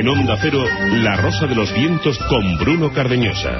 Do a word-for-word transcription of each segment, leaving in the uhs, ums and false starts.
En Onda Cero, La Rosa de los Vientos con Bruno Cardeñosa.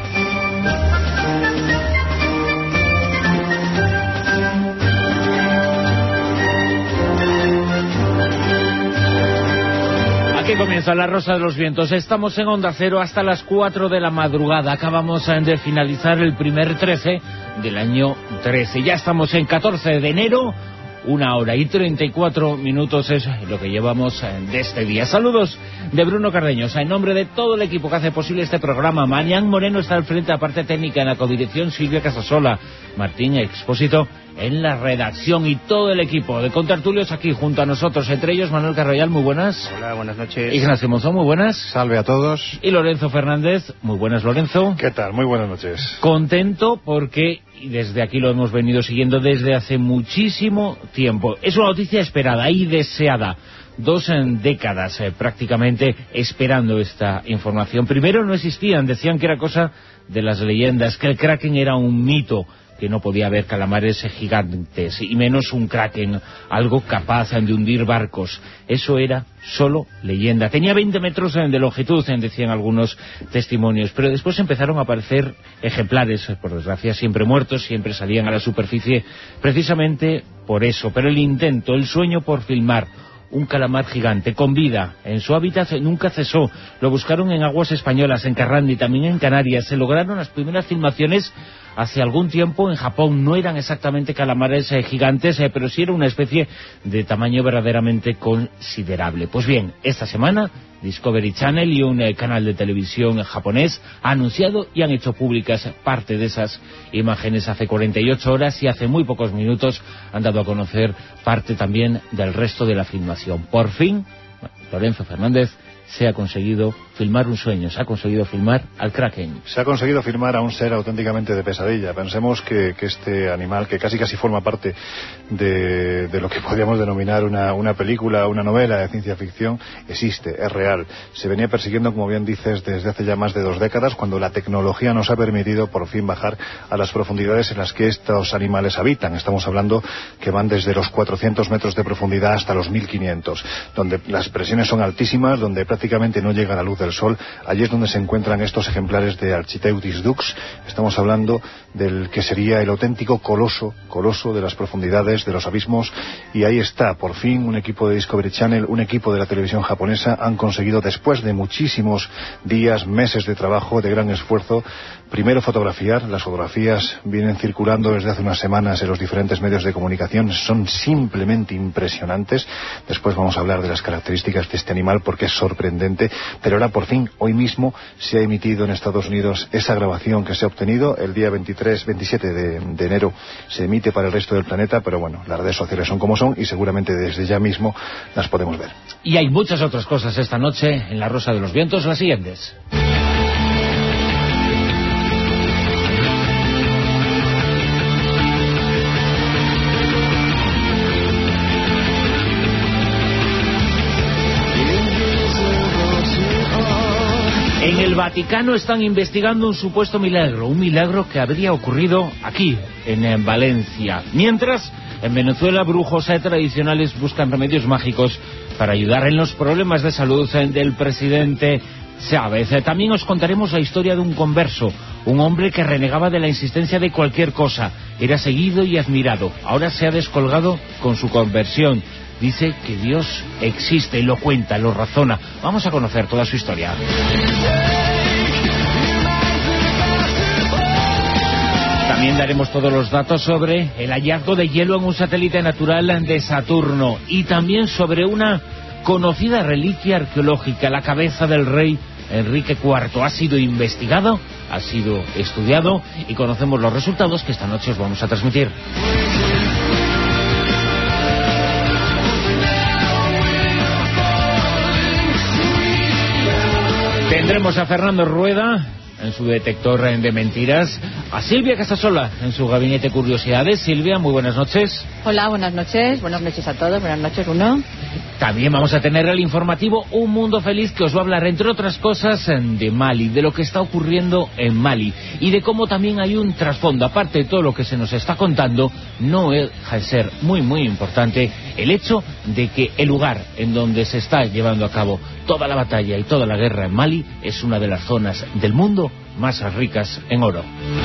Aquí comienza La Rosa de los Vientos. Estamos en Onda Cero hasta las cuatro de la madrugada. Acabamos de finalizar el primer trece del año trece. Ya estamos en catorce de enero. Una hora y treinta y cuatro minutos es lo que llevamos de este día. Saludos de Bruno Cardeñosa. En nombre de todo el equipo que hace posible este programa. Marian Moreno está al frente de la parte técnica, en la codirección Silvia Casasola, Martín Expósito en la redacción y todo el equipo de contertulios aquí junto a nosotros, entre ellos Manuel Carroyal, muy buenas. Hola, buenas noches. Ignacio Monzón, muy buenas. Salve a todos. Y Lorenzo Fernández, muy buenas, Lorenzo. ¿Qué tal? Muy buenas noches. Contento porque, y desde aquí lo hemos venido siguiendo desde hace muchísimo tiempo, es una noticia esperada y deseada. Dos en décadas eh, prácticamente esperando esta información. Primero no existían, decían que era cosa de las leyendas, que el Kraken era un mito, que no podía haber calamares gigantes, y menos un kraken, algo capaz de hundir barcos. Eso era solo leyenda. Tenía veinte metros de longitud, decían algunos testimonios, pero después empezaron a aparecer ejemplares, por desgracia siempre muertos, siempre salían a la superficie precisamente por eso. Pero el intento, el sueño por filmar un calamar gigante con vida en su hábitat nunca cesó. Lo buscaron en aguas españolas, en Carrandi, también en Canarias. Se lograron las primeras filmaciones hace algún tiempo en Japón. No eran exactamente calamares eh, gigantes, eh, pero sí era una especie de tamaño verdaderamente considerable. Pues bien, esta semana Discovery Channel y un eh, canal de televisión japonés ha anunciado y han hecho públicas parte de esas imágenes hace cuarenta y ocho horas, y hace muy pocos minutos han dado a conocer parte también del resto de la filmación. Por fin, Lorenzo Fernández, se ha conseguido filmar un sueño, se ha conseguido filmar al Kraken. Se ha conseguido filmar a un ser auténticamente de pesadilla. Pensemos que, que este animal, que casi casi forma parte de, de lo que podríamos denominar una, una película, una novela de ciencia ficción, existe, es real. Se venía persiguiendo, como bien dices, desde hace ya más de dos décadas, cuando la tecnología nos ha permitido por fin bajar a las profundidades en las que estos animales habitan. Estamos hablando que van desde los cuatrocientos metros de profundidad hasta los mil quinientos, donde las presiones son altísimas, donde prácticamente no llega la luz del sol. Allí es donde se encuentran estos ejemplares de Architeuthis dux. Estamos hablando del que sería el auténtico coloso, coloso de las profundidades, de los abismos, y ahí está, por fin, un equipo de Discovery Channel, un equipo de la televisión japonesa, han conseguido, después de muchísimos días, meses de trabajo, de gran esfuerzo, primero fotografiar. Las fotografías vienen circulando desde hace unas semanas en los diferentes medios de comunicación, son simplemente impresionantes. Después vamos a hablar de las características de este animal porque es sorprendente, pero ahora por fin, hoy mismo, se ha emitido en Estados Unidos esa grabación que se ha obtenido el día veintitrés, veintisiete de, de enero. Se emite para el resto del planeta, pero bueno, las redes sociales son como son y seguramente desde ya mismo las podemos ver. Y hay muchas otras cosas esta noche en La Rosa de los Vientos, las siguientes. En el Vaticano están investigando un supuesto milagro, un milagro que habría ocurrido aquí, en, en Valencia. Mientras, en Venezuela, brujos eh, tradicionales buscan remedios mágicos para ayudar en los problemas de salud eh, del presidente Chávez. Eh, también os contaremos la historia de un converso, un hombre que renegaba de la insistencia de cualquier cosa. Era seguido y admirado. Ahora se ha descolgado con su conversión. Dice que Dios existe, lo cuenta, lo razona. Vamos a conocer toda su historia. También daremos todos los datos sobre el hallazgo de hielo en un satélite natural de Saturno, y también sobre una conocida reliquia arqueológica, la cabeza del rey Enrique cuarto. Ha sido investigado, ha sido estudiado, y conocemos los resultados que esta noche os vamos a transmitir. Tendremos a Fernando Rueda en su detector de mentiras, a Silvia Casasola en su gabinete curiosidades. Silvia, muy buenas noches. Hola, buenas noches, buenas noches a todos, buenas noches, Bruno. También vamos a tener el informativo Un Mundo Feliz, que os va a hablar, entre otras cosas, de Mali, de lo que está ocurriendo en Mali, y de cómo también hay un trasfondo, aparte de todo lo que se nos está contando, no deja de ser muy muy importante el hecho de que el lugar en donde se está llevando a cabo toda la batalla y toda la guerra en Mali es una de las zonas del mundo más ricas en oro.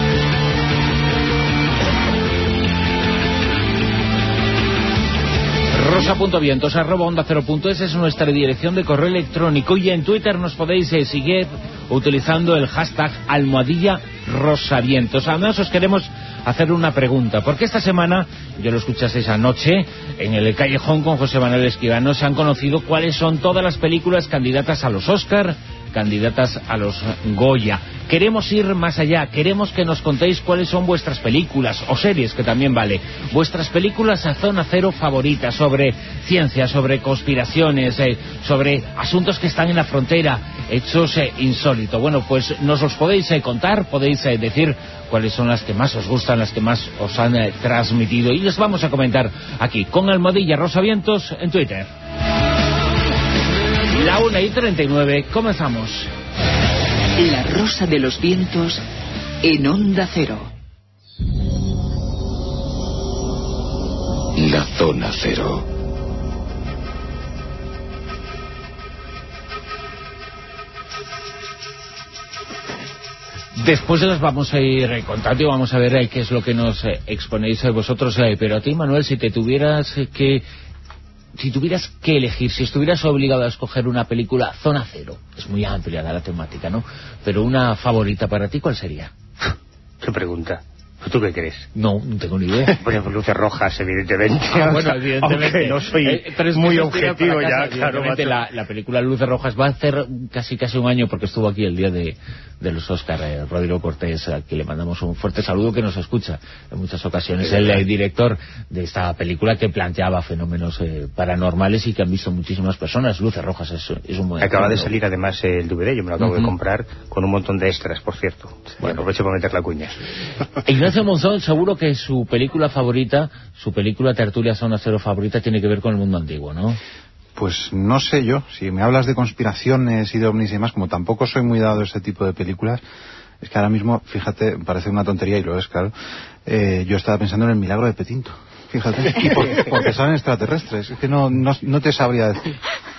rosa.vientos arroba onda cero punto es es nuestra dirección de correo electrónico, y en Twitter nos podéis eh, seguir utilizando el hashtag almohadilla rosavientos. Además os queremos hacer una pregunta, porque esta semana, yo lo escuchasteis anoche en el Callejón con José Manuel Esquivano, se han conocido cuáles son todas las películas candidatas a los Oscar, candidatas a los Goya. Queremos ir más allá, queremos que nos contéis cuáles son vuestras películas, o series, que también vale, vuestras películas a Zona Cero favoritas, sobre ciencia, sobre conspiraciones, eh, sobre asuntos que están en la frontera, hechos eh, insólitos. Bueno, pues nos los podéis eh, contar, podéis eh, decir cuáles son las que más os gustan, las que más os han eh, transmitido, y les vamos a comentar aquí, con almohadilla rosavientos en Twitter. La una y treinta y nueve, comenzamos. La Rosa de los Vientos en Onda Cero. La Zona Cero. Después las vamos a ir contando y vamos a ver eh, qué es lo que nos eh, exponéis eh, vosotros, eh, pero a ti, Manuel, si te tuvieras eh, que... Si tuvieras que elegir, si estuvieras obligado a escoger una película, Zona Cero, es muy amplia la temática, ¿no? Pero una favorita para ti, ¿cuál sería? ¿Qué pregunta? ¿Tú qué crees? No, no tengo ni idea. Bueno, pues Luces Rojas, evidentemente. Ah, bueno, evidentemente. Aunque no soy eh, pero es muy objetivo ya, claro. La, la película Luces Rojas va a hacer casi casi un año, porque estuvo aquí el día de, de los Oscar, eh, Rodrigo Cortés, a quien le mandamos un fuerte saludo, que nos escucha en muchas ocasiones. El, el director de esta película, que planteaba fenómenos eh, paranormales y que han visto muchísimas personas. Luces Rojas es, es un buen... Acaba de salir además el D V D, yo me lo acabo uh-huh. de comprar, con un montón de extras, por cierto. Bueno, bueno aprovecho para meter la cuña. Ignacio Monzón, seguro que su película favorita, su película Tertulia Zona Cero favorita, tiene que ver con el mundo antiguo, ¿no? Pues no sé yo, si me hablas de conspiraciones y de ovnis y demás, como tampoco soy muy dado a ese tipo de películas, es que ahora mismo, fíjate, parece una tontería y lo es, claro, eh, yo estaba pensando en El milagro de Petinto, fíjate, y por, porque son extraterrestres, es que no, no, no te sabría decir.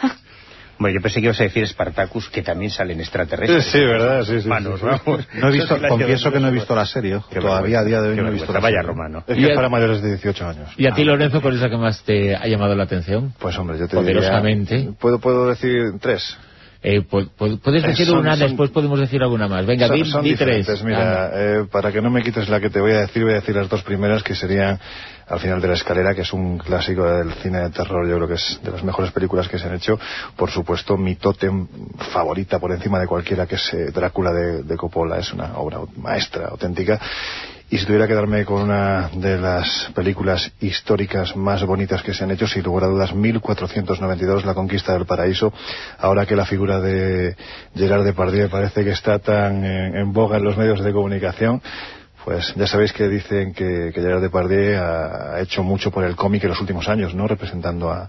Bueno, yo pensé que ibas a decir Spartacus, que también salen extraterrestres. Sí, sí, verdad, sí, sí. Manos, sí, sí. vamos. No he visto, confieso que no he visto la serie, ojo, todavía a día de hoy no he visto la vaya serie. Romano. Es que es para mayores de dieciocho años. ¿Y a ti, Lorenzo, cuál es la que más te ha llamado la atención? Pues hombre, yo te Poderosamente. diría... ¿Puedo, puedo decir tres? Eh, puedes decir son, una, son, después podemos decir alguna más. Venga, son, di, son di tres. Mira, eh, para que no me quites la que te voy a decir, voy a decir las dos primeras, que serían Al final de la escalera, que es un clásico del cine de terror. Yo creo que es de las mejores películas que se han hecho. Por supuesto, mi tótem favorita por encima de cualquiera, que es eh, Drácula de, de Coppola. Es una obra maestra, auténtica. Y si tuviera que darme con una de las películas históricas más bonitas que se han hecho, sin lugar a dudas, mil cuatrocientos noventa y dos, La conquista del paraíso. Ahora que la figura de Gerard Depardieu parece que está tan en, en boga en los medios de comunicación, pues ya sabéis que dicen que, que Gerard Depardieu ha, ha hecho mucho por el cómic en los últimos años, ¿no? Representando a,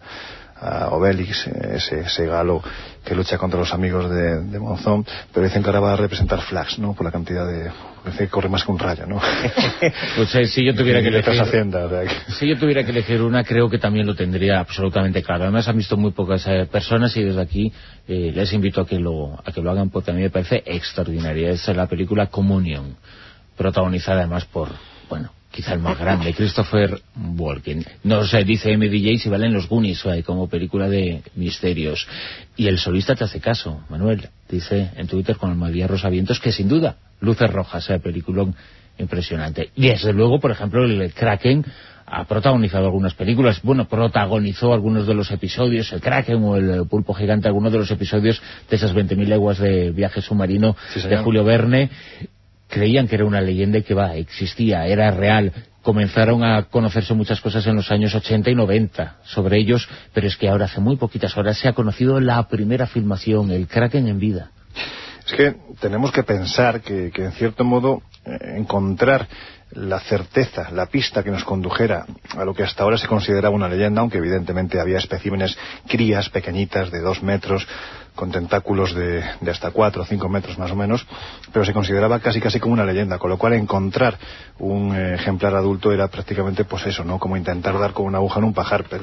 a Obélix, ese, ese galo que lucha contra los amigos de, de Monzón, pero dicen que ahora va a representar Flax, ¿no? Por la cantidad de... Parece que corre más que un rayo, ¿no? Pues eh, si yo tuviera que elegir... Hacienda, o sea que... Si yo tuviera que elegir una, creo que también lo tendría absolutamente claro. Además han visto muy pocas eh, personas, y desde aquí eh, les invito a que lo a que lo hagan, porque a mí me parece extraordinaria. Es la película Communion, protagonizada además por, bueno, quizá el más grande, Christopher Walken. Nos eh, dice M D J si valen los Goonies eh, como película de misterios. Y el solista te hace caso, Manuel. Dice en Twitter con Almohadilla Rosavientos que sin duda Luces Rojas, eh, peliculón impresionante. Y desde luego, por ejemplo, el Kraken ha protagonizado algunas películas. Bueno, protagonizó algunos de los episodios, el Kraken o el Pulpo Gigante, algunos de los episodios de esas veinte mil leguas de viaje submarino, sí, de Julio Verne. Creían que era una leyenda y que va, existía, era real. Comenzaron a conocerse muchas cosas en los años ochenta y noventa sobre ellos, pero es que ahora, hace muy poquitas horas, se ha conocido la primera filmación, el Kraken en vida. Es que tenemos que pensar que, que en cierto modo, eh, encontrar la certeza, la pista que nos condujera a lo que hasta ahora se consideraba una leyenda, aunque evidentemente había especímenes, crías pequeñitas de dos metros, con tentáculos de, de hasta cuatro o cinco metros más o menos, pero se consideraba casi casi como una leyenda, con lo cual encontrar un eh, ejemplar adulto era prácticamente pues eso, ¿no? Como intentar dar con una aguja en un pajar, pero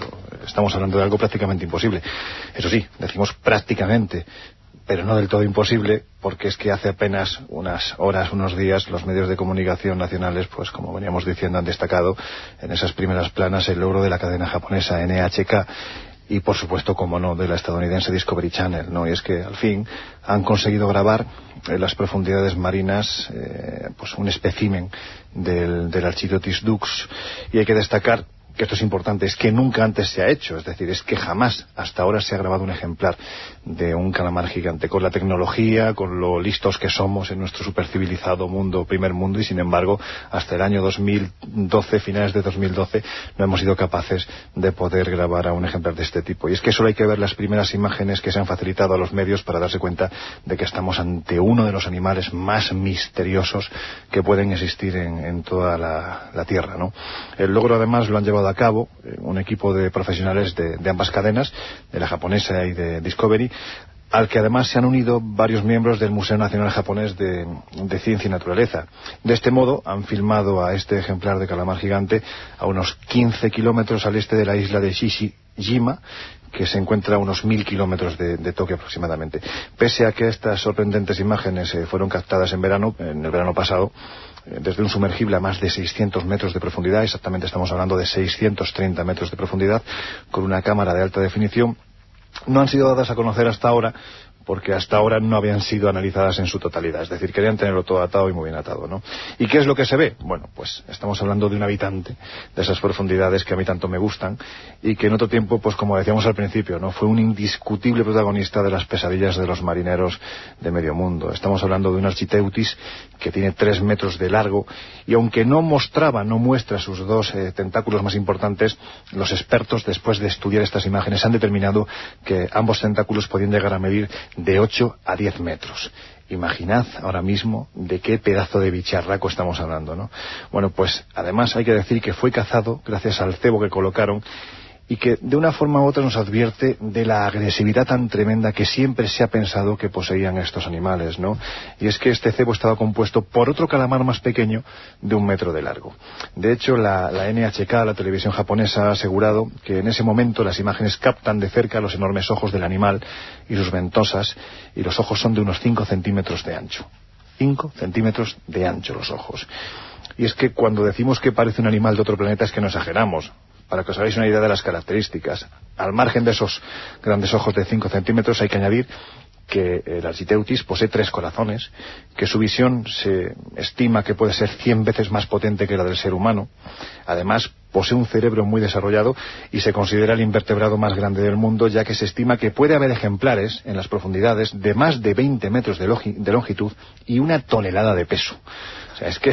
estamos hablando de algo prácticamente imposible. Eso sí, decimos prácticamente, pero no del todo imposible, porque es que hace apenas unas horas, unos días, los medios de comunicación nacionales, pues como veníamos diciendo, han destacado en esas primeras planas el logro de la cadena japonesa N H K, y por supuesto, como no, de la estadounidense Discovery Channel, ¿no? Y es que al fin han conseguido grabar en las profundidades marinas eh, pues un espécimen del, del Archaeopteryx dux, y hay que destacar que esto es importante, es que nunca antes se ha hecho, es decir, es que jamás hasta ahora se ha grabado un ejemplar de un calamar gigante, con la tecnología, con lo listos que somos en nuestro supercivilizado mundo, primer mundo, y sin embargo, hasta el año dos mil doce, finales de dos mil doce, no hemos sido capaces de poder grabar a un ejemplar de este tipo. Y es que solo hay que ver las primeras imágenes que se han facilitado a los medios para darse cuenta de que estamos ante uno de los animales más misteriosos que pueden existir en, en toda la, la Tierra, ¿no? El logro, además, lo han llevado a cabo un equipo de profesionales de, de ambas cadenas, de la japonesa y de Discovery, al que además se han unido varios miembros del Museo Nacional Japonés de, de Ciencia y Naturaleza. De este modo han filmado a este ejemplar de calamar gigante a unos quince kilómetros al este de la isla de Shishijima, que se encuentra a unos mil kilómetros de, de Tokio aproximadamente. Pese a que estas sorprendentes imágenes eh, fueron captadas en verano, en el verano pasado, eh, desde un sumergible a más de seiscientos metros de profundidad, exactamente estamos hablando de seiscientos treinta metros de profundidad, con una cámara de alta definición, no han sido dadas a conocer hasta ahora, porque hasta ahora no habían sido analizadas en su totalidad, es decir, querían tenerlo todo atado y muy bien atado, ¿no? ¿Y qué es lo que se ve? Bueno, pues estamos hablando de un habitante de esas profundidades que a mí tanto me gustan, y que en otro tiempo, pues como decíamos al principio, ¿no?, fue un indiscutible protagonista de las pesadillas de los marineros de medio mundo. Estamos hablando de un Archaeopteryx que tiene tres metros de largo, y aunque no mostraba, no muestra sus dos eh, tentáculos más importantes, los expertos, después de estudiar estas imágenes, han determinado que ambos tentáculos podían llegar a medir de ocho a diez metros. Imaginad ahora mismo de qué pedazo de bicharraco estamos hablando, ¿no? Bueno, pues además hay que decir que fue cazado gracias al cebo que colocaron, y que de una forma u otra nos advierte de la agresividad tan tremenda que siempre se ha pensado que poseían estos animales, ¿no? Y es que este cebo estaba compuesto por otro calamar más pequeño de un metro de largo. De hecho, la, la N H K, la televisión japonesa, ha asegurado que en ese momento las imágenes captan de cerca los enormes ojos del animal y sus ventosas, y los ojos son de unos cinco centímetros de ancho. cinco centímetros de ancho los ojos. Y es que cuando decimos que parece un animal de otro planeta es que no exageramos. Para que os hagáis una idea de las características, al margen de esos grandes ojos de cinco centímetros, hay que añadir que el Archaeopteryx posee tres corazones, que su visión se estima que puede ser cien veces más potente que la del ser humano. Además, posee un cerebro muy desarrollado y se considera el invertebrado más grande del mundo, ya que se estima que puede haber ejemplares en las profundidades de más de veinte metros de, de longitud y una tonelada de peso. O sea, es que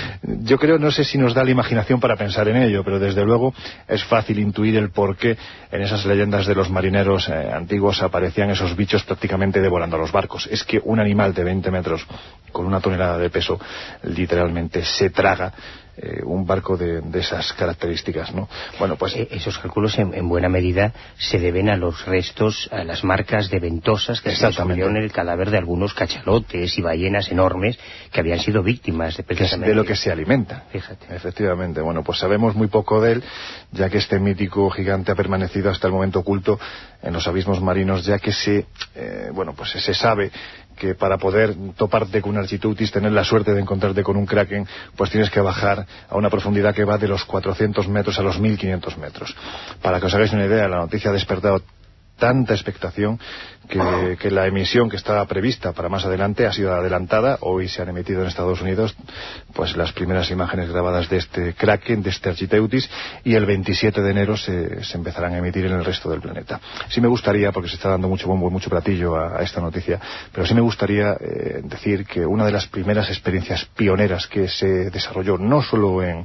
yo creo, no sé si nos da la imaginación para pensar en ello, pero desde luego es fácil intuir el por qué en esas leyendas de los marineros eh, antiguos aparecían esos bichos prácticamente devorando a los barcos. Es que un animal de veinte metros con una tonelada de peso literalmente se traga Eh, un barco de, de esas características, ¿no? Bueno, pues eh, esos cálculos en, en buena medida se deben a los restos, a las marcas de ventosas que se descubrieron en el cadáver de algunos cachalotes y ballenas enormes que habían sido víctimas de precisamente de lo que se alimenta. Fíjate. Efectivamente. Bueno, pues sabemos muy poco de él, ya que este mítico gigante ha permanecido hasta el momento oculto en los abismos marinos, ya que se, eh, bueno, pues se sabe que para poder toparte con un Archaeopteryx, tener la suerte de encontrarte con un kraken, pues tienes que bajar a una profundidad que va de los cuatrocientos metros a los mil quinientos metros. Para que os hagáis una idea, la noticia ha despertado tanta expectación que, que la emisión que estaba prevista para más adelante ha sido adelantada. Hoy se han emitido en Estados Unidos pues las primeras imágenes grabadas de este kraken, de este Archaeopteryx, y el veintisiete de enero se, se empezarán a emitir en el resto del planeta. Sí me gustaría, porque se está dando mucho bombo y mucho platillo a, a esta noticia, pero sí me gustaría eh, decir que una de las primeras experiencias pioneras que se desarrolló, no solo en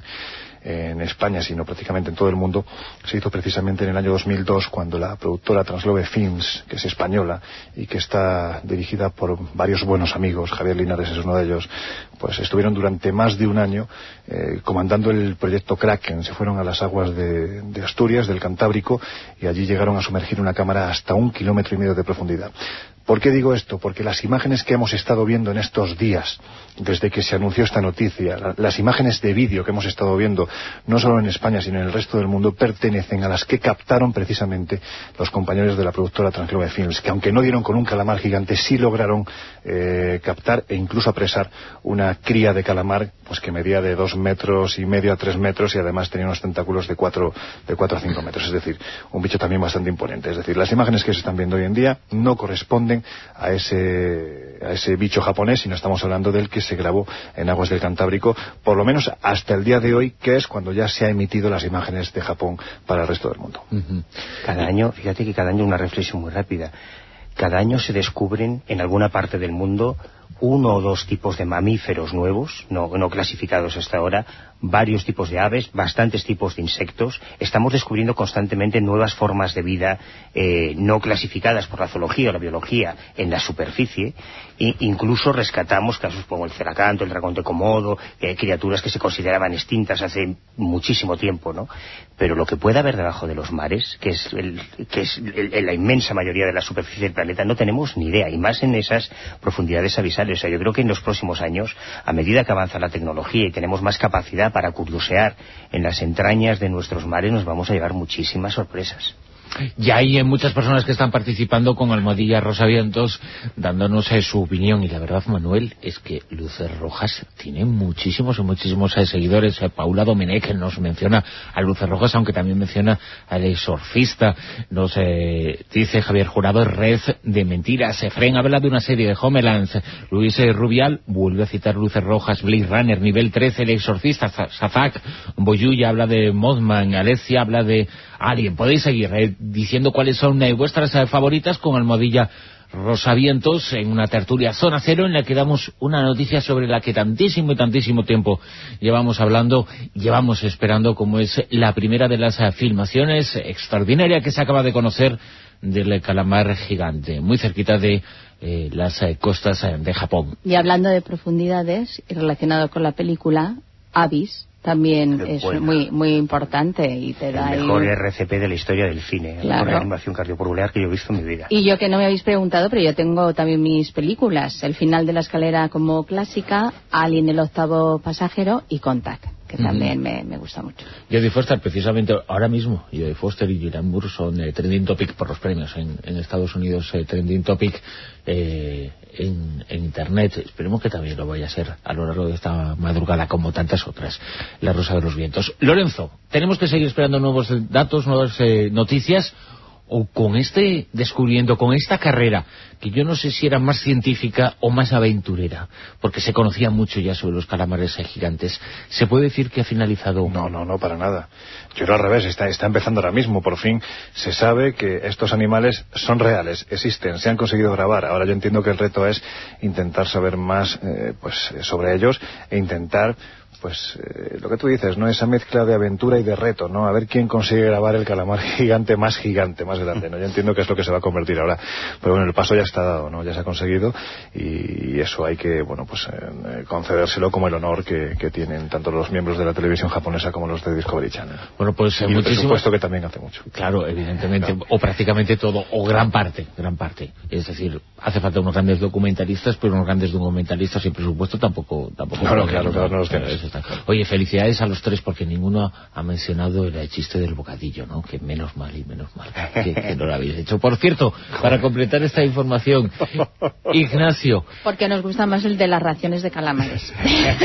en España, sino prácticamente en todo el mundo, se hizo precisamente en el año dos mil dos, cuando la productora Translove Films, que es española y que está dirigida por varios buenos amigos, Javier Linares es uno de ellos, pues estuvieron durante más de un año eh, comandando el proyecto Kraken. Se fueron a las aguas de, de Asturias, del Cantábrico, y allí llegaron a sumergir una cámara hasta un kilómetro y medio de profundidad. ¿Por qué digo esto? Porque las imágenes que hemos estado viendo en estos días, desde que se anunció esta noticia, las imágenes de vídeo que hemos estado viendo, no solo en España, sino en el resto del mundo, pertenecen a las que captaron precisamente los compañeros de la productora Transglobe Films, que aunque no dieron con un calamar gigante, sí lograron eh, captar e incluso apresar una cría de calamar pues que medía de dos metros y medio a tres metros y además tenía unos tentáculos de cuatro, de cuatro a cinco metros, es decir, un bicho también bastante imponente. Es decir, las imágenes que se están viendo hoy en día no corresponden a ese, a ese bicho japonés, sino estamos hablando del que se grabó en aguas del Cantábrico, por lo menos hasta el día de hoy, que es cuando ya se ha emitido las imágenes de Japón para el resto del mundo. Uh-huh. Cada año, fíjate que cada año una reflexión muy rápida, cada año se descubren en alguna parte del mundo uno o dos tipos de mamíferos nuevos, no, no clasificados hasta ahora, varios tipos de aves, bastantes tipos de insectos. Estamos descubriendo constantemente nuevas formas de vida eh, no clasificadas por la zoología o la biología en la superficie, e incluso rescatamos casos como el ceracanto, el dragón de Komodo, eh, criaturas que se consideraban extintas hace muchísimo tiempo, ¿no? Pero lo que puede haber debajo de los mares, que es, el, que es el, la inmensa mayoría de la superficie del planeta, no tenemos ni idea, y más en esas profundidades abisales. O sea, yo creo que en los próximos años, a medida que avanza la tecnología y tenemos más capacidad para curiosear en las entrañas de nuestros mares, nos vamos a llevar muchísimas sorpresas. Y hay muchas personas que están participando con Almohadilla Rosavientos, dándonos eh, su opinión. Y la verdad, Manuel, es que Luces Rojas tiene muchísimos y muchísimos eh, seguidores. Eh, Paula Domenech nos menciona a Luces Rojas, aunque también menciona al exorcista. Nos eh, dice Javier Jurado, red de mentiras. Efren habla de una serie de Homeland. Luis eh, Rubial vuelve a citar Luces Rojas, Blade Runner, Nivel trece, el exorcista. Safak Boyuya habla de Mothman. Alessia habla de Alien. Podéis seguir eh, diciendo cuáles son eh, vuestras eh, favoritas con Almohadilla Rosavientos en una tertulia Zona Cero, en la que damos una noticia sobre la que tantísimo y tantísimo tiempo llevamos hablando, llevamos esperando, como es la primera de las eh, filmaciones extraordinaria que se acaba de conocer del calamar gigante, muy cerquita de eh, las eh, costas eh, de Japón. Y hablando de profundidades, y relacionado con la película, Abyss también Qué es buena. muy muy importante y te da El mejor ahí... R C P de la historia del cine, la Claro. mejor animación cardiopulmonar que yo he visto en mi vida. Y yo, que no me habéis preguntado, pero yo tengo también mis películas: El final de la escalera como clásica, Alien el octavo pasajero y Contact, que Uh-huh. también me, me gusta mucho. Jodie Foster, precisamente ahora mismo, Jodie Foster y Julianne Moore son eh, trending topic por los premios en, en Estados Unidos, eh, trending topic eh, en, en Internet. Esperemos que también lo vaya a ser a lo largo de esta madrugada, como tantas otras. La Rosa de los Vientos. Lorenzo, tenemos que seguir esperando nuevos datos, nuevas eh, noticias, o con este descubrimiento, con esta carrera, que yo no sé si era más científica o más aventurera, porque se conocía mucho ya sobre los calamares gigantes. ¿Se puede decir que ha finalizado? No, no, no, para nada. Yo creo al revés, está, está empezando ahora mismo. Por fin se sabe que estos animales son reales, existen, se han conseguido grabar. Ahora yo entiendo que el reto es intentar saber más eh, pues sobre ellos e intentar... pues eh, lo que tú dices, ¿no? Esa mezcla de aventura y de reto, ¿no? A ver quién consigue grabar el calamar gigante más gigante, más grande, ¿no? Yo entiendo que es lo que se va a convertir ahora. Pero bueno, el paso ya está dado, ¿no? Ya se ha conseguido y eso hay que, bueno, pues eh, concedérselo como el honor que, que tienen tanto los miembros de la televisión japonesa como los de Discovery Channel. Bueno, pues y el muchísimo... presupuesto que también hace mucho. Claro, evidentemente, Claro. o prácticamente todo, o gran parte, gran parte. Es decir, hace falta unos grandes documentalistas, pero unos grandes documentalistas sin presupuesto tampoco... tampoco No, no, claro, claro, no los tienes. Eso está. Oye, felicidades a los tres, porque ninguno ha mencionado el chiste del bocadillo, ¿no? Que menos mal y menos mal que, que no lo habéis hecho. Por cierto, para completar esta información, Ignacio... Porque nos gusta más el de las raciones de calamares.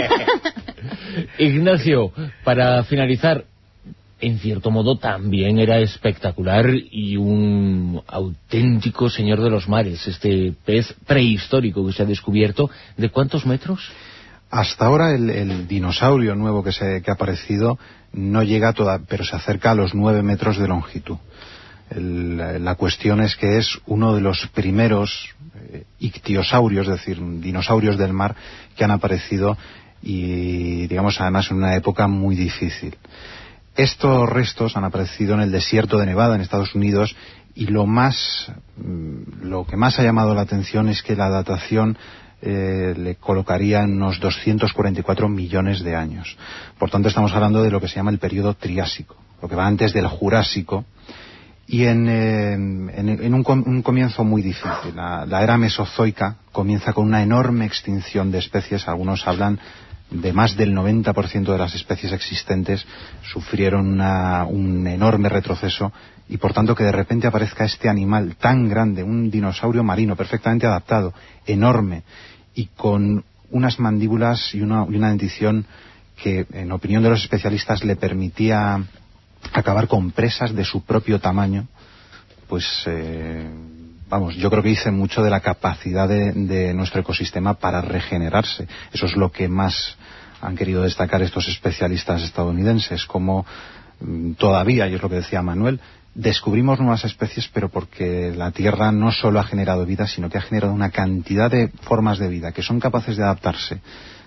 Ignacio, para finalizar, en cierto modo también era espectacular y un auténtico señor de los mares, este pez prehistórico que se ha descubierto. ¿De cuántos metros? Hasta ahora el, el dinosaurio nuevo que, se, que ha aparecido no llega a toda, pero se acerca a los nueve metros de longitud. El, la cuestión es que es uno de los primeros eh, ictiosaurios, es decir, dinosaurios del mar que han aparecido y, digamos, además en una época muy difícil. Estos restos han aparecido en el desierto de Nevada, en Estados Unidos, y lo más, lo que más ha llamado la atención es que la datación eh, le colocaría en unos doscientos cuarenta y cuatro millones de años. Por tanto, estamos hablando de lo que se llama el periodo Triásico, lo que va antes del Jurásico, y en, eh, en, en un, un comienzo muy difícil. La, la era mesozoica comienza con una enorme extinción de especies. Algunos hablan de más del noventa por ciento de las especies existentes sufrieron una, un enorme retroceso, y por tanto que de repente aparezca este animal tan grande, un dinosaurio marino perfectamente adaptado, enorme, y con unas mandíbulas y una, y una dentición que, en opinión de los especialistas, le permitía acabar con presas de su propio tamaño, pues eh, vamos, yo creo que dice mucho de la capacidad de, de nuestro ecosistema para regenerarse. Eso es lo que más han querido destacar estos especialistas estadounidenses, como mm, todavía, y es lo que decía Manuel, descubrimos nuevas especies, pero porque la Tierra no solo ha generado vida, sino que ha generado una cantidad de formas de vida que son capaces de adaptarse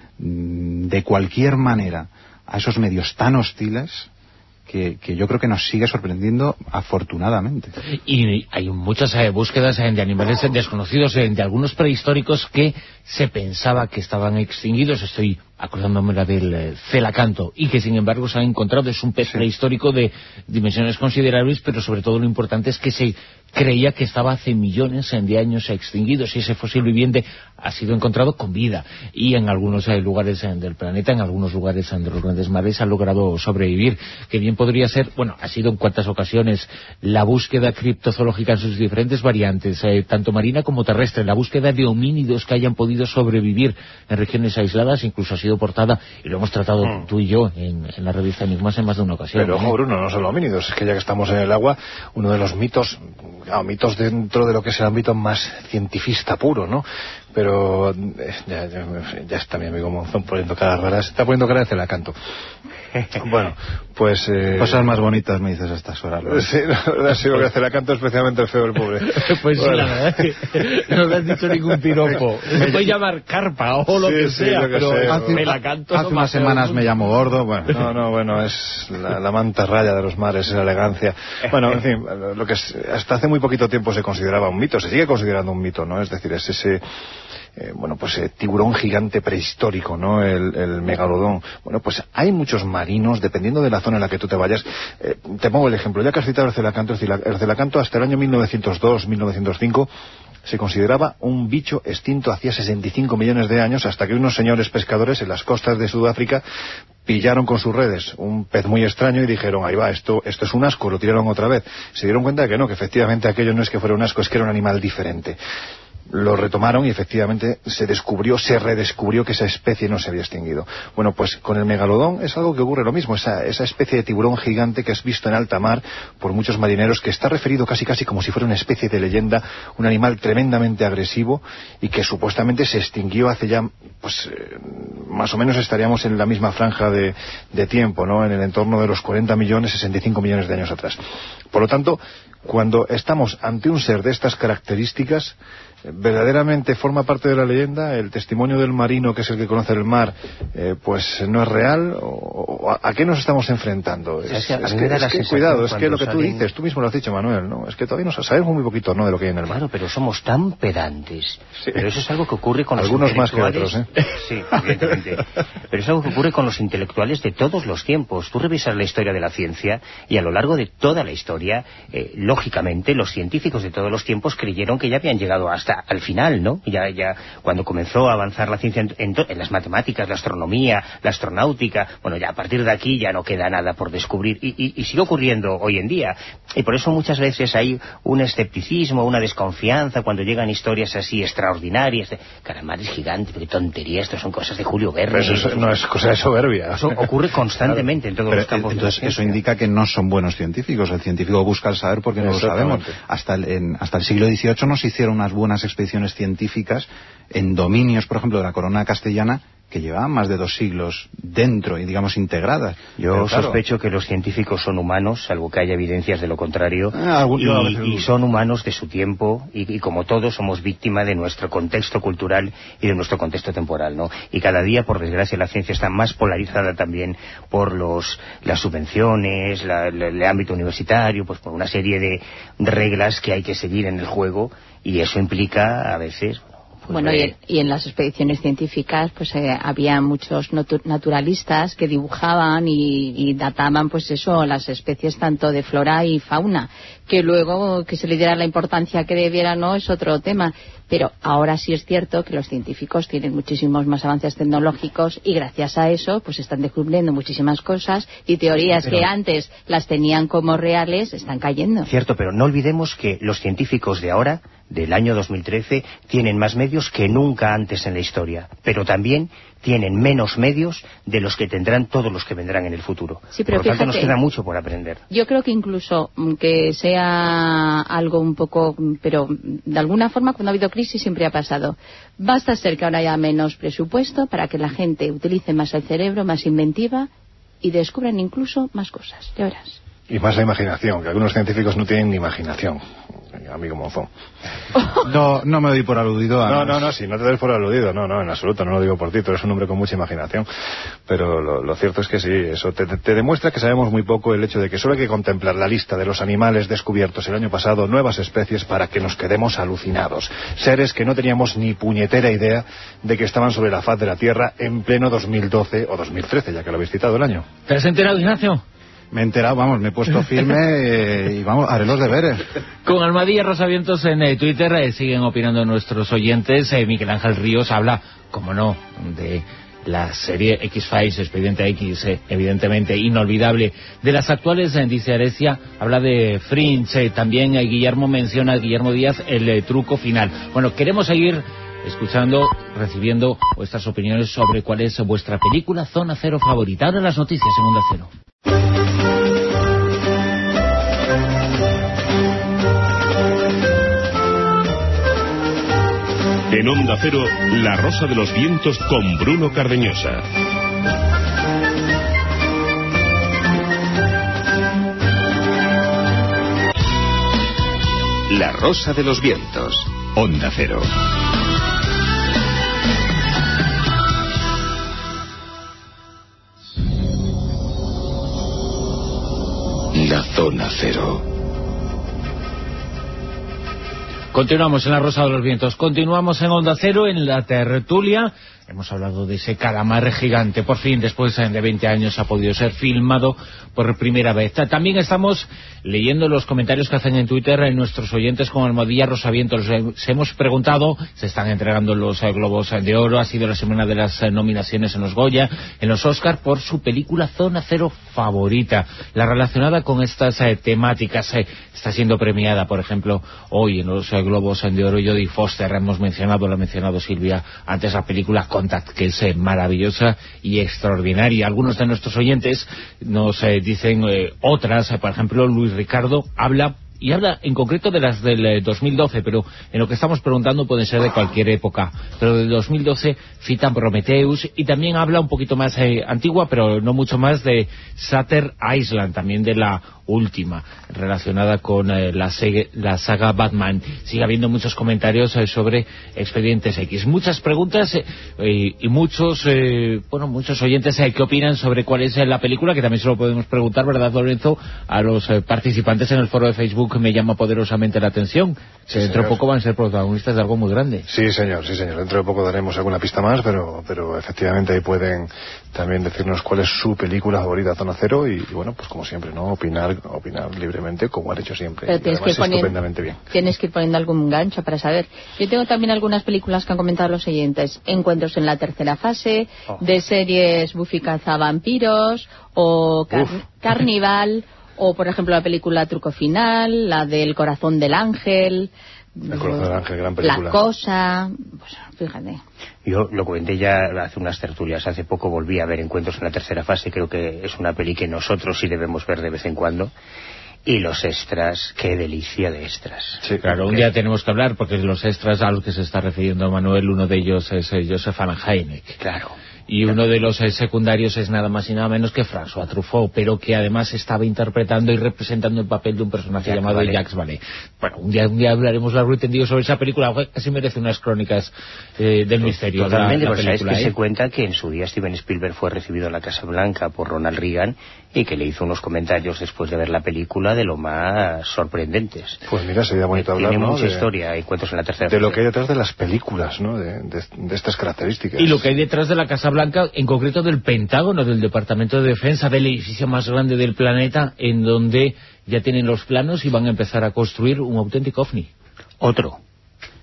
mm, de cualquier manera a esos medios tan hostiles, Que, que yo creo que nos sigue sorprendiendo afortunadamente. Y hay muchas eh, búsquedas eh, de animales eh, desconocidos, eh, de algunos prehistóricos que se pensaba que estaban extinguidos. Estoy acordándome la del eh, celacanto, y que sin embargo se ha encontrado. Es un pez sí. prehistórico de dimensiones considerables, pero sobre todo lo importante es que se creía que estaba hace millones de años extinguidos, y ese fósil viviente ha sido encontrado con vida, y en algunos eh, lugares eh, del planeta, en algunos lugares eh, de los grandes mares, ha logrado sobrevivir. Que bien podría ser, bueno, ha sido en cuantas ocasiones la búsqueda criptozoológica en sus diferentes variantes, eh, tanto marina como terrestre, la búsqueda de homínidos que hayan podido sobrevivir en regiones aisladas, incluso ha sido portada, y lo hemos tratado mm. tú y yo en, en la revista Enigmas en más de una ocasión. Pero ojo, Bruno, no sson homínidos, es que ya que estamos en el agua, uno de los mitos, claro, mitos dentro de lo que es el ámbito más cientifista puro, ¿no? Pero eh, ya, ya, ya está mi amigo Monzón poniendo caras raras, está poniendo cara de celacanto. Bueno, pues... Eh... Cosas más bonitas me dices a estas horas, ¿no? Sí, la verdad sí, porque celacanto especialmente el feo, el pobre. Pues bueno. Sí, la verdad es que no le has dicho ningún piropo. Se puede llamar carpa o lo sí, que sí, sea, lo que pero sea. hace, celacanto hace no unas semanas me llamó gordo, bueno. No, no, bueno, es la, la manta raya de los mares, esa elegancia. Bueno, en fin, lo que es, hasta hace muy poquito tiempo se consideraba un mito, se sigue considerando un mito, ¿no? Es decir, es ese... Eh, bueno, pues eh, tiburón gigante prehistórico, ¿no? El, el megalodón. Bueno, pues hay muchos marinos, dependiendo de la zona en la que tú te vayas. Eh, te pongo el ejemplo, ya que has citado el celacanto, el celacanto hasta el año mil novecientos dos, mil novecientos cinco se consideraba un bicho extinto hacía sesenta y cinco millones de años, hasta que unos señores pescadores en las costas de Sudáfrica pillaron con sus redes un pez muy extraño y dijeron, ahí va, esto, esto es un asco, lo tiraron otra vez. Se dieron cuenta de que no, que efectivamente aquello no es que fuera un asco, es que era un animal diferente. Lo retomaron y efectivamente se descubrió, se redescubrió que esa especie no se había extinguido. Bueno, pues con el megalodón es algo que ocurre lo mismo, esa, esa especie de tiburón gigante que es visto en alta mar por muchos marineros, que está referido casi casi como si fuera una especie de leyenda, un animal tremendamente agresivo y que supuestamente se extinguió hace ya, pues eh, más o menos estaríamos en la misma franja de, de tiempo, ¿no? En el entorno de los cuarenta millones, sesenta y cinco millones de años atrás. Por lo tanto, cuando estamos ante un ser de estas características, verdaderamente forma parte de la leyenda, el testimonio del marino, que es el que conoce el mar, eh, pues no es real, o, o ¿a qué nos estamos enfrentando? Es, es, es que, es que cuidado, es que lo que tú salen... dices, tú mismo lo has dicho, Manuel, ¿no? Es que todavía no sabemos muy poquito, ¿no?, de lo que hay en el mar. Claro, pero somos tan pedantes. Sí. Pero eso es algo que ocurre con algunos los intelectuales. Algunos más que otros, ¿eh? Sí, evidentemente. Pero es algo que ocurre con los intelectuales de todos los tiempos. Tú revisas la historia de la ciencia y a lo largo de toda la historia, eh, lógicamente, los científicos de todos los tiempos creyeron que ya habían llegado hasta al final, ¿no? Ya, ya cuando comenzó a avanzar la ciencia en, en, en las matemáticas, la astronomía, la astronáutica, bueno, ya a partir de aquí ya no queda nada por descubrir y, y, y sigue ocurriendo hoy en día. Y por eso muchas veces hay un escepticismo, una desconfianza cuando llegan historias así extraordinarias de Calamar es gigante, qué tontería, esto son cosas de Julio Verne. Pero eso no es cosa de soberbia. Eso ocurre constantemente claro. en todos Pero, los campos. Entonces eso indica que no son buenos científicos. El científico busca el saber porque no lo sabemos. Hasta el, en, hasta el siglo dieciocho no se hicieron unas buenas expediciones científicas en dominios, por ejemplo, de la corona castellana, que llevaban más de dos siglos dentro y, digamos, integradas. Yo claro, sospecho que los científicos son humanos, salvo que haya evidencias de lo contrario, ah, algún, y, y son humanos de su tiempo, y, y como todos somos víctima de nuestro contexto cultural y de nuestro contexto temporal, ¿no? Y cada día, por desgracia, la ciencia está más polarizada también por los las subvenciones, la, la, el ámbito universitario, pues por una serie de, de reglas que hay que seguir en el juego, y eso implica, a veces... Pues bueno, y en, y en las expediciones científicas pues eh, había muchos naturalistas que dibujaban y, y databan pues eso, las especies tanto de flora y fauna, que luego que se le diera la importancia que debiera no es otro tema, Pero ahora sí es cierto que los científicos tienen muchísimos más avances tecnológicos y gracias a eso pues están descubriendo muchísimas cosas y teorías pero, que antes las tenían como reales están cayendo. Cierto, pero no olvidemos que los científicos de ahora, del año dos mil trece, tienen más medios que nunca antes en la historia, pero también tienen menos medios de los que tendrán todos los que vendrán en el futuro. Sí, pero por lo tanto, fíjate, nos queda mucho por aprender. Yo creo que incluso que sea algo un poco, pero de alguna forma cuando ha habido crisis siempre ha pasado. Basta ser que ahora haya menos presupuesto para que la gente utilice más el cerebro, más inventiva y descubran incluso más cosas. Ya verás. Y más la imaginación, que algunos científicos no tienen ni imaginación, amigo Monzón. No, no me doy por aludido a... No, no, no, si no te doy por aludido, no, no, en absoluto, no lo digo por ti, tú eres un hombre con mucha imaginación, pero lo, lo cierto es que sí, eso te, te demuestra que sabemos muy poco el hecho de que solo hay que contemplar la lista de los animales descubiertos el año pasado, nuevas especies, para que nos quedemos alucinados. Seres que no teníamos ni puñetera idea de que estaban sobre la faz de la Tierra en pleno dos mil doce o dos mil trece, ya que lo habéis citado el año. ¿Te has enterado, Ignacio? Me he enterado, vamos, me he puesto firme eh, y vamos, haré los deberes. Con Almadía Rosavientos en eh, Twitter eh, siguen opinando nuestros oyentes. Eh, Miguel Ángel Ríos habla, como no, de la serie X-Files, Expediente X, eh, evidentemente inolvidable. De las actuales, eh, dice Arecia, habla de Fringe. Eh, también eh, Guillermo menciona, Guillermo Díaz, el eh, truco final. Bueno, queremos seguir escuchando, recibiendo vuestras opiniones sobre cuál es vuestra película Zona Cero favorita. Ahora las noticias en Onda Cero. En Onda Cero, La Rosa de los Vientos con Bruno Cardeñosa. La Rosa de los Vientos, Onda Cero. La Zona Cero. Continuamos en La Rosa de los Vientos, continuamos en Onda Cero, en la tertulia. Hemos hablado de ese calamar gigante, por fin, después de veinte años, ha podido ser filmado por primera vez. También estamos leyendo los comentarios que hacen en Twitter en nuestros oyentes con Almohadilla Rosavientos. Les hemos preguntado, se están entregando los eh, Globos de Oro, ha sido la semana de las eh, nominaciones en los Goya, en los Oscar, por su película Zona Cero favorita, la relacionada con estas eh, temáticas. Eh, está siendo premiada, por ejemplo, hoy en los eh, Globos de Oro, Jodie Foster, hemos mencionado, lo ha mencionado Silvia antes, la película Contact, que es eh, maravillosa y extraordinaria. Algunos de nuestros oyentes nos eh, dicen eh, otras, eh, por ejemplo, Luis Ricardo habla, y habla en concreto de las del eh, dos mil doce, pero en lo que estamos preguntando puede ser de cualquier época, pero del dos mil doce citan Prometheus, y también habla un poquito más eh, antigua, pero no mucho más, de Shutter Island, también de la última, relacionada con eh, la, la saga Batman. Sigue habiendo muchos comentarios eh, sobre Expedientes X, muchas preguntas eh, y, y muchos eh, bueno muchos oyentes eh, que opinan sobre cuál es eh, la película, que también se lo podemos preguntar, ¿verdad, Lorenzo?, a los eh, participantes en el foro de Facebook. Me llama poderosamente la atención, que sí, dentro de poco van a ser protagonistas de algo muy grande. Sí, señor, sí, señor, dentro de poco daremos alguna pista más, pero pero efectivamente ahí pueden también decirnos cuál es su película favorita, Zona Cero, y, y bueno, pues como siempre, ¿no?, opinar opinar libremente, como han hecho siempre. Pero tienes que, poner, estupendamente bien. Tienes que ir poniendo algún gancho para saber. Yo tengo también algunas películas que han comentado los oyentes: Encuentros en la tercera fase, oh. de series Buffy cazavampiros, o car Carnival, o por ejemplo la película Truco Final, la del Corazón del Ángel, El Corazón del Ángel, gran película. La Cosa, pues fíjate. Yo lo comenté ya hace unas tertulias, hace poco volví a ver Encuentros en la tercera fase, creo que es una peli que nosotros sí debemos ver de vez en cuando. Y los extras, qué delicia de extras. Sí, claro, un día tenemos que hablar, porque los extras a los que se está refiriendo Manuel, uno de ellos es eh, Joseph Anna Hynek. Claro. Y uno de los eh, secundarios es nada más y nada menos que François Truffaut, pero que además estaba interpretando y representando el papel de un personaje Jacques llamado Vallée. Jacques Vallée. Bueno, un día, un día hablaremos largo y tendido sobre esa película, casi merece unas crónicas eh, del misterio. Totalmente, la, la pues película, sabes que ¿eh? se cuenta que en su día Steven Spielberg fue recibido en la Casa Blanca por Ronald Reagan y que le hizo unos comentarios después de ver la película de lo más sorprendentes. Pues mira, sería bonito hablar, Tiene ¿no?, mucha de, historia, Encuentros en la tercera de fase. lo que hay detrás de las películas, ¿no?, de, de, de estas características. Y lo que hay detrás de la Casa Blanca, en concreto del Pentágono, del Departamento de Defensa, del edificio más grande del planeta, en donde ya tienen los planos y van a empezar a construir un auténtico ovni. Otro.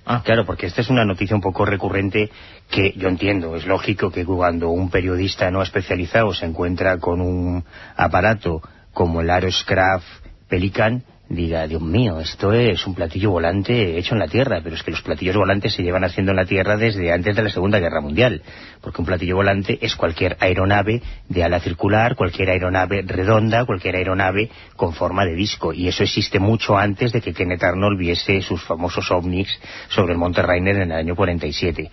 Ah. Claro, porque esta es una noticia un poco recurrente que yo entiendo. Es lógico que cuando un periodista no especializado se encuentra con un aparato como el Aeroscraft Pelican, diga, Dios mío, esto es un platillo volante hecho en la Tierra, pero es que los platillos volantes se llevan haciendo en la Tierra desde antes de la Segunda Guerra Mundial, porque un platillo volante es cualquier aeronave de ala circular, cualquier aeronave redonda, cualquier aeronave con forma de disco, y eso existe mucho antes de que Kenneth Arnold viese sus famosos ovnis sobre el Monte Rainier en el año cuarenta y siete.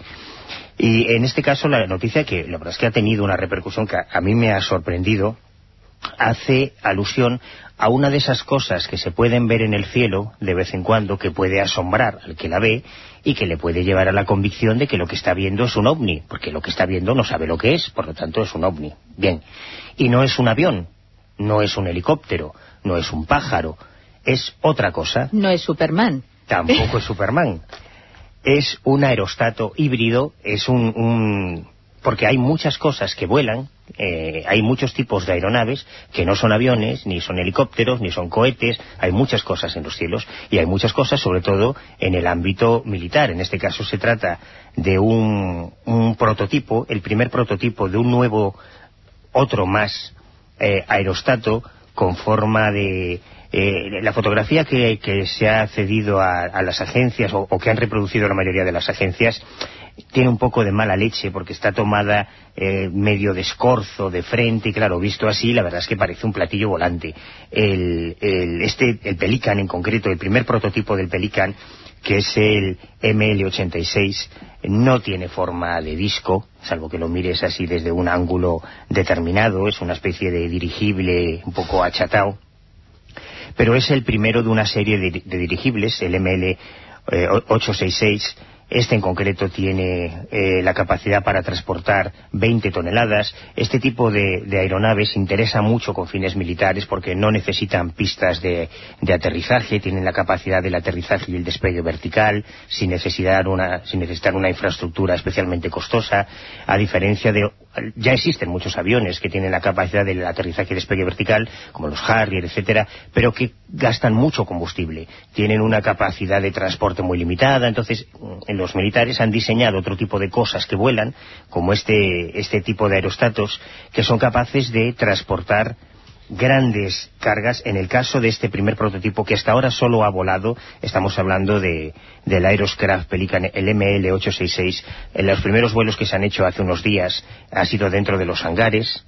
Y en este caso la noticia, que la verdad es que ha tenido una repercusión que a mí me ha sorprendido, hace alusión a una de esas cosas que se pueden ver en el cielo de vez en cuando, que puede asombrar al que la ve y que le puede llevar a la convicción de que lo que está viendo es un ovni, porque lo que está viendo no sabe lo que es, por lo tanto es un ovni. Bien, y no es un avión, no es un helicóptero, no es un pájaro, es otra cosa. No es Superman. Tampoco es Superman. Es un aerostato híbrido, es un... un porque hay muchas cosas que vuelan, eh, hay muchos tipos de aeronaves que no son aviones, ni son helicópteros, ni son cohetes, hay muchas cosas en los cielos, y hay muchas cosas sobre todo en el ámbito militar. En este caso se trata de un, un prototipo, el primer prototipo de un nuevo, otro más, eh, aerostato con forma de... Eh, la fotografía que, que se ha cedido a, a las agencias, o, o que han reproducido la mayoría de las agencias, tiene un poco de mala leche porque está tomada eh, medio de escorzo, de frente, y claro, visto así, la verdad es que parece un platillo volante. El, el, este, el Pelican en concreto, el primer prototipo del Pelican, que es el M L ochenta y seis, no tiene forma de disco, salvo que lo mires así desde un ángulo determinado, es una especie de dirigible un poco achatado, pero es el primero de una serie de, de dirigibles, el M L ochocientos sesenta y seis. Este en concreto tiene eh, la capacidad para transportar veinte toneladas. Este tipo de, de aeronaves interesa mucho con fines militares porque no necesitan pistas de, de aterrizaje, tienen la capacidad del aterrizaje y el despegue vertical, sin necesidad una, sin necesitar una infraestructura especialmente costosa, a diferencia de... Ya existen muchos aviones que tienen la capacidad del aterrizaje y despegue vertical, como los Harrier, etcétera, pero que gastan mucho combustible, tienen una capacidad de transporte muy limitada. Entonces, en los militares han diseñado otro tipo de cosas que vuelan, como este, este tipo de aerostatos, que son capaces de transportar grandes cargas. En el caso de este primer prototipo, que hasta ahora solo ha volado, estamos hablando de del Aeroscraft Pelican, el M L ochocientos sesenta y seis. En los primeros vuelos que se han hecho hace unos días ha sido dentro de los hangares.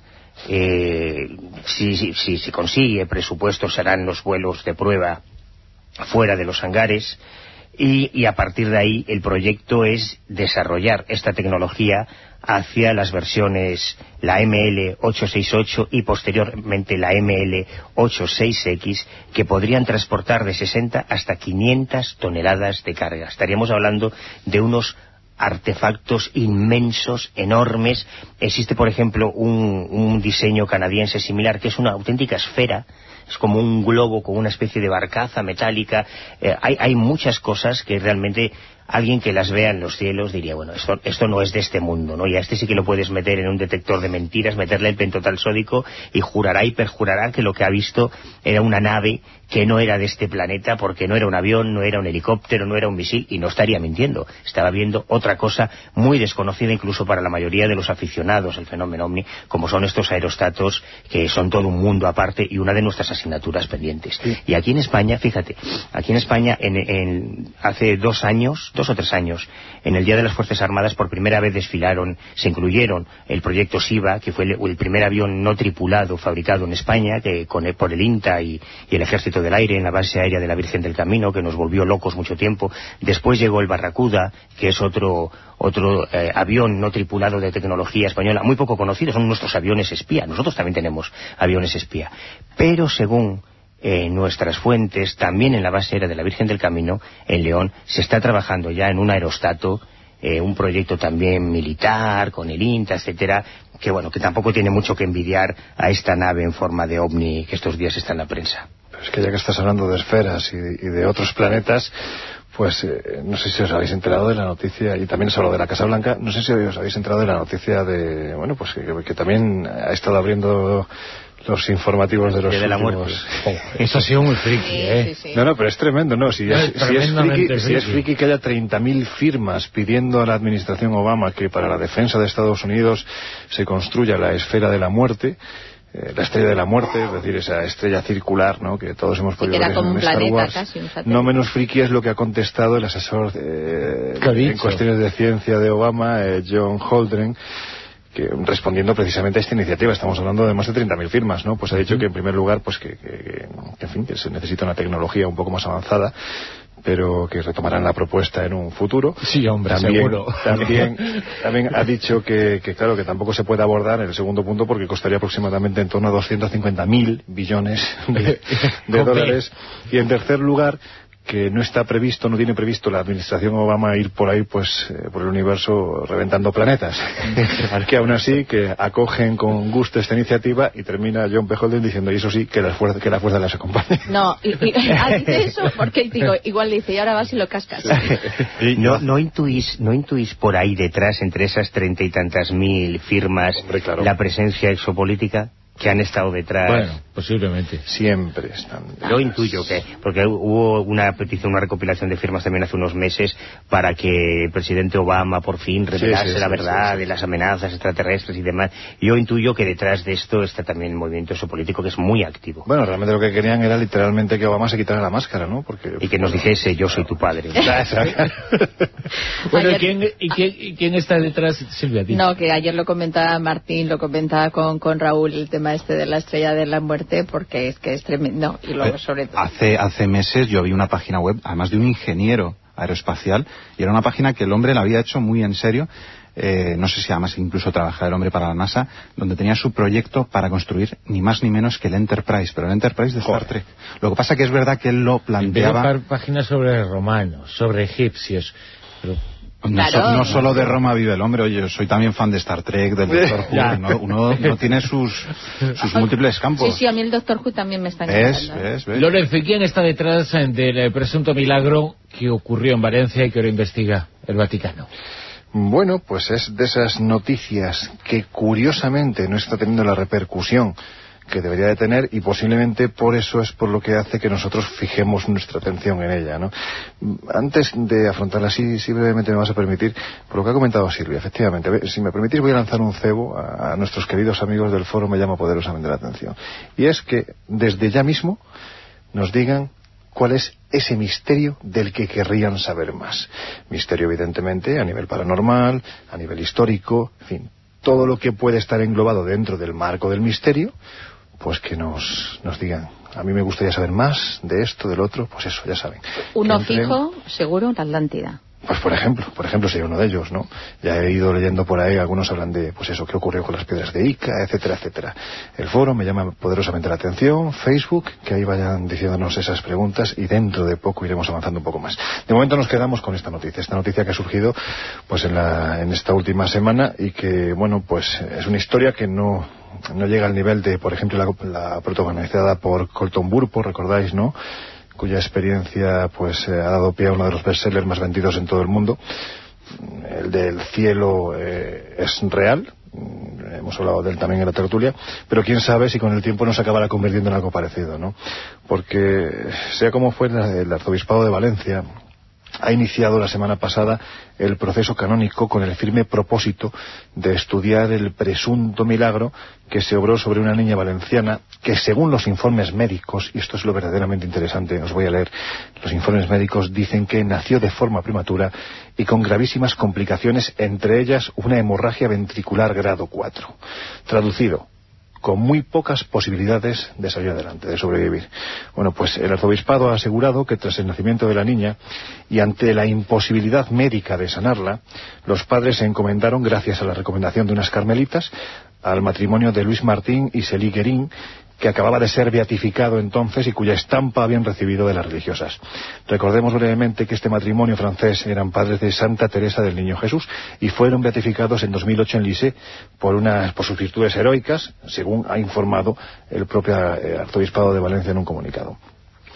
Eh, si, si, si se consigue presupuesto, serán los vuelos de prueba fuera de los hangares. Y, y a partir de ahí el proyecto es desarrollar esta tecnología hacia las versiones, la M L ochocientos sesenta y ocho y posteriormente la M L ochocientos sesenta y seis X, que podrían transportar de sesenta hasta quinientas toneladas de carga. Estaríamos hablando de unos artefactos inmensos, enormes. Existe, por ejemplo, un, un diseño canadiense similar, que es una auténtica esfera, es como un globo con una especie de barcaza metálica. Eh, hay, hay muchas cosas que realmente alguien que las vea en los cielos diría, bueno, esto, esto no es de este mundo, ¿no? Y a este sí que lo puedes meter en un detector de mentiras, meterle el pentotal sódico y jurará y perjurará que lo que ha visto era una nave que no era de este planeta, porque no era un avión, no era un helicóptero, no era un misil, y no estaría mintiendo. Estaba viendo otra cosa muy desconocida incluso para la mayoría de los aficionados al fenómeno ovni, como son estos aerostatos, que son todo un mundo aparte y una de nuestras asignaturas pendientes. Sí. Y aquí en España, fíjate, aquí en España en, en, hace dos años, dos o tres años, en el Día de las Fuerzas Armadas por primera vez desfilaron, se incluyeron el proyecto SIVA, que fue el, el primer avión no tripulado fabricado en España, que con el, por el INTA y, y el Ejército del Aire en la base aérea de la Virgen del Camino, que nos volvió locos mucho tiempo. Después llegó el Barracuda, que es otro otro eh, avión no tripulado de tecnología española, muy poco conocido, son nuestros aviones espía. Nosotros también tenemos aviones espía. Pero según eh, nuestras fuentes, también en la base aérea de la Virgen del Camino, en León, se está trabajando ya en un aerostato, eh, un proyecto también militar, con el INTA, etcétera, que bueno, que tampoco tiene mucho que envidiar a esta nave en forma de ovni que estos días está en la prensa. Es que ya que estás hablando de esferas y, y de otros planetas, Pues eh, no sé si os habéis enterado de la noticia, y también se habló de la Casa Blanca, no sé si os habéis enterado de la noticia de, bueno, pues que, que también ha estado abriendo los informativos de los de la últimos... muerte. Oh, eso ha sido muy friki, ¿eh? Sí, sí, sí. No, no, pero es tremendo, ¿no? Si, No, es, es si, es friki, tremendamente si es friki. friki que haya treinta mil firmas pidiendo a la administración Obama que para la defensa de Estados Unidos se construya la esfera de la muerte, eh, la estrella de la muerte, es decir, esa estrella circular, ¿no?, que todos hemos podido era ver como en un Star planeta Wars. casi, un satélite. No menos friki es lo que ha contestado el asesor eh, ¿Qué ha en dicho? cuestiones de ciencia de Obama, eh, John Holdren, que respondiendo precisamente a esta iniciativa, estamos hablando de más de treinta mil firmas, ¿no? Pues ha dicho que en primer lugar, pues que, que, que, en fin, que se necesita una tecnología un poco más avanzada, pero que retomarán la propuesta en un futuro. Sí, hombre, también, seguro. También, también ha dicho que, que, claro, que tampoco se puede abordar en el segundo punto porque costaría aproximadamente en torno a doscientos cincuenta mil billones de, de dólares. Y en tercer lugar, que no está previsto, no tiene previsto la administración Obama ir por ahí, pues, eh, por el universo reventando planetas. Que aún así, que acogen con gusto esta iniciativa y termina John P. Holden diciendo, y eso sí, que la fuerza, que la fuerza les acompañe. No, y, y, ah, dice eso porque digo, igual le dice, y ahora vas y lo cascas. No, no intuís, no intuís por ahí detrás, entre esas treinta y tantas mil firmas, Hombre, claro, la presencia exopolítica que han estado detrás. Bueno, posiblemente. Siempre están. Yo intuyo que, porque hubo una petición, una recopilación de firmas también hace unos meses para que el presidente Obama por fin revelase sí, sí, la sí, verdad sí, sí. de las amenazas extraterrestres y demás. Yo intuyo que detrás de esto está también el movimiento exopolítico, que es muy activo. Bueno, realmente lo que querían era literalmente que Obama se quitara la máscara, ¿no? Porque, Y que nos dijese, yo soy tu padre. Bueno, ¿y Ayer- quién, y quién, y quién está detrás, Silvia? Di. No, que ayer lo comentaba Martín, lo comentaba con, con Raúl, el tema este de la estrella de la muerte, porque es que es tremendo. Y luego, Eh, sobre todo... Hace, hace meses yo vi una página web, además de un ingeniero aeroespacial, y era una página que el hombre la había hecho muy en serio. Eh, no sé si además incluso trabajaba el hombre para la NASA, donde tenía su proyecto para construir ni más ni menos que el Enterprise, pero el Enterprise de Star Trek. Lo que pasa que es verdad que él lo planteaba... Veo páginas sobre romanos, sobre egipcios, pero... No, Claro. so- no solo de Roma vive el hombre, oye, yo soy también fan de Star Trek, del Doctor Who, Ya. uno, uno, uno tiene sus, sus múltiples campos. Sí, sí, a mí el Doctor Who también me está ¿Ves? encantando. ¿Ves? ¿Ves? Lorenzo, ¿y quién está detrás eh, del eh, presunto milagro que ocurrió en Valencia y que ahora investiga el Vaticano? Bueno, pues es de esas noticias que curiosamente no está teniendo la repercusión que debería de tener, y posiblemente por eso es por lo que hace que nosotros fijemos nuestra atención en ella, ¿no? Antes de afrontarla así, sí brevemente me vas a permitir, por lo que ha comentado Silvia, efectivamente, ve, si me permitís voy a lanzar un cebo a, a nuestros queridos amigos del foro Me llama poderosamente la atención. Y es que desde ya mismo nos digan cuál es ese misterio del que querrían saber más. Misterio, evidentemente, a nivel paranormal, a nivel histórico, en fin, todo lo que puede estar englobado dentro del marco del misterio, pues que nos, nos digan. A mí me gustaría saber más de esto, del otro, pues eso, ya saben. Uno Que entren- fijo, seguro, la Atlántida. Pues por ejemplo, por ejemplo sería uno de ellos, ¿no? Ya he ido leyendo por ahí, algunos hablan de, pues eso, qué ocurrió con las piedras de Ica, etcétera, etcétera. El foro me llama poderosamente la atención, Facebook, que ahí vayan diciéndonos esas preguntas y dentro de poco iremos avanzando un poco más. De momento nos quedamos con esta noticia, esta noticia que ha surgido pues en, la, en esta última semana y que, bueno, pues es una historia que no, no llega al nivel de, por ejemplo, la, la protagonizada por Colton Burpo, recordáis, ¿no?, cuya experiencia pues eh, ha dado pie a uno de los bestsellers más vendidos en todo el mundo. El del cielo eh, es real, hemos hablado de él también en la tertulia, pero quién sabe si con el tiempo no se acabará convirtiendo en algo parecido, ¿no? Porque sea como fuera, el arzobispado de Valencia ha iniciado la semana pasada el proceso canónico con el firme propósito de estudiar el presunto milagro que se obró sobre una niña valenciana que, según los informes médicos, y esto es lo verdaderamente interesante, os voy a leer, los informes médicos dicen que nació de forma prematura y con gravísimas complicaciones, entre ellas una hemorragia ventricular grado cuatro. Traducido, con muy pocas posibilidades de salir adelante, de sobrevivir. Bueno, pues el arzobispado ha asegurado que tras el nacimiento de la niña y ante la imposibilidad médica de sanarla, los padres se encomendaron, gracias a la recomendación de unas carmelitas, al matrimonio de Luis Martín y Célie Guérin, que acababa de ser beatificado entonces y cuya estampa habían recibido de las religiosas. Recordemos brevemente que este matrimonio francés eran padres de Santa Teresa del Niño Jesús y fueron beatificados en dos mil ocho en Lisieux por, unas, por sus virtudes heroicas, según ha informado el propio eh, arzobispado de Valencia en un comunicado.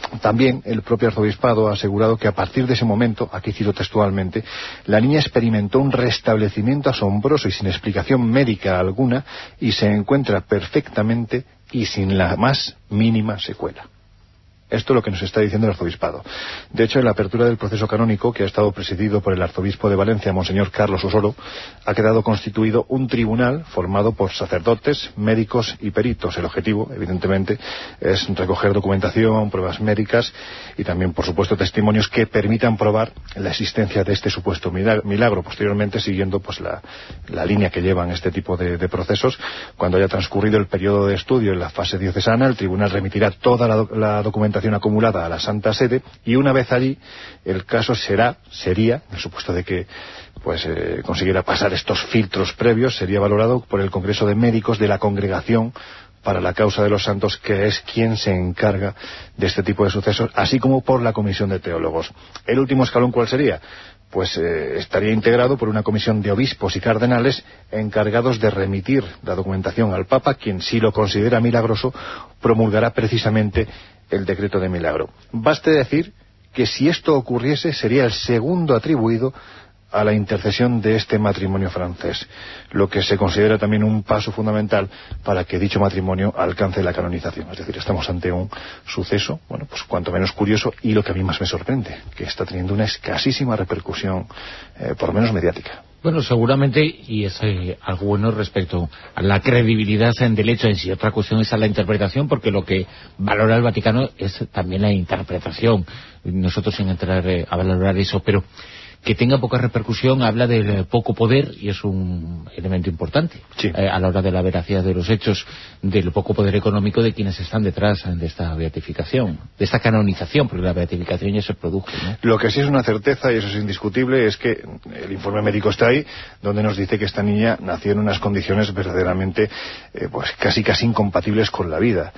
También el propio arzobispado ha asegurado que a partir de ese momento, aquí cito textualmente, la niña experimentó un restablecimiento asombroso y sin explicación médica alguna y se encuentra perfectamente y sin la más mínima secuela. Esto es lo que nos está diciendo el arzobispado. De hecho, en la apertura del proceso canónico, que ha estado presidido por el arzobispo de Valencia, Monseñor Carlos Osoro, ha quedado constituido un tribunal formado por sacerdotes, médicos y peritos. El objetivo, evidentemente, es recoger documentación, pruebas médicas y también, por supuesto, testimonios que permitan probar la existencia de este supuesto milagro. Posteriormente, siguiendo pues la, la línea que llevan este tipo de, de procesos, cuando haya transcurrido el periodo de estudio en la fase diocesana, el tribunal remitirá toda la, la documentación acumulada a la Santa Sede y una vez allí el caso será, sería, en el supuesto de que pues eh, consiguiera pasar estos filtros previos, sería valorado por el Congreso de Médicos de la Congregación para la Causa de los Santos, que es quien se encarga de este tipo de sucesos, así como por la Comisión de Teólogos. ¿El último escalón cuál sería? Pues eh, estaría integrado por una comisión de obispos y cardenales encargados de remitir la documentación al Papa, quien, si lo considera milagroso, promulgará precisamente el decreto de milagro. Baste decir que si esto ocurriese sería el segundo atribuido a la intercesión de este matrimonio francés, lo que se considera también un paso fundamental para que dicho matrimonio alcance la canonización. Es decir, estamos ante un suceso, bueno, pues cuanto menos curioso, y lo que a mí más me sorprende, que está teniendo una escasísima repercusión, eh, por lo menos mediática. Bueno, seguramente, y es eh, algo bueno respecto a la credibilidad del hecho en sí. Otra cuestión es a la interpretación, porque lo que valora el Vaticano es también la interpretación. Nosotros sin entrar eh, a valorar eso, pero que tenga poca repercusión habla del poco poder, y es un elemento importante sí. eh, a la hora de la veracidad de los hechos, del poco poder económico de quienes están detrás de esta beatificación, de esta canonización, porque la beatificación ya se produjo, ¿no? Lo que sí es una certeza, y eso es indiscutible, es que el informe médico está ahí, donde nos dice que esta niña nació en unas condiciones verdaderamente eh, pues casi casi incompatibles con la vida.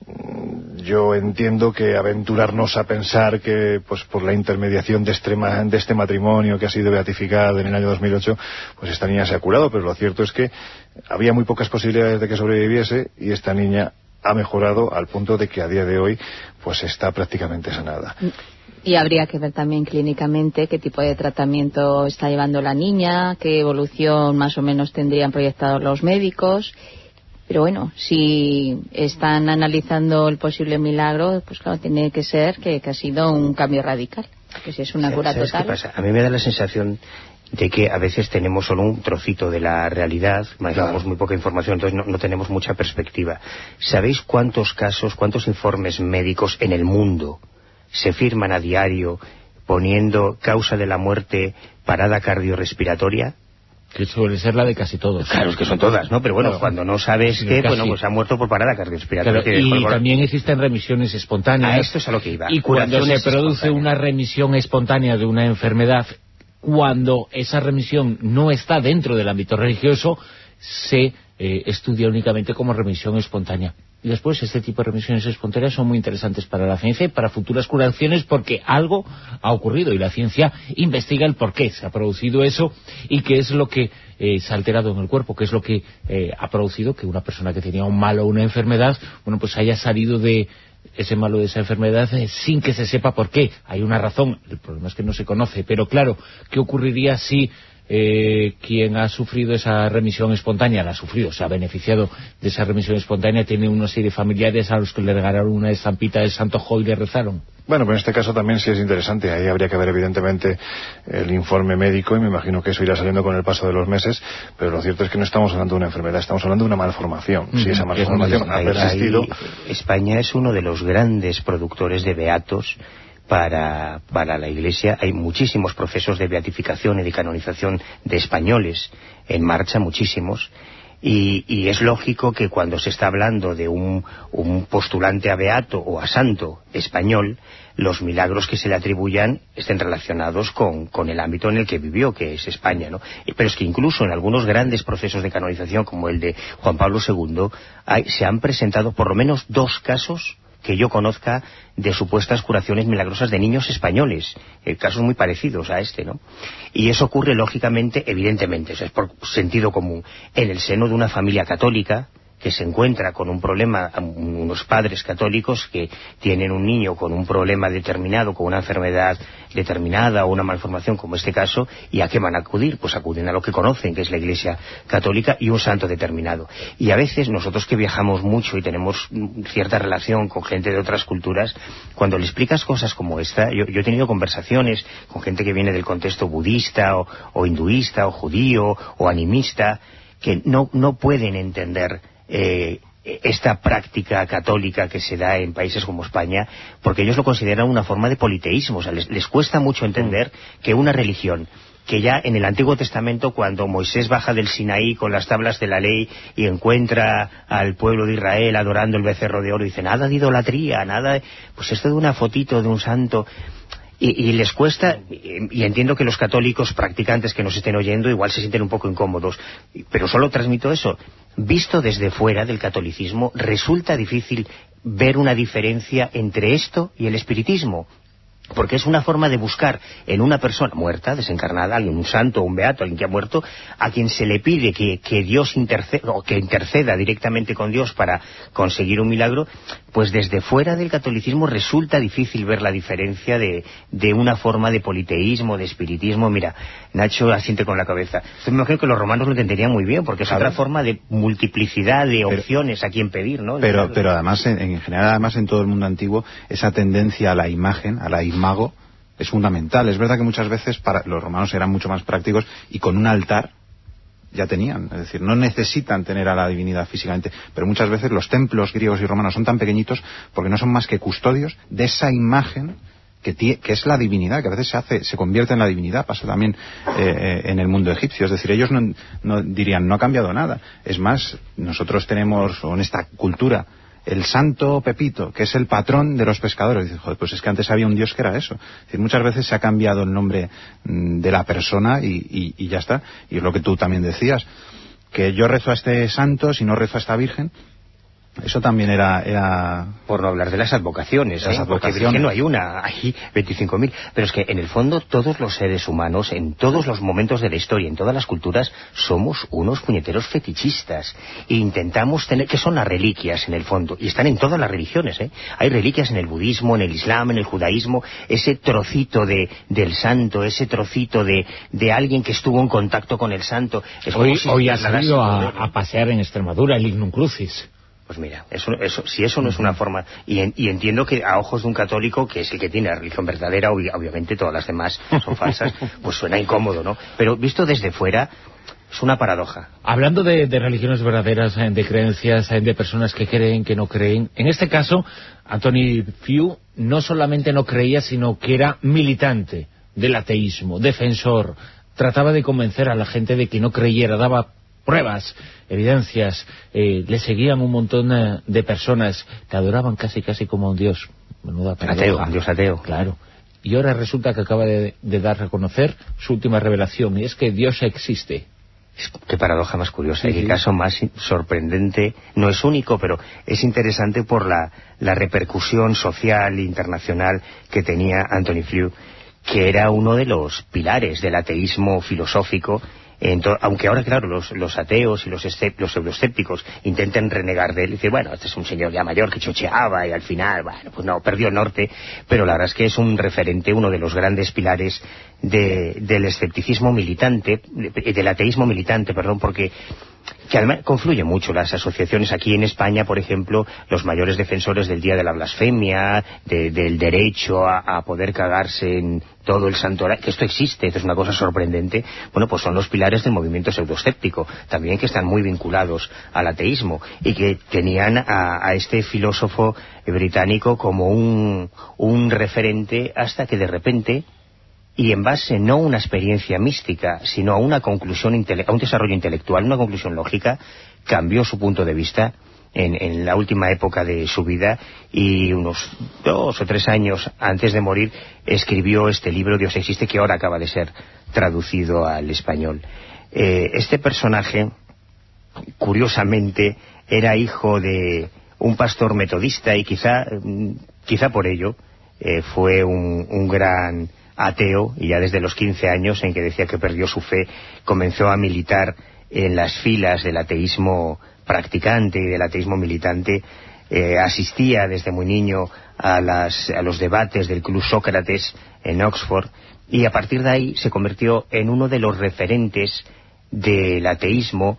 Yo entiendo que aventurarnos a pensar que pues por la intermediación de este, de este matrimonio que ha sido beatificado en el año dos mil ocho, pues esta niña se ha curado, pero lo cierto es que había muy pocas posibilidades de que sobreviviese, y esta niña ha mejorado al punto de que a día de hoy pues está prácticamente sanada. Y habría que ver también clínicamente qué tipo de tratamiento está llevando la niña, qué evolución más o menos tendrían proyectados los médicos. Pero bueno, si están analizando el posible milagro, pues claro, tiene que ser que, que ha sido un cambio radical, que si es una cura ¿Sabes total. qué pasa? A mí me da la sensación de que a veces tenemos solo un trocito de la realidad, manejamos claro. muy poca información, entonces no, no tenemos mucha perspectiva. ¿Sabéis cuántos casos, cuántos informes médicos en el mundo se firman a diario poniendo causa de la muerte parada cardiorrespiratoria? Que suele ser la de casi todos. Claro, es que son todas, ¿no? Pero bueno, claro. cuando no sabes que, bueno, pues ha muerto por parada cardiorrespiratoria. Claro, y también existen remisiones espontáneas. A esto es a lo que iba. Y cuando se produce una remisión espontánea de una enfermedad, cuando esa remisión no está dentro del ámbito religioso, se eh, estudia únicamente como remisión espontánea. Y después este tipo de remisiones espontáneas son muy interesantes para la ciencia y para futuras curaciones, porque algo ha ocurrido y la ciencia investiga el por qué se ha producido eso y qué es lo que eh, se ha alterado en el cuerpo, qué es lo que eh, ha producido que una persona que tenía un mal o una enfermedad, bueno, pues haya salido de ese mal o de esa enfermedad eh, sin que se sepa por qué. Hay una razón, el problema es que no se conoce, pero claro, ¿qué ocurriría si Eh, quien ha sufrido esa remisión espontánea, la ha sufrido, se ha beneficiado de esa remisión espontánea, tiene una serie de familiares a los que le regalaron una estampita del Santo Jo y le rezaron? Bueno, pero en este caso también sí es interesante. Ahí habría que ver evidentemente el informe médico, y me imagino que eso irá saliendo con el paso de los meses, pero lo cierto es que no estamos hablando de una enfermedad, estamos hablando de una malformación. Mm-hmm. Si esa malformación ha persistido... España es uno de los grandes productores de beatos Para, para la Iglesia. Hay muchísimos procesos de beatificación y de canonización de españoles en marcha, muchísimos, y, y es lógico que cuando se está hablando de un, un postulante a beato o a santo español, los milagros que se le atribuyan estén relacionados con, con el ámbito en el que vivió, que es España, ¿no? Pero es que incluso en algunos grandes procesos de canonización, como el de Juan Pablo segundo, hay, se han presentado por lo menos dos casos que yo conozca de supuestas curaciones milagrosas de niños españoles, eh, casos muy parecidos a este, ¿no? Y eso ocurre lógicamente, evidentemente, o sea, es por sentido común, en el seno de una familia católica que se encuentra con un problema, unos padres católicos que tienen un niño con un problema determinado, con una enfermedad determinada o una malformación como este caso, ¿y a qué van a acudir? Pues acuden a lo que conocen, que es la Iglesia Católica y un santo determinado. Y a veces nosotros que viajamos mucho y tenemos cierta relación con gente de otras culturas, cuando le explicas cosas como esta, yo, yo he tenido conversaciones con gente que viene del contexto budista o, o hinduista o judío o animista, que no, no pueden entender Eh, esta práctica católica que se da en países como España, porque ellos lo consideran una forma de politeísmo. O sea, les, les cuesta mucho entender que una religión que ya en el Antiguo Testamento, cuando Moisés baja del Sinaí con las tablas de la ley y encuentra al pueblo de Israel adorando el becerro de oro, dice, nada de idolatría, nada de... Pues esto de una fotito de un santo... Y, y les cuesta, y, y entiendo que los católicos practicantes que nos estén oyendo igual se sienten un poco incómodos, pero solo transmito eso. Visto desde fuera del catolicismo, resulta difícil ver una diferencia entre esto y el espiritismo, porque es una forma de buscar en una persona muerta, desencarnada, alguien, un santo, un beato, alguien que ha muerto, a quien se le pide que, que Dios interceda, o que interceda directamente con Dios para conseguir un milagro. Pues desde fuera del catolicismo resulta difícil ver la diferencia de, de una forma de politeísmo, de espiritismo. Mira, Nacho asiente con la cabeza. Yo me imagino que los romanos lo entenderían muy bien, porque es claro, otra forma de multiplicidad de pero, opciones a quien pedir, ¿no? Pero, claro. pero además, en, en general, además en todo el mundo antiguo, esa tendencia a la imagen, a la imago, es fundamental. Es verdad que muchas veces para los romanos eran mucho más prácticos y con un altar ya tenían, es decir, no necesitan tener a la divinidad físicamente, pero muchas veces los templos griegos y romanos son tan pequeñitos porque no son más que custodios de esa imagen que, tie, que es la divinidad, que a veces se hace, se convierte en la divinidad. Pasa también eh, en el mundo egipcio, es decir, ellos no, no dirían, no ha cambiado nada. Es más, nosotros tenemos, o en esta cultura, el santo Pepito, que es el patrón de los pescadores. Dices, joder, pues es que antes había un dios que era eso. Es decir, muchas veces se ha cambiado el nombre mmm, de la persona y, y, y ya está. Y es lo que tú también decías, que yo rezo a este santo si no rezo a esta virgen. Eso también era, era... Por no hablar de las advocaciones, las ¿eh? advocaciones. Porque no hay una, hay veinticinco mil. Pero es que en el fondo todos los seres humanos, en todos los momentos de la historia, en todas las culturas, somos unos puñeteros fetichistas. E intentamos tener... ¿Qué son las reliquias en el fondo? Y están en todas las religiones, ¿eh? Hay reliquias en el budismo, en el islam, en el judaísmo. Ese trocito de, del santo, ese trocito de, de alguien que estuvo en contacto con el santo. Es hoy si hoy ha salido a, a pasear en Extremadura el Lignum Crucis. Pues mira, eso, eso, si eso no es una forma... Y, en, y entiendo que a ojos de un católico, que es el que tiene la religión verdadera, ob, obviamente todas las demás son falsas, pues suena incómodo, ¿no? Pero visto desde fuera, es una paradoja. Hablando de, de religiones verdaderas, de creencias, de personas que creen, que no creen, en este caso, Antoni Fiu no solamente no creía, sino que era militante del ateísmo, defensor, trataba de convencer a la gente de que no creyera, daba pruebas, evidencias, eh, le seguían un montón eh, de personas que adoraban casi casi como a un dios. Menuda paradoja. Ateo, un dios ateo. Claro. Y ahora resulta que acaba de, de dar a reconocer su última revelación, y es que Dios existe. Qué paradoja más curiosa, sí, y qué sí. caso más sorprendente. No es único, pero es interesante por la, la repercusión social e internacional que tenía Antoni Fiu, que era uno de los pilares del ateísmo filosófico. Entonces, aunque ahora, claro, los, los ateos y los, los pseudoescépticos intenten renegar de él y decir, bueno, este es un señor ya mayor que chocheaba y al final, bueno, pues no, perdió el norte, pero la verdad es que es un referente, uno de los grandes pilares de, del escepticismo militante, de, del ateísmo militante, perdón, porque que además confluye mucho las asociaciones. Aquí en España, por ejemplo, los mayores defensores del Día de la Blasfemia, de, del derecho a, a poder cagarse en todo el santoral, que esto existe, esto es una cosa sorprendente, bueno, pues son los pilares del movimiento pseudoescéptico, también que están muy vinculados al ateísmo, y que tenían a, a este filósofo británico como un, un referente, hasta que de repente, y en base no a una experiencia mística, sino a una conclusión, a un desarrollo intelectual, una conclusión lógica, cambió su punto de vista en, en la última época de su vida, y unos dos o tres años antes de morir escribió este libro, Dios existe, que ahora acaba de ser traducido al español. Eh, este personaje, curiosamente, era hijo de un pastor metodista, y quizá, quizá por ello eh, fue un, un gran ateo, y ya desde los quince años, en que decía que perdió su fe, comenzó a militar en las filas del ateísmo practicante y del ateísmo militante, eh, asistía desde muy niño a, las, a los debates del Club Sócrates en Oxford, y a partir de ahí se convirtió en uno de los referentes del ateísmo.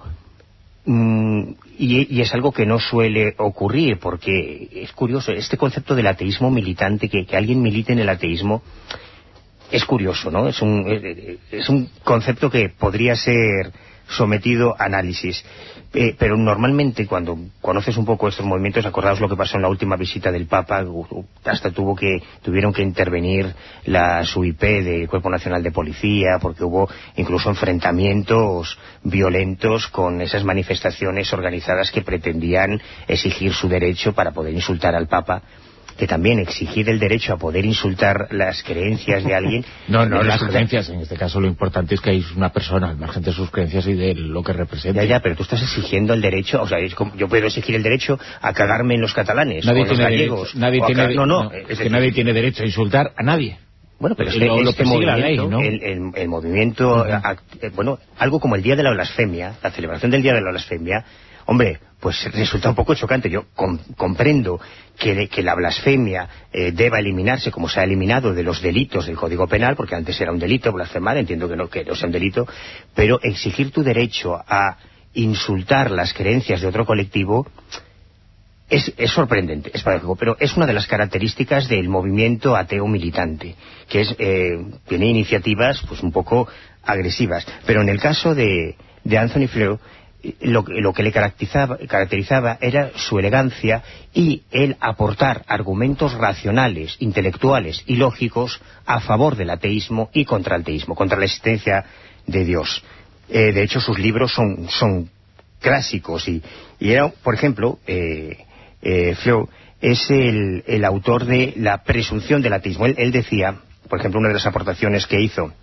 Mm, y, y es algo que no suele ocurrir, porque es curioso, este concepto del ateísmo militante, que, que alguien milite en el ateísmo, es curioso, ¿no? Es un, es un concepto que podría ser sometido a análisis. Eh, pero normalmente cuando conoces un poco estos movimientos, acordaos lo que pasó en la última visita del Papa, hasta tuvo que tuvieron que intervenir las U I P del Cuerpo Nacional de Policía, porque hubo incluso enfrentamientos violentos con esas manifestaciones organizadas que pretendían exigir su derecho para poder insultar al Papa, que también exigir el derecho a poder insultar las creencias de alguien... No, no, las resulta... creencias, en este caso lo importante es que hay una persona al margen de sus creencias y de lo que representa. Ya, ya, pero tú estás exigiendo el derecho, o sea, es como, yo puedo exigir el derecho a cagarme en los catalanes, nadie o en los tiene gallegos... Derecho, nadie tiene, a... No, no, no es que decir... nadie tiene derecho a insultar a nadie. Bueno, pero es que que este movimiento, la ley, ¿no? el, el, el movimiento, uh-huh. a, eh, bueno, algo como el Día de la Blasfemia, la celebración del Día de la Blasfemia, hombre, pues resulta un poco chocante. Yo com comprendo que, que la blasfemia eh, deba eliminarse, como se ha eliminado de los delitos del Código Penal, porque antes era un delito blasfemar, entiendo que no, que no sea un delito, pero exigir tu derecho a insultar las creencias de otro colectivo es, es sorprendente, es paradójico, pero es una de las características del movimiento ateo militante, que es eh, tiene iniciativas pues un poco agresivas. Pero en el caso de, de Anthony Flew, Lo, lo que le caracterizaba, caracterizaba era su elegancia y el aportar argumentos racionales, intelectuales y lógicos a favor del ateísmo y contra el teísmo, contra la existencia de Dios. Eh, de hecho, sus libros son, son clásicos y, y era, por ejemplo, eh, eh, Flew es el, el autor de la presunción del ateísmo. Él, él decía, por ejemplo, una de las aportaciones que hizo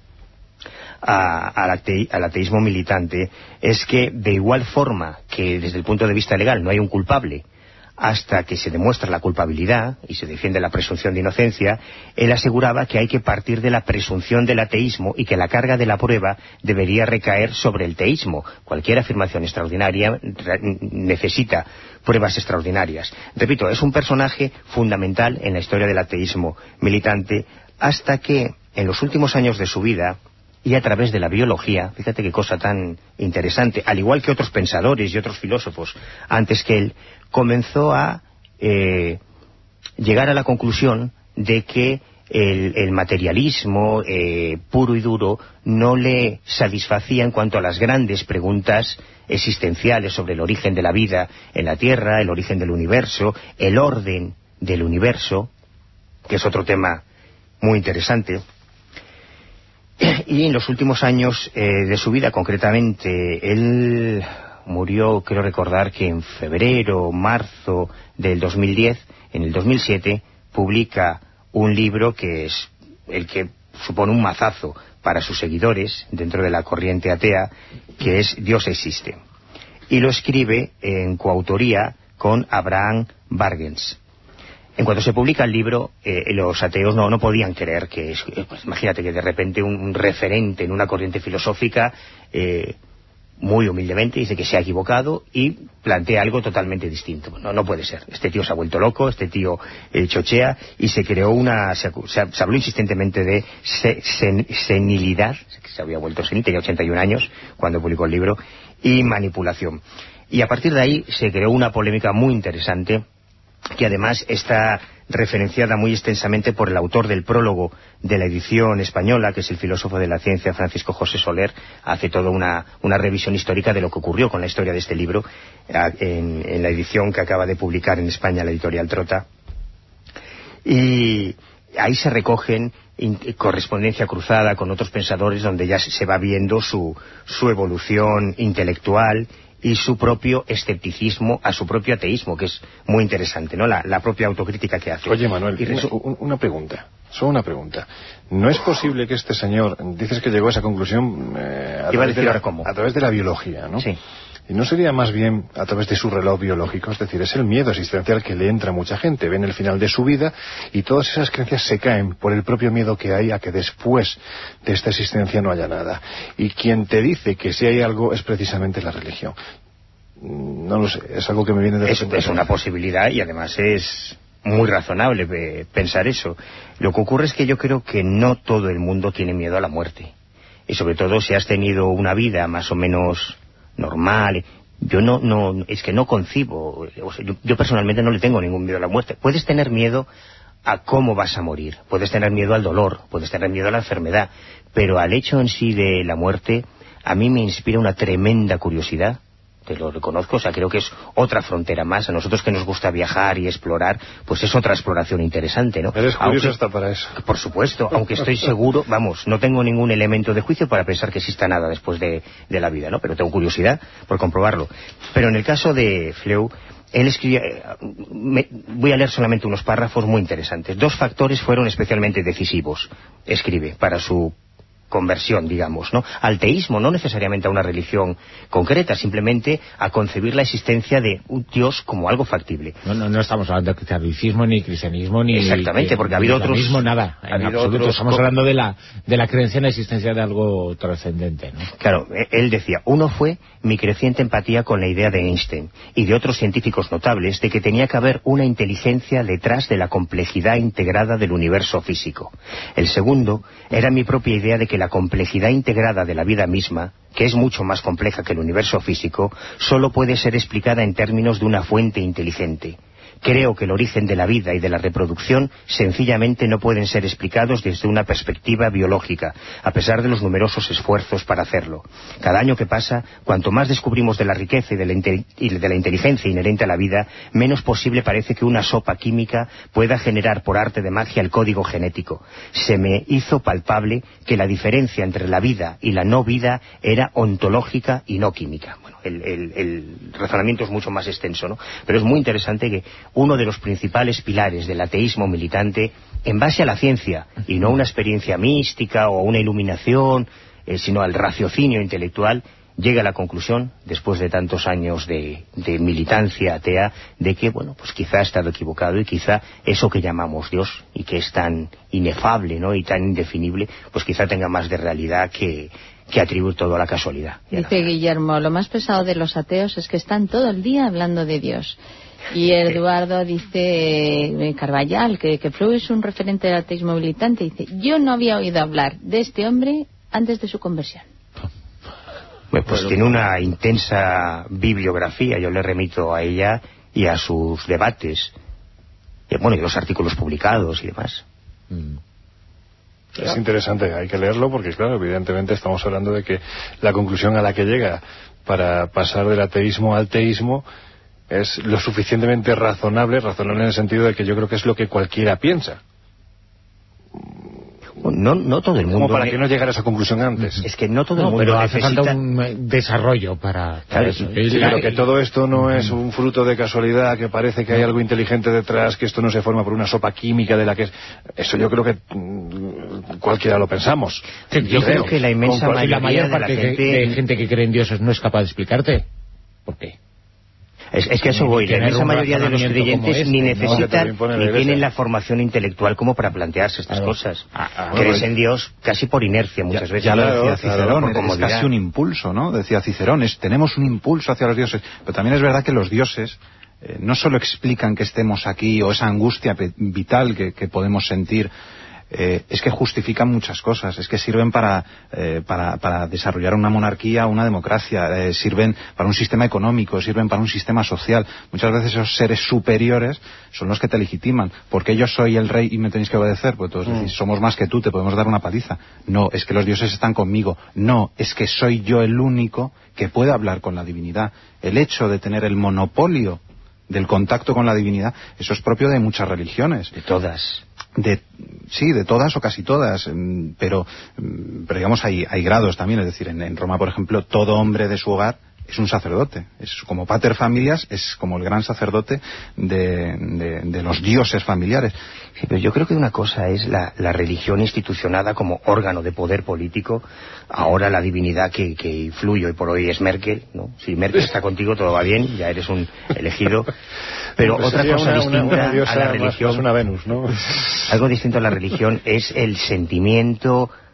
A, al, ate, al ateísmo militante es que de igual forma que desde el punto de vista legal no hay un culpable hasta que se demuestra la culpabilidad y se defiende la presunción de inocencia, él aseguraba que hay que partir de la presunción del ateísmo y que la carga de la prueba debería recaer sobre el teísmo. Cualquier afirmación extraordinaria necesita pruebas extraordinarias. Repito, es un personaje fundamental en la historia del ateísmo militante, hasta que en los últimos años de su vida, y a través de la biología, fíjate qué cosa tan interesante, al igual que otros pensadores y otros filósofos antes que él, comenzó a eh, llegar a la conclusión de que el, el materialismo eh, puro y duro no le satisfacía en cuanto a las grandes preguntas existenciales sobre el origen de la vida en la Tierra, el origen del universo, el orden del universo, que es otro tema muy interesante. Y en los últimos años eh, de su vida, concretamente, él murió, creo recordar que en febrero o marzo del dos mil diez, en el dos mil siete, publica un libro que es el que supone un mazazo para sus seguidores dentro de la corriente atea, que es Dios existe. Y lo escribe en coautoría con Abraham Bargens. En cuanto se publica el libro, eh, los ateos no, no podían creer que... Es, pues, imagínate que de repente un, un referente en una corriente filosófica, eh, muy humildemente, dice que se ha equivocado y plantea algo totalmente distinto. No, no puede ser. Este tío se ha vuelto loco, este tío eh, chochea, y se creó una... Se, se, se habló insistentemente de se, sen, senilidad, que se había vuelto senil, tenía ochenta y un años cuando publicó el libro, y manipulación. Y a partir de ahí se creó una polémica muy interesante, que además está referenciada muy extensamente por el autor del prólogo de la edición española, que es el filósofo de la ciencia Francisco José Soler. Hace toda una, una revisión histórica de lo que ocurrió con la historia de este libro en, en la edición que acaba de publicar en España la editorial Trota. Y ahí se recogen in, correspondencia cruzada con otros pensadores, donde ya se va viendo su, su evolución intelectual y su propio escepticismo a su propio ateísmo, que es muy interesante, ¿no? La, la propia autocrítica que hace. Oye, Manuel, una, una pregunta, solo una pregunta. ¿No es posible que este señor, dices que llegó a esa conclusión eh, a, través de la, a través de la biología, ¿no? Sí. ¿Y no sería más bien a través de su reloj biológico? Es decir, es el miedo existencial que le entra a mucha gente. Ven el final de su vida y todas esas creencias se caen por el propio miedo que hay a que después de esta existencia no haya nada. Y quien te dice que si hay algo es precisamente la religión. No lo sé, es algo que me viene de es, es una posibilidad y además es muy razonable eh, pensar eso. Lo que ocurre es que yo creo que no todo el mundo tiene miedo a la muerte. Y sobre todo si has tenido una vida más o menos normal. Yo no, no es que no concibo, o sea, yo, yo personalmente no le tengo ningún miedo a la muerte. Puedes tener miedo a cómo vas a morir, puedes tener miedo al dolor, puedes tener miedo a la enfermedad, pero al hecho en sí de la muerte, a mí me inspira una tremenda curiosidad. Te lo reconozco, o sea, creo que es otra frontera más. A nosotros que nos gusta viajar y explorar, pues es otra exploración interesante, ¿no? Eres curioso aunque, hasta para eso. Por supuesto, aunque estoy seguro, vamos, no tengo ningún elemento de juicio para pensar que exista nada después de, de la vida, ¿no? Pero tengo curiosidad por comprobarlo. Pero en el caso de Fleu, él escribía, me, voy a leer solamente unos párrafos muy interesantes. Dos factores fueron especialmente decisivos, escribe, para su conversión, digamos, ¿no? Al teísmo, no necesariamente a una religión concreta, simplemente a concebir la existencia de un Dios como algo factible. No, no, no estamos hablando de catolicismo, ni cristianismo, ni... Exactamente, porque ha habido otros... nada, en absoluto. Otros... Estamos hablando de la, de la creencia en la existencia de algo trascendente, ¿no? Claro, él decía, uno fue mi creciente empatía con la idea de Einstein y de otros científicos notables de que tenía que haber una inteligencia detrás de la complejidad integrada del universo físico. El segundo era mi propia idea de que la complejidad integrada de la vida misma, que es mucho más compleja que el universo físico, solo puede ser explicada en términos de una fuente inteligente. Creo que el origen de la vida y de la reproducción sencillamente no pueden ser explicados desde una perspectiva biológica, a pesar de los numerosos esfuerzos para hacerlo. Cada año que pasa, cuanto más descubrimos de la riqueza y de la, y de la inteligencia inherente a la vida, menos posible parece que una sopa química pueda generar por arte de magia el código genético. Se me hizo palpable que la diferencia entre la vida y la no vida era ontológica y no química. Bueno, el, el, el razonamiento es mucho más extenso, ¿no? Pero es muy interesante que uno de los principales pilares del ateísmo militante, en base a la ciencia, y no a una experiencia mística o a una iluminación, eh, sino al raciocinio intelectual, llega a la conclusión, después de tantos años de, de militancia atea, de que, bueno, pues quizá ha estado equivocado y quizá eso que llamamos Dios, y que es tan inefable, ¿no?, y tan indefinible, pues quizá tenga más de realidad que... que atribuir todo a la casualidad. Dice Guillermo, lo más pesado de los ateos es que están todo el día hablando de Dios. Y Eduardo dice, eh, Carballal, que, que Fleu es un referente del ateísmo militante, dice, yo no había oído hablar de este hombre antes de su conversión. Pues, pues tiene una intensa bibliografía, yo le remito a ella y a sus debates, y, bueno, y los artículos publicados y demás. Mm. Es interesante, hay que leerlo porque, claro, evidentemente estamos hablando de que la conclusión a la que llega para pasar del ateísmo al teísmo es lo suficientemente razonable, razonable en el sentido de que yo creo que es lo que cualquiera piensa. No, no todo el mundo... Como para que no llegara a esa conclusión antes. Es que no todo no, el mundo pero necesita... hace falta un desarrollo para, para claro, eso. Sí, pero que todo esto no es un fruto de casualidad, que parece que hay algo inteligente detrás, que esto no se forma por una sopa química de la que... Eso yo creo que mmm, cualquiera lo pensamos. Sí, yo, yo creo, creo que la inmensa con, mayoría la mayor parte de, la gente... de gente que cree en Dios no es capaz de explicarte. ¿Por qué? Es, es que a eso voy, la inmensa mayoría de los creyentes este, ni necesitan ¿no? ni tienen la formación intelectual como para plantearse estas claro. cosas. Ah, ah, Crees en Dios casi por inercia muchas ya, veces. Ya lo decía Cicerón, claro, es casi un impulso, ¿no? Decía Cicerón, es, tenemos un impulso hacia los dioses, pero también es verdad que los dioses eh, no solo explican que estemos aquí o esa angustia vital que, que podemos sentir, Eh, es que justifican muchas cosas, es que sirven para, eh, para, para desarrollar una monarquía, una democracia, eh, sirven para un sistema económico, sirven para un sistema social. Muchas veces esos seres superiores son los que te legitiman. Porque yo soy el rey y me tenéis que obedecer, pues todos mm. decís, somos más que tú, te podemos dar una paliza. No, es que los dioses están conmigo. No, es que soy yo el único que puede hablar con la divinidad. El hecho de tener el monopolio del contacto con la divinidad, eso es propio de muchas religiones. De todas. De, sí, de todas o casi todas, pero, pero digamos hay, hay grados también, es decir, en, en Roma, por ejemplo, todo hombre de su hogar es un sacerdote, es como pater familias, es como el gran sacerdote de, de, de los dioses familiares. Sí, pero yo creo que una cosa es la, la religión institucionada como órgano de poder político, ahora la divinidad que, que influye hoy por hoy es Merkel, ¿no? Si Merkel está contigo todo va bien, ya eres un elegido, pero pues otra cosa una, distinta una, una a la religión, más, más una Venus, ¿no? Algo distinto a la religión es el sentimiento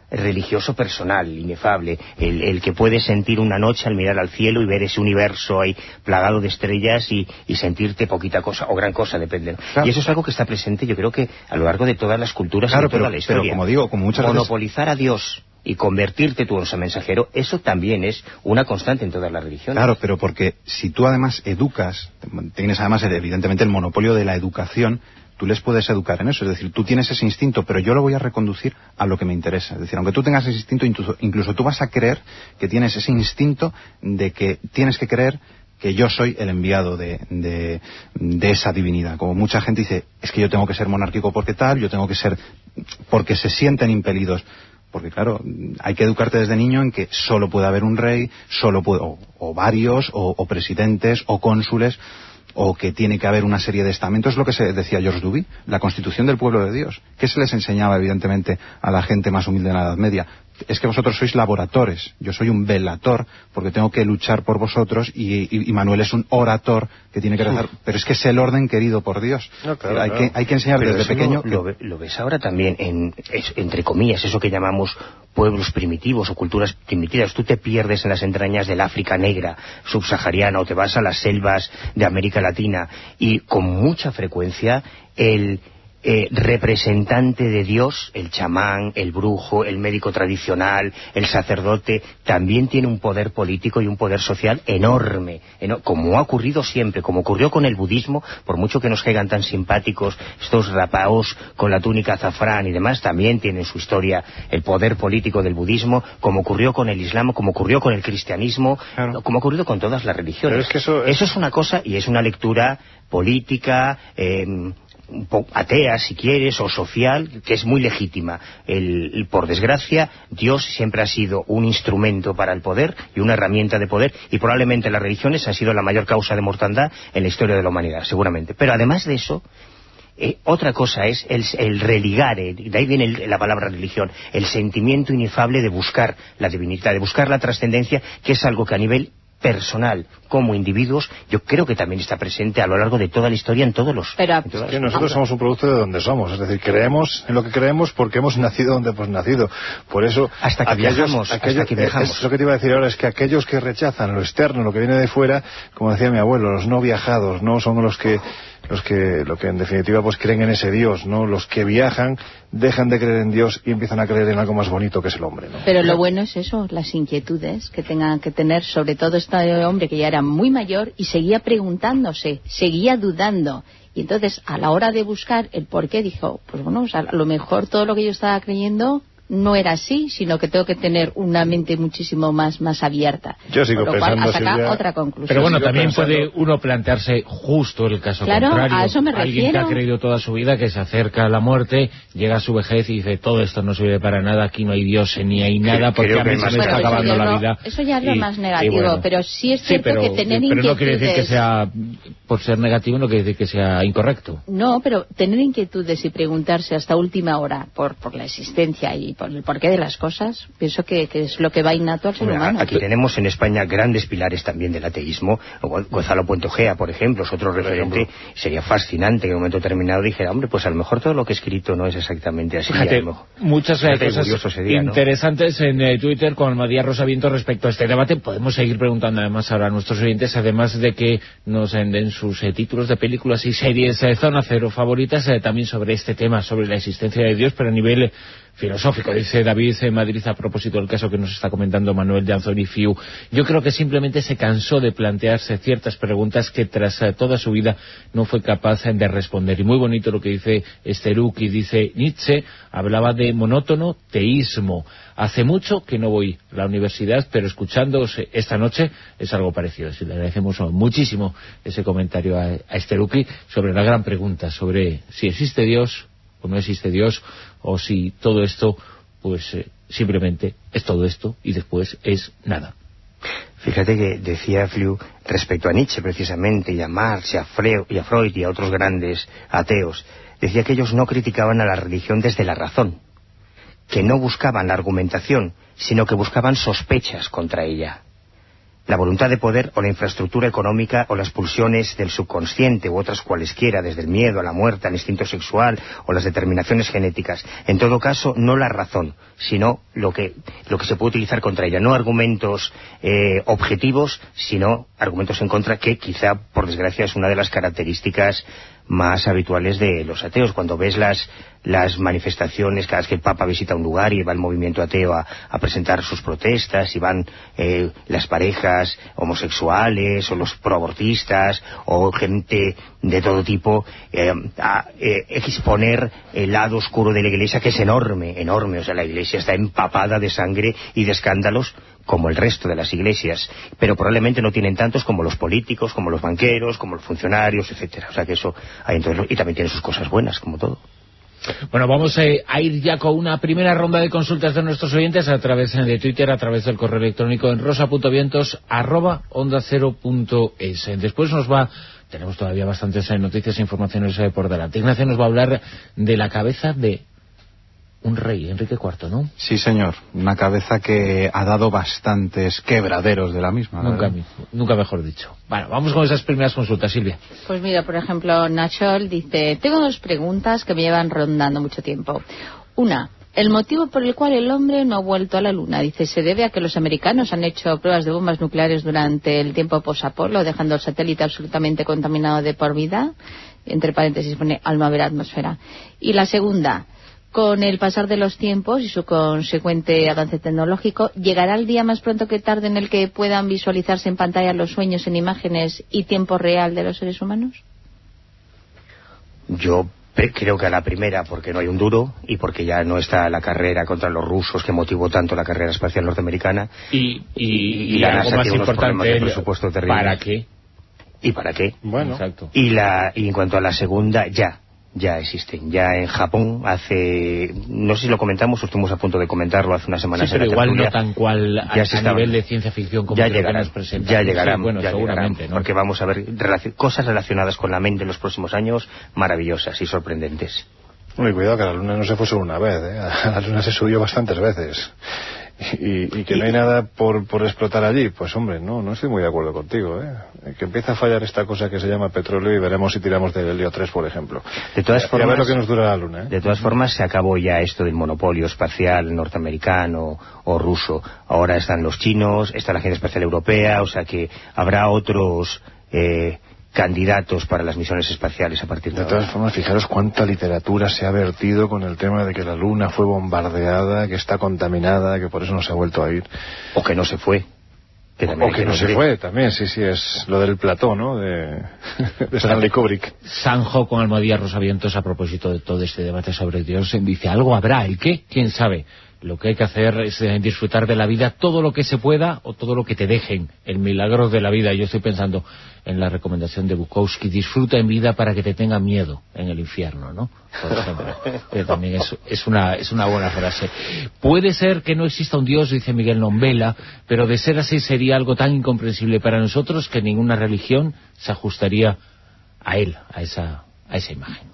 religioso personal, inefable, el, el que puede sentir una noche al mirar al cielo y ver ese universo ahí plagado de estrellas y, y sentirte poquita cosa o gran cosa, depende. Claro. Y eso es algo que está presente, yo creo que a lo largo de todas las culturas claro, y de toda pero, la historia. Pero como digo, como muchas monopolizar veces... a Dios y convertirte tú en su mensajero, eso también es una constante en todas las religiones. Claro, pero porque si tú además educas, tienes además evidentemente el monopolio de la educación, tú les puedes educar en eso, es decir, tú tienes ese instinto, pero yo lo voy a reconducir a lo que me interesa. Es decir, aunque tú tengas ese instinto, incluso, incluso tú vas a creer que tienes ese instinto de que tienes que creer que yo soy el enviado de, de, de esa divinidad. Como mucha gente dice, es que yo tengo que ser monárquico porque tal, yo tengo que ser... porque se sienten impelidos. Porque claro, hay que educarte desde niño en que solo puede haber un rey, solo puede, o, o varios, o, o presidentes, o cónsules, o que tiene que haber una serie de estamentos. Es lo que se decía George Duby, la constitución del pueblo de Dios. ¿Qué se les enseñaba evidentemente a la gente más humilde en la Edad Media? Es que vosotros sois laboradores, yo soy un velator, porque tengo que luchar por vosotros, y, y, y Manuel es un orator que tiene que rezar, pero es que es el orden querido por Dios. No, claro, hay, claro. Que, hay que enseñar pero desde pequeño... Lo, que... lo, lo ves ahora también, en, es, entre comillas, eso que llamamos pueblos primitivos o culturas primitivas. Tú te pierdes en las entrañas del África negra, subsahariana, o te vas a las selvas de América Latina, y con mucha frecuencia el... Eh, representante de Dios, el chamán, el brujo, el médico tradicional, el sacerdote, también tiene un poder político y un poder social enorme, eno- como ha ocurrido siempre, como ocurrió con el budismo, por mucho que nos caigan tan simpáticos estos rapaos con la túnica azafrán y demás, también tienen su historia el poder político del budismo, como ocurrió con el islam, como ocurrió con el cristianismo, claro. Como ha ocurrido con todas las religiones. Pero es que eso, es... eso es una cosa, y es una lectura política, eh, un poco atea si quieres, o social, que es muy legítima. El, el, por desgracia, Dios siempre ha sido un instrumento para el poder y una herramienta de poder, y probablemente las religiones han sido la mayor causa de mortandad en la historia de la humanidad, seguramente. Pero además de eso, eh, otra cosa es el, el religar, eh, de ahí viene el, la palabra religión, el sentimiento inefable de buscar la divinidad, de buscar la trascendencia, que es algo que a nivel personal, como individuos, yo creo que también está presente a lo largo de toda la historia en todos los... Pero, en todas que nosotros somos un producto de donde somos, es decir, creemos en lo que creemos porque hemos nacido donde hemos nacido. Por eso... Hasta que aquellos, viajamos, aquellos, hasta que viajamos. Es lo que te iba a decir ahora, es que aquellos que rechazan lo externo, lo que viene de fuera, como decía mi abuelo, los no viajados, no son los que... los que lo que en definitiva pues creen en ese Dios, ¿no? Los que viajan dejan de creer en Dios y empiezan a creer en algo más bonito que es el hombre, ¿no? Pero lo bueno es eso, las inquietudes que tengan que tener, sobre todo este hombre que ya era muy mayor y seguía preguntándose, seguía dudando, y entonces a la hora de buscar el porqué dijo, pues bueno, o sea, a lo mejor todo lo que yo estaba creyendo no era así, sino que tengo que tener una mente muchísimo más más abierta. Yo sigo Por lo pensando, cual, a sacar Silvia, otra conclusión. Pero bueno, sigo también pensando... puede uno plantearse justo el caso claro, contrario. a eso me Alguien refiero. que ha creído toda su vida, que se acerca a la muerte, llega a su vejez y dice, todo esto no sirve para nada, aquí no hay Dios ni hay nada, porque creo a que mí se me bueno, está acabando la no, vida. Eso ya es lo y, más negativo, bueno, pero sí es sí, cierto pero, que tener pero inquietudes... no quiere decir que sea, por ser negativo, no quiere decir que sea incorrecto. No, pero tener inquietudes y preguntarse hasta última hora por, por la existencia y por el porqué de las cosas, pienso que, que es lo que va innato al ser Bueno, humano. aquí tenemos en España grandes pilares también del ateísmo. Gonzalo Puente Ojea, por ejemplo, es otro referente. Sería fascinante que en un momento determinado dijera, hombre, pues a lo mejor todo lo que he escrito no es exactamente así. Fíjate, muchas eh, cosas sería, ¿no? interesantes en eh, Twitter con María Rosaviento respecto a este debate. Podemos seguir preguntando además ahora a nuestros oyentes, además de que nos den sus eh, títulos de películas y series eh, Zona Cero favoritas, eh, también sobre este tema, sobre la existencia de Dios, pero a nivel... Eh, filosófico, dice David en Madrid a propósito del caso que nos está comentando Manuel de Anthony Fiu. Yo creo que simplemente se cansó de plantearse ciertas preguntas que tras eh, toda su vida no fue capaz de responder. Y muy bonito lo que dice Esteruki, dice Nietzsche, hablaba de monótono teísmo. Hace mucho que no voy a la universidad, pero escuchándoos esta noche es algo parecido. Le agradecemos muchísimo ese comentario a, a Esteruki sobre la gran pregunta, sobre si existe Dios o no existe Dios, o si todo esto, pues eh, simplemente es todo esto y después es nada. Fíjate que decía Fiu respecto a Nietzsche precisamente, y a Marx, y a, Freud, y a Freud y a otros grandes ateos, decía que ellos no criticaban a la religión desde la razón, que no buscaban la argumentación, sino que buscaban sospechas contra ella. la voluntad de poder o la infraestructura económica o las pulsiones del subconsciente u otras cualesquiera, desde el miedo a la muerte, al instinto sexual o las determinaciones genéticas. En todo caso, no la razón, sino lo que, lo que se puede utilizar contra ella. No argumentos eh, objetivos, sino argumentos en contra, que quizá, por desgracia, es una de las características más habituales de los ateos. Cuando ves las las manifestaciones, cada vez que el Papa visita un lugar y va el movimiento ateo a, a presentar sus protestas, y van eh, las parejas homosexuales o los proabortistas o gente de todo tipo eh, a eh, exponer el lado oscuro de la Iglesia, que es enorme, enorme. O sea, la Iglesia está empapada de sangre y de escándalos como el resto de las iglesias, pero probablemente no tienen tantos como los políticos, como los banqueros, como los funcionarios, etcétera. O sea que eso hay entonces, y también tiene sus cosas buenas, como todo. Bueno, vamos a ir ya con una primera ronda de consultas de nuestros oyentes a través de Twitter, a través del correo electrónico en rosa punto vientos arroba onda cero punto es. Después nos va, tenemos todavía bastantes noticias e informaciones por delante. Ignacio nos va a hablar de la cabeza de un rey, Enrique cuarto, ¿no? Sí, señor. Una cabeza que ha dado bastantes quebraderos de la misma. Nunca, nunca mejor dicho. Bueno, vamos con esas primeras consultas, Silvia. Pues mira, por ejemplo, Nachol dice: tengo dos preguntas que me llevan rondando mucho tiempo. Una, el motivo por el cual el hombre no ha vuelto a la Luna. Dice, ¿se debe a que los americanos han hecho pruebas de bombas nucleares durante el tiempo post-Apolo, dejando el satélite absolutamente contaminado de por vida? Entre paréntesis pone, al no haber atmósfera. Y la segunda, con el pasar de los tiempos y su consecuente avance tecnológico, ¿llegará el día más pronto que tarde en el que puedan visualizarse en pantalla los sueños en imágenes y tiempo real de los seres humanos? Yo creo que a la primera, porque no hay un duro y porque ya no está la carrera contra los rusos que motivó tanto la carrera espacial norteamericana. Y, y, y, y la algo NASA más tiene unos importante, problemas de presupuesto terribles. ¿para qué? ¿Y para qué? Bueno, exacto. Y, la, y en cuanto a la segunda, ya. Ya existen, ya en Japón hace, no sé si lo comentamos o estuvimos a punto de comentarlo hace unas semanas. Sí, pero igual no tan cual a, a nivel de ciencia ficción como ya creo llegarán, que nos presentan. ya llegarán, sí, bueno, ya seguramente, llegarán, ¿no? Porque vamos a ver relacion, cosas relacionadas con la mente en los próximos años maravillosas y sorprendentes. Bueno, y cuidado que a la Luna no se fue solo una vez, ¿eh? A la Luna se subió bastantes veces. Y, y que no hay nada por, por explotar allí, pues hombre, no, no estoy muy de acuerdo contigo, ¿eh? Que empieza a fallar esta cosa que se llama petróleo y veremos si tiramos del helio tres, por ejemplo. De todas y, formas, y a ver lo que nos dura la Luna, ¿eh? De todas formas, se acabó ya esto del monopolio espacial norteamericano o ruso. Ahora están los chinos, está la Agencia Espacial Europea, o sea que habrá otros eh, candidatos para las misiones espaciales a partir de, de ahora. De todas formas, fijaros cuánta literatura se ha vertido con el tema de que la Luna fue bombardeada, que está contaminada, que por eso no se ha vuelto a ir. O que no se fue. Que o que no se fue, también, sí, sí, es lo del plató, ¿no?, de, de Stanley Kubrick. Sanjo con Almodía Rosavientos, a propósito de todo este debate sobre Dios, dice, algo habrá, ¿el qué? ¿Quién sabe? Lo que hay que hacer es eh, disfrutar de la vida todo lo que se pueda o todo lo que te dejen, el milagro de la vida. Yo estoy pensando en la recomendación de Bukowski, disfruta en vida para que te tenga miedo en el infierno, ¿no? Por ejemplo, que también es, es, una, es una buena frase. Puede ser que no exista un Dios, dice Miguel Nombela, pero de ser así sería algo tan incomprensible para nosotros que ninguna religión se ajustaría a él, a esa, a esa imagen.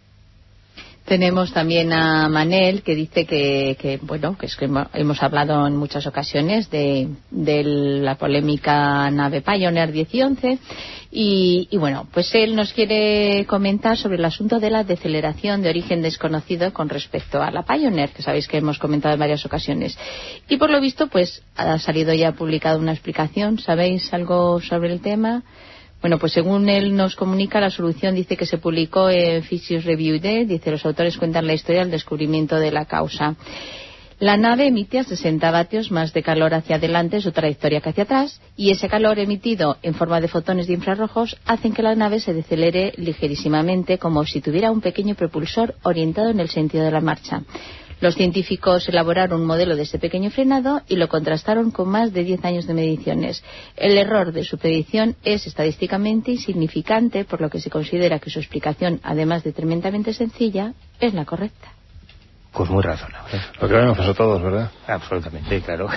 Tenemos también a Manel, que dice que, que bueno, que es que hemos hablado en muchas ocasiones de, de la polémica nave Pioneer diez y once, y, y bueno, pues él nos quiere comentar sobre el asunto de la deceleración de origen desconocido con respecto a la Pioneer, que sabéis que hemos comentado en varias ocasiones. Y por lo visto, pues ha salido ya publicada una explicación. ¿Sabéis algo sobre el tema? Bueno, pues según él nos comunica, la solución dice que se publicó en Physics Review D, dice, los autores cuentan la historia del descubrimiento de la causa. La nave emite a sesenta vatios más de calor hacia adelante su trayectoria que hacia atrás, y ese calor emitido en forma de fotones de infrarrojos hacen que la nave se decelere ligerísimamente, como si tuviera un pequeño propulsor orientado en el sentido de la marcha. Los científicos elaboraron un modelo de este pequeño frenado y lo contrastaron con más de diez años de mediciones. El error de su predicción es estadísticamente insignificante, por lo que se considera que su explicación, además de tremendamente sencilla, es la correcta. Pues muy razonable. Lo creemos a todos, ¿verdad? Absolutamente, claro.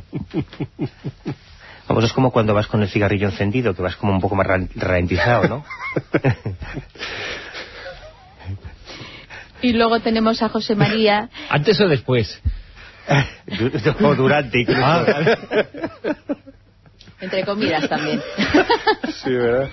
Vamos, es como cuando vas con el cigarrillo encendido, que vas como un poco más ralentizado, ¿no? Y luego tenemos a José María. ¿Antes o después? O durante. En Entre comidas también. Sí, ¿verdad?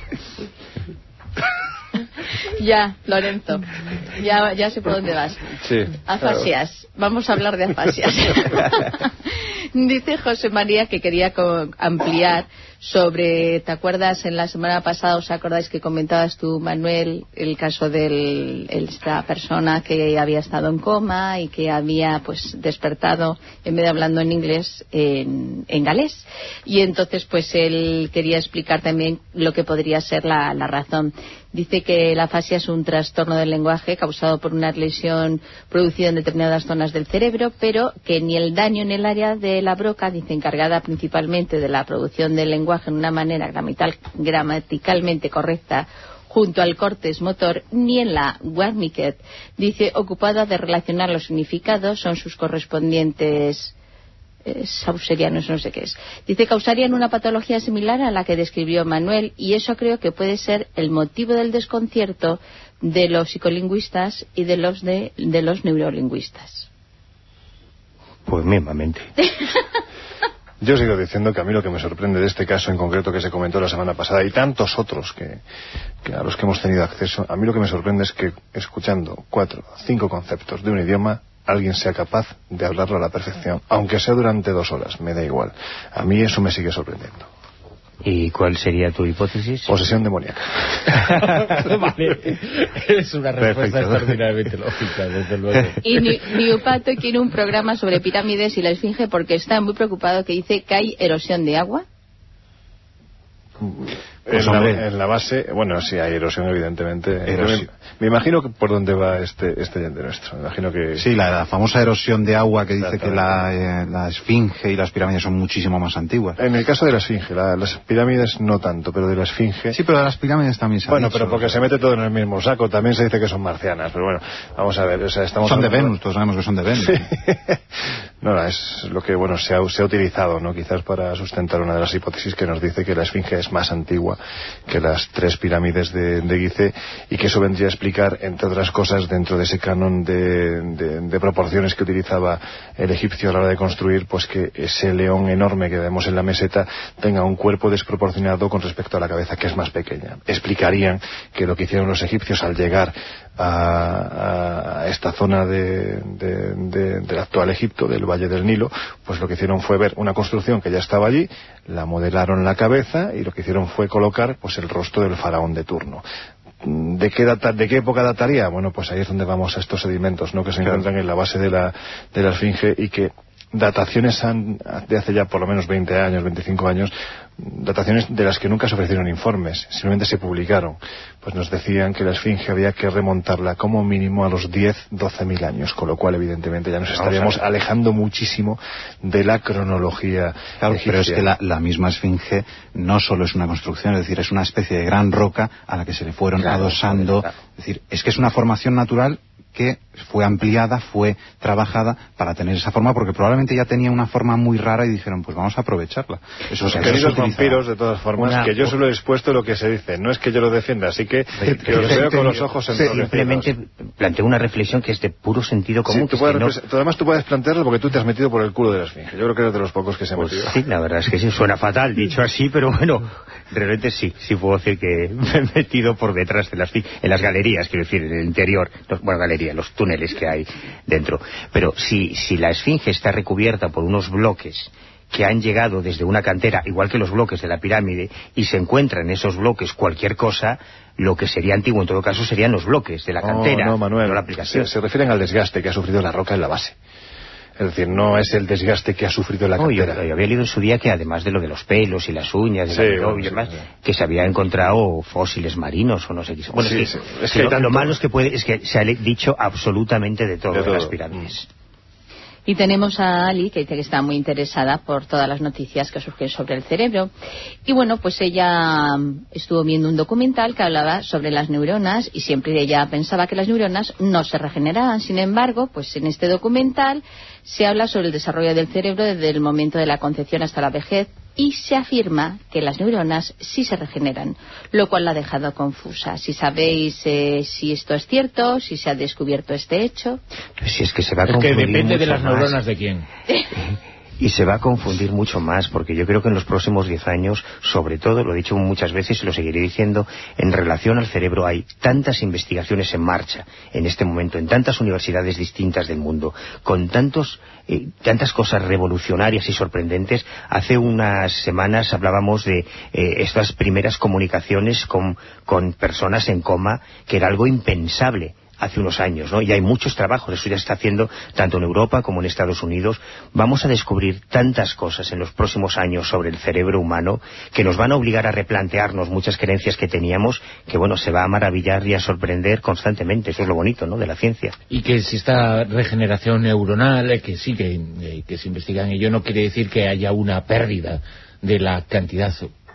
Ya, Lorenzo, ya, ya sé por dónde vas. Sí. Afasias, claro. Vamos a hablar de afasias. Dice José María que quería ampliar sobre, ¿te acuerdas en la semana pasada, os acordáis que comentabas tú, Manuel, el caso de esta persona que había estado en coma y que había pues despertado, en vez de hablando en inglés, en, en galés? Y entonces pues él quería explicar también lo que podría ser la, la razón. Dice que la afasia es un trastorno del lenguaje causado por una lesión producida en determinadas zonas del cerebro, pero que ni el daño en el área de la broca, dice, encargada principalmente de la producción del lenguaje en una manera gramatical, gramaticalmente correcta, junto al cortes motor, ni en la Wernicke, dice, ocupada de relacionar los significados, son sus correspondientes eh, sauserianos, no sé qué es. Dice, causarían una patología similar a la que describió Manuel, y eso creo que puede ser el motivo del desconcierto de los psicolingüistas y de los de, de los neurolingüistas. Pues mismamente. Yo sigo diciendo que a mí lo que me sorprende de este caso en concreto que se comentó la semana pasada y tantos otros que, que a los que hemos tenido acceso, a mí lo que me sorprende es que escuchando cuatro, cinco conceptos de un idioma, alguien sea capaz de hablarlo a la perfección, aunque sea durante dos horas, me da igual. A mí eso me sigue sorprendiendo. ¿Y cuál sería tu hipótesis? Posesión demoníaca. Vale. Es una respuesta Perfecto. Extraordinariamente lógica, desde luego. Y Niupato quiere un programa sobre pirámides y la esfinge porque está muy preocupado, que dice que hay erosión de agua. Pues en, la, en la base, bueno, sí hay erosión, evidentemente. Me, me imagino que por dónde va este este oyente nuestro. Me imagino que sí, la, la famosa erosión de agua que dice que la, eh, la esfinge y las pirámides son muchísimo más antiguas. En el caso de la esfinge, la, las pirámides no tanto, pero de la esfinge. Sí, pero de las pirámides también se ha Bueno, dicho, pero porque se mete todo en el mismo saco. También se dice que son marcianas, pero bueno, vamos a ver. O sea, estamos son de Venus, todos sabemos que son de Venus. Sí. No, no, es lo que bueno se ha, se ha utilizado, ¿no? Quizás para sustentar una de las hipótesis que nos dice que la esfinge es más antigua que las tres pirámides de, de Gizeh, y que eso vendría a explicar, entre otras cosas, dentro de ese canon de, de, de proporciones que utilizaba el egipcio a la hora de construir, pues que ese león enorme que vemos en la meseta tenga un cuerpo desproporcionado con respecto a la cabeza, que es más pequeña. Explicarían que lo que hicieron los egipcios al llegar a, a esta zona de, de, de, del actual Egipto, del Valle del Nilo, pues lo que hicieron fue ver una construcción que ya estaba allí, la modelaron la cabeza y lo que hicieron fue colocar pues el rostro del faraón de turno. ¿De qué, data, ¿De qué época dataría? Bueno, pues ahí es donde vamos a estos sedimentos, ¿no?, que se claro. encuentran en la base de la, de la esfinge, y que dataciones han, de hace ya por lo menos veinte años, veinticinco años, dataciones de las que nunca se ofrecieron informes, simplemente se publicaron. Pues nos decían que la esfinge había que remontarla como mínimo a los diez, doce mil años, con lo cual evidentemente ya nos estaríamos alejando muchísimo de la cronología claro, egipcia. Pero es que la, la misma esfinge no solo es una construcción, es decir, es una especie de gran roca a la que se le fueron claro, adosando, claro. Es decir, es que es una formación natural que fue ampliada, fue trabajada para tener esa forma, porque probablemente ya tenía una forma muy rara y dijeron, pues vamos a aprovecharla. Eso, Los queridos vampiros, de todas formas, una, que yo solo he expuesto lo que se dice, no es que yo lo defienda, así que, que os veo con los ojos enrojecidos. Simplemente planteo una reflexión que es de puro sentido común. Sí, tú puedes, que no... Además tú puedes plantearlo porque tú te has metido por el culo de la esfinge. Yo creo que eres de los pocos que se ha pues metido. Sí, la verdad es que sí, suena fatal dicho así, pero bueno, realmente sí, sí puedo decir que me he metido por detrás de la esfinge, en las galerías, quiero decir, en el interior, los, bueno, galería, los túneles que hay dentro. Pero si, si la esfinge está recubierta por unos bloques que han llegado desde una cantera, igual que los bloques de la pirámide, y se encuentra en esos bloques cualquier cosa, lo que sería antiguo en todo caso serían los bloques de la cantera, no, no, Manuel, no la aplicación. Se, se refieren al desgaste que ha sufrido la roca en la base. Es decir, no es el desgaste que ha sufrido la cantera. Oh, yo, yo había leído en su día que además de lo de los pelos y las uñas de sí, la bueno, y demás, sí, sí. que se había encontrado fósiles marinos o no sé qué. Bueno, sí, es que, sí. Es que lo, lo malo es que puede, es que se ha dicho absolutamente de todo, de todo. En las pirámides. Y tenemos a Ali, que dice que está muy interesada por todas las noticias que surgen sobre el cerebro. Y bueno, pues ella estuvo viendo un documental que hablaba sobre las neuronas, y siempre ella pensaba que las neuronas no se regeneraban. Sin embargo, pues en este documental se habla sobre el desarrollo del cerebro desde el momento de la concepción hasta la vejez, y se afirma que las neuronas sí se regeneran, lo cual la ha dejado confusa. Si sabéis eh, si esto es cierto, si se ha descubierto este hecho. Pues si es que se va a es que depende de las neuronas más. De quién. Y se va a confundir mucho más, porque yo creo que en los próximos diez años, sobre todo, lo he dicho muchas veces y lo seguiré diciendo, en relación al cerebro hay tantas investigaciones en marcha en este momento, en tantas universidades distintas del mundo, con tantos, eh, tantas cosas revolucionarias y sorprendentes. Hace unas semanas hablábamos de eh, estas primeras comunicaciones con, con personas en coma, que era algo impensable hace unos años, ¿no? Y hay muchos trabajos, eso ya se está haciendo tanto en Europa como en Estados Unidos. Vamos a descubrir tantas cosas en los próximos años sobre el cerebro humano que nos van a obligar a replantearnos muchas creencias que teníamos, que bueno, se va a maravillar y a sorprender constantemente. Eso es lo bonito, ¿no?, de la ciencia. Y que si esta regeneración neuronal, que sí, que, eh, que se investiga en ello, no quiere decir que haya una pérdida de la cantidad,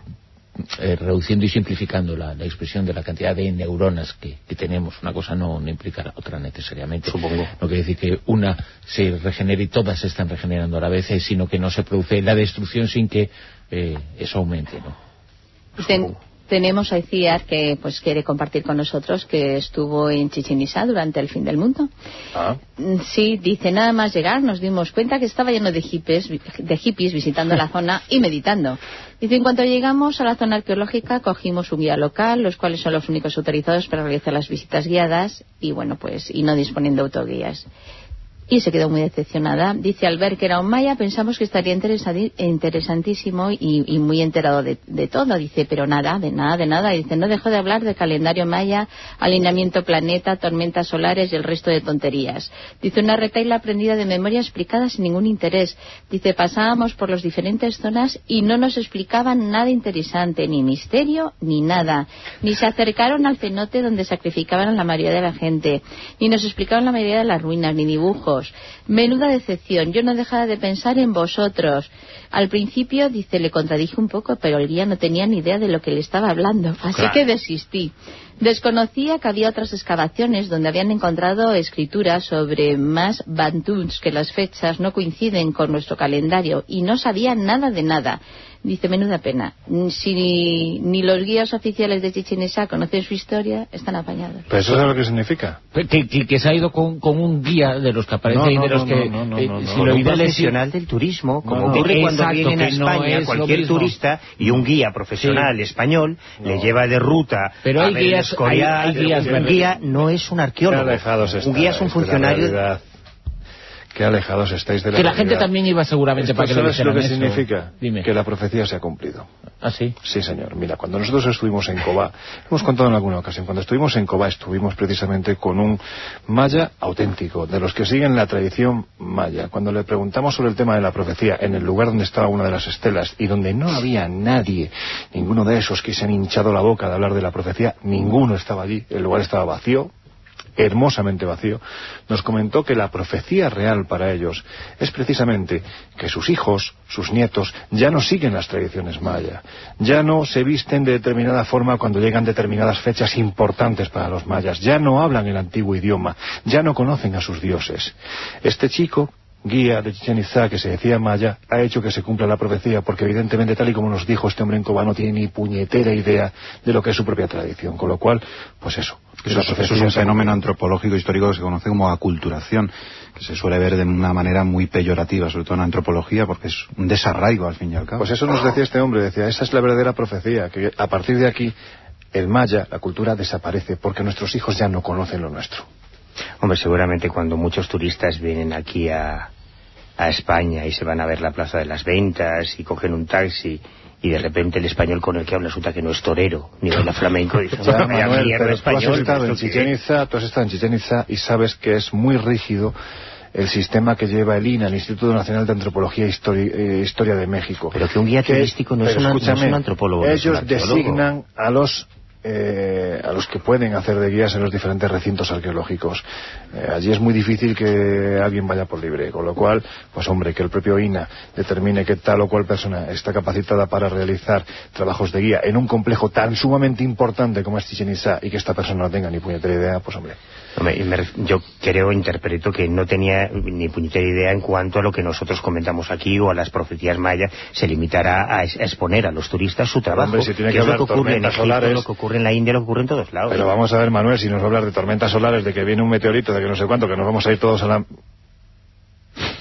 Eh, reduciendo y simplificando la, la expresión de la cantidad de neuronas que, que tenemos. Una cosa no, no implica la otra necesariamente. Supongo. No quiere decir que una se regenere y todas se están regenerando a la vez, sino que no se produce la destrucción sin que eh, eso aumente, ¿no? Ten, tenemos a Iciar, que pues quiere compartir con nosotros que estuvo en Chichén Itzá durante el fin del mundo. Ah. Sí, dice, nada más llegar nos dimos cuenta que estaba lleno de hippies, de hippies visitando la zona y meditando. Dice, en cuanto llegamos a la zona arqueológica cogimos un guía local, los cuales son los únicos autorizados para realizar las visitas guiadas y bueno, pues y no disponiendo de autoguías. Y se quedó muy decepcionada. Dice, al ver que era un maya pensamos que estaría interesantísimo y, y muy enterado de, de todo. Dice, pero nada, de nada, de nada. Dice, no dejó de hablar de calendario maya, alineamiento planeta, tormentas solares y el resto de tonterías. Dice, una retahíla aprendida de memoria explicada sin ningún interés. Dice, pasábamos por las diferentes zonas y no nos explicaban nada interesante, ni misterio, ni nada. Ni se acercaron al cenote donde sacrificaban a la mayoría de la gente. Ni nos explicaban la mayoría de las ruinas, ni dibujos. Menuda decepción, yo no dejaba de pensar en vosotros. Al principio, dice, le contradije un poco, pero el guía no tenía ni idea de lo que le estaba hablando, así claro. que desistí. Desconocía que había otras excavaciones donde habían encontrado escrituras sobre más bantuns, que las fechas no coinciden con nuestro calendario, y no sabía nada de nada. Dice, menuda pena. Si ni, ni los guías oficiales de Chichén Itzá conocen su historia, están apañados. ¿Pero eso es lo que significa? Que, que, que se ha ido con, con un guía de los que aparecen no, y de no, los que... No, no, no, eh, no, no, si no, lo un profesional del turismo, como no, ocurre no, cuando exacto, vienen a España no cualquier turista y un guía profesional sí. español no. le lleva de ruta pero a hay guías, Escorial. Hay, hay guías, un guía no es un arqueólogo. Un guía es un funcionario... Qué alejados estáis de la Que la realidad. gente también iba seguramente para que lo ¿Sabes lo que eso? significa? Dime. Que la profecía se ha cumplido. ¿Ah, sí? Sí, señor. Mira, cuando nosotros estuvimos en Cobá, hemos contado en alguna ocasión, cuando estuvimos en Cobá estuvimos precisamente con un maya auténtico, de los que siguen la tradición maya. Cuando le preguntamos sobre el tema de la profecía, en el lugar donde estaba una de las estelas y donde no había nadie, ninguno de esos que se han hinchado la boca de hablar de la profecía, ninguno estaba allí, el lugar estaba vacío, hermosamente vacío, nos comentó que la profecía real para ellos es precisamente que sus hijos, sus nietos, ya no siguen las tradiciones maya, ya no se visten de determinada forma cuando llegan determinadas fechas importantes para los mayas, ya no hablan el antiguo idioma, ya no conocen a sus dioses. Este chico, guía de Chichén Itzá, que se decía maya, ha hecho que se cumpla la profecía, porque evidentemente, tal y como nos dijo este hombre en Cobá, no tiene ni puñetera idea de lo que es su propia tradición, con lo cual, pues eso. Eso, eso es un fenómeno antropológico histórico que se conoce como aculturación, que se suele ver de una manera muy peyorativa, sobre todo en antropología, porque es un desarraigo al fin y al cabo. Pues eso nos decía este hombre, decía, esa es la verdadera profecía, que a partir de aquí el maya, la cultura, desaparece, porque nuestros hijos ya no conocen lo nuestro. Hombre, seguramente cuando muchos turistas vienen aquí a, a España y se van a ver la Plaza de las Ventas y cogen un taxi y de repente el español con el que habla resulta que no es torero ni baila flamenco, dice, ya, bueno, Manuel, mierda pero español, tú has estado en que... Chichén Itzá, tú has estado en Chichén Itzá y sabes que es muy rígido el sistema que lleva el I N A, el Instituto Nacional de Antropología e Historia, eh, Historia de México. Pero que un guía que, turístico no es, una, no es un antropólogo. Ellos no es un designan a los Eh, a los que pueden hacer de guías en los diferentes recintos arqueológicos. Eh, allí es muy difícil que alguien vaya por libre, con lo cual, pues hombre, que el propio I N A determine que tal o cual persona está capacitada para realizar trabajos de guía en un complejo tan sumamente importante como es Chichén Itzá y que esta persona no tenga ni puñetera idea, pues hombre. Hombre, yo creo, interpreto que no tenía ni puñetera idea en cuanto a lo que nosotros comentamos aquí o a las profecías mayas, se limitará a exponer a los turistas su trabajo, hombre, si tiene que, que es lo que ocurre en Egipto, solares, lo que ocurre en la India, lo que ocurre en todos lados. Pero vamos a ver, Manuel, si nos va a hablar de tormentas solares, de que viene un meteorito, de que no sé cuánto, que nos vamos a ir todos a la...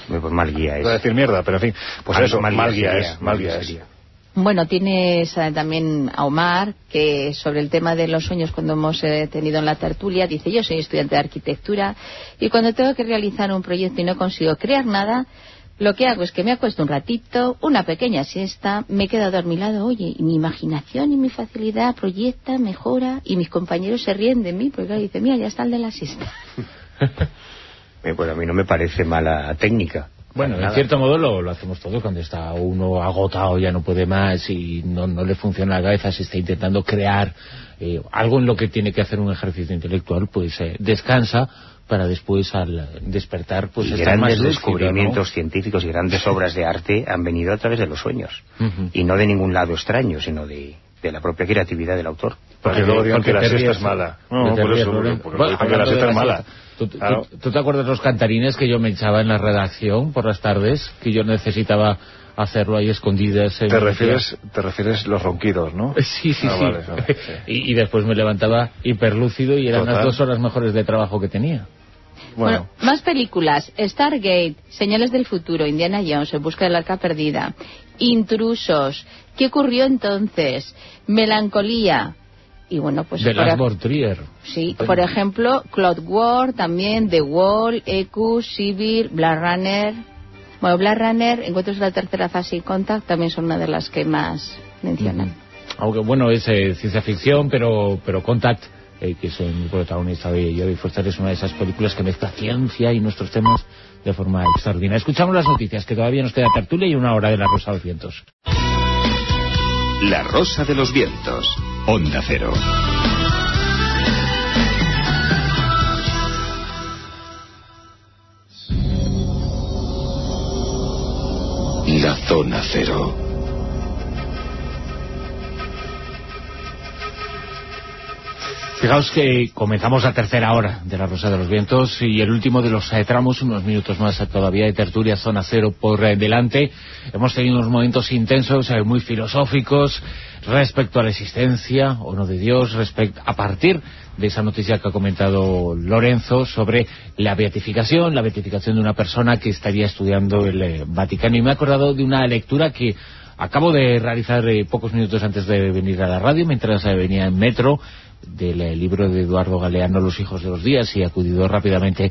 Pues mal guía es. Voy a decir mierda, pero en fin, pues mal, eso, mal, mal guía guía sería, es, mal guía es. Bueno, tienes eh, también a Omar, que sobre el tema de los sueños, cuando hemos eh, tenido en la tertulia, dice: yo soy estudiante de arquitectura y cuando tengo que realizar un proyecto y no consigo crear nada, lo que hago es que me acuesto un ratito, una pequeña siesta, me quedo adormilado, oye, y mi imaginación y mi facilidad proyecta, mejora, y mis compañeros se ríen de mí, porque dicen: mira, ya está el de la siesta. Bueno, a mí no me parece mala técnica. Bueno, en cierto modo lo, lo hacemos todos cuando está uno agotado, ya no puede más y no, no le funciona la cabeza, se está intentando crear eh, algo en lo que tiene que hacer un ejercicio intelectual, pues eh, descansa para después al despertar pues y estar grandes más descubrimientos, lúcido, ¿no? científicos y grandes obras de arte han venido a través de los sueños. Uh-huh. Y no de ningún lado extraño, sino de, de la propia creatividad del autor. Porque, porque luego digan que la siesta es mala. No, por eso, porque, porque, bueno, porque la siesta es mala. ¿Tú, claro. tú, ¿Tú te acuerdas los cantarines que yo me echaba en la redacción por las tardes? Que yo necesitaba hacerlo ahí escondidas. ¿Te refieres, te refieres los ronquidos, no? Sí, sí, ah, sí. Vale, vale, sí. Y, y después me levantaba hiperlúcido y eran Total. las dos horas mejores de trabajo que tenía. Bueno. bueno, más películas: Stargate, Señales del Futuro, Indiana Jones, En busca del arca perdida, Intrusos, ¿Qué ocurrió entonces?, Melancolía. Y bueno, pues de Lars von Trier. Sí, por ejemplo, Cloud War, también The Wall, E Q, Civil, Blade Runner. Bueno, Blade Runner, Encuentros de la tercera fase y Contact también son una de las que más mencionan. Mm-hmm. Aunque bueno, es eh, ciencia ficción, pero pero Contact, eh, que es el protagonista de Jodie Foster, es una de esas películas que mezcla ciencia y nuestros temas de forma extraordinaria. Escuchamos las noticias, que todavía nos queda tertulia y una hora de La Rosa de los Vientos. La Rosa de los Vientos, Onda Cero. La Zona Cero. Fijaos que comenzamos la tercera hora de La Rosa de los Vientos y el último de los eh, tramos, unos minutos más eh, todavía de tertulia, Zona Cero por eh, delante. Hemos tenido unos momentos intensos, eh, muy filosóficos, respecto a la existencia o no de Dios, respecto a partir de esa noticia que ha comentado Lorenzo sobre la beatificación, la beatificación de una persona que estaría estudiando el eh, Vaticano. Y me he acordado de una lectura que acabo de realizar eh, pocos minutos antes de venir a la radio, mientras eh, venía en metro, del eh, libro de Eduardo Galeano, Los hijos de los días, y he acudido rápidamente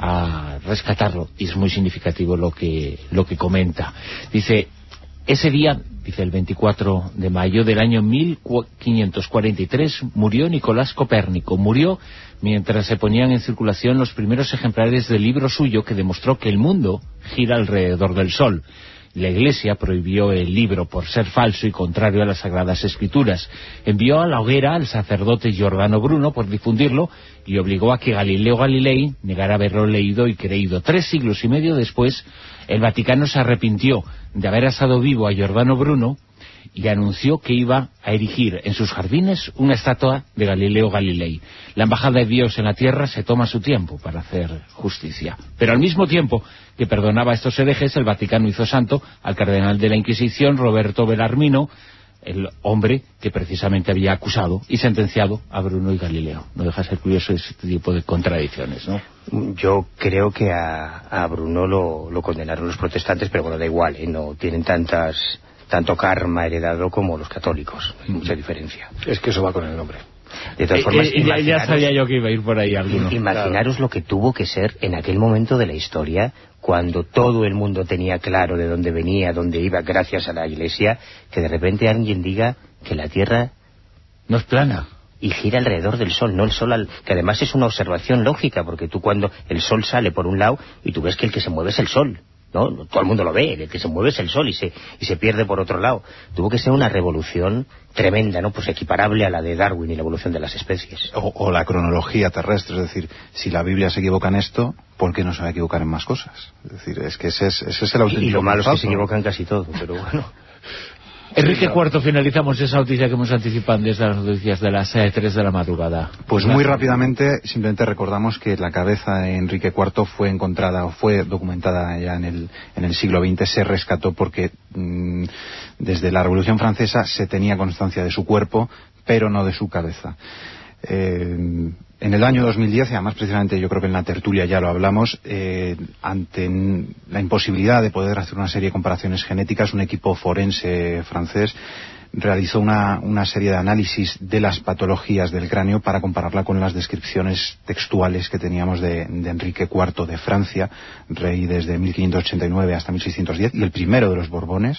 a rescatarlo, y es muy significativo lo que, lo que comenta. Dice: ese día, dice, el veinticuatro de mayo del año mil quinientos cuarenta y tres, murió Nicolás Copérnico. Murió mientras se ponían en circulación los primeros ejemplares del libro suyo que demostró que el mundo gira alrededor del Sol. La Iglesia prohibió el libro por ser falso y contrario a las Sagradas Escrituras. Envió a la hoguera al sacerdote Giordano Bruno por difundirlo y obligó a que Galileo Galilei negara haberlo leído y creído. Tres siglos y medio después, el Vaticano se arrepintió de haber asado vivo a Giordano Bruno y anunció que iba a erigir en sus jardines una estatua de Galileo Galilei. La embajada de Dios en la tierra se toma su tiempo para hacer justicia. Pero al mismo tiempo que perdonaba a estos herejes, el Vaticano hizo santo al cardenal de la Inquisición, Roberto Bellarmino, el hombre que precisamente había acusado y sentenciado a Bruno y Galileo. No deja de ser curioso este tipo de contradicciones, ¿no? Yo creo que a, a Bruno lo, lo condenaron los protestantes, pero bueno, da igual, ¿eh? No tienen tantas... tanto karma heredado como los católicos. Hay mucha diferencia. Es que eso va con el nombre. De todas formas, eh, eh, ya sabía yo que iba a ir por ahí alguno. Imaginaros claro. Lo que tuvo que ser en aquel momento de la historia, cuando todo el mundo tenía claro de dónde venía, dónde iba, gracias a la Iglesia, que de repente alguien diga que la Tierra no es plana y gira alrededor del Sol, no el Sol, al... que además es una observación lógica, porque tú cuando el Sol sale por un lado y tú ves que el que se mueve es el Sol, ¿no? Todo el mundo lo ve, el que se mueve es el Sol y se y se pierde por otro lado. Tuvo que ser una revolución tremenda, ¿no? Pues equiparable a la de Darwin y la evolución de las especies. O, o la cronología terrestre, es decir, si la Biblia se equivoca en esto, ¿por qué no se va a equivocar en más cosas? Es decir, es que ese es, ese es el auténtico. Y lo malo es que se equivocan casi todo, pero bueno. Enrique Cuarto, finalizamos esa noticia que hemos anticipado desde las noticias de las eh, tres de la madrugada. Pues muy rápidamente, simplemente recordamos que la cabeza de Enrique Cuarto fue encontrada o fue documentada ya en el, en el siglo veinte, se rescató porque mmm, desde la Revolución Francesa se tenía constancia de su cuerpo, pero no de su cabeza. Eh, en el año dos mil diez, y además precisamente yo creo que en la tertulia ya lo hablamos, eh, ante la imposibilidad de poder hacer una serie de comparaciones genéticas, un equipo forense francés realizó una, una serie de análisis de las patologías del cráneo para compararla con las descripciones textuales que teníamos de, de Enrique cuarto de Francia, rey desde mil quinientos ochenta y nueve hasta mil seiscientos diez, y el primero de los Borbones,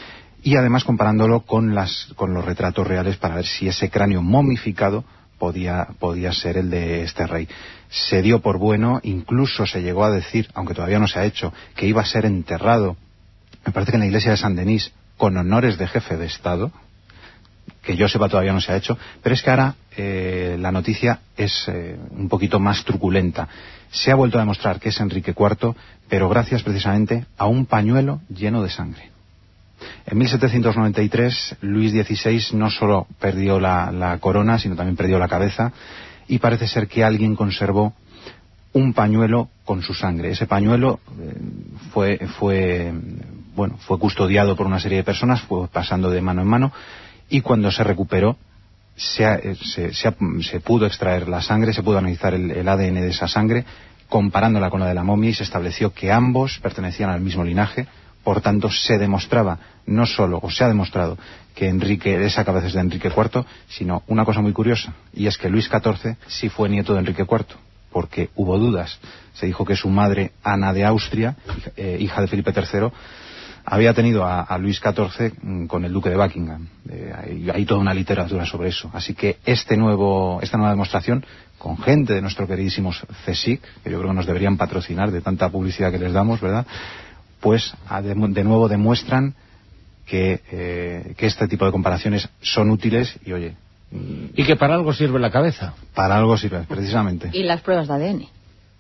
y además comparándolo con, las, con los retratos reales para ver si ese cráneo momificado podía, podía ser el de este rey. Se dio por bueno, incluso se llegó a decir, aunque todavía no se ha hecho, que iba a ser enterrado, me parece que en la iglesia de Saint-Denis, con honores de jefe de Estado, que yo sepa todavía no se ha hecho, pero es que ahora eh, la noticia es eh, un poquito más truculenta. Se ha vuelto a demostrar que es Enrique cuarto, pero gracias precisamente a un pañuelo lleno de sangre. En mil setecientos noventa y tres, Luis dieciséis no solo perdió la, la corona, sino también perdió la cabeza, y parece ser que alguien conservó un pañuelo con su sangre. Ese pañuelo eh, fue, fue, bueno, fue custodiado por una serie de personas, fue pasando de mano en mano, y cuando se recuperó, se, ha, se, se, ha, se pudo extraer la sangre, se pudo analizar el, el A D N de esa sangre, comparándola con la de la momia, y se estableció que ambos pertenecían al mismo linaje. Por tanto, se demostraba, no solo, o se ha demostrado, que Enrique, esa cabeza es de Enrique cuarto, sino una cosa muy curiosa, y es que Luis catorce sí fue nieto de Enrique cuarto, porque hubo dudas. Se dijo que su madre, Ana de Austria, hija, eh, hija de Felipe tercero, había tenido a, a Luis catorce mm, con el duque de Buckingham. Eh, hay, hay toda una literatura sobre eso. Así que este nuevo, esta nueva demostración, con gente de nuestro queridísimo CSIC, que yo creo que nos deberían patrocinar de tanta publicidad que les damos, ¿verdad?, pues de, de nuevo demuestran que, eh, que este tipo de comparaciones son útiles y, oye... Y que para algo sirve la cabeza. Para algo sirve, precisamente. Y las pruebas de A D N.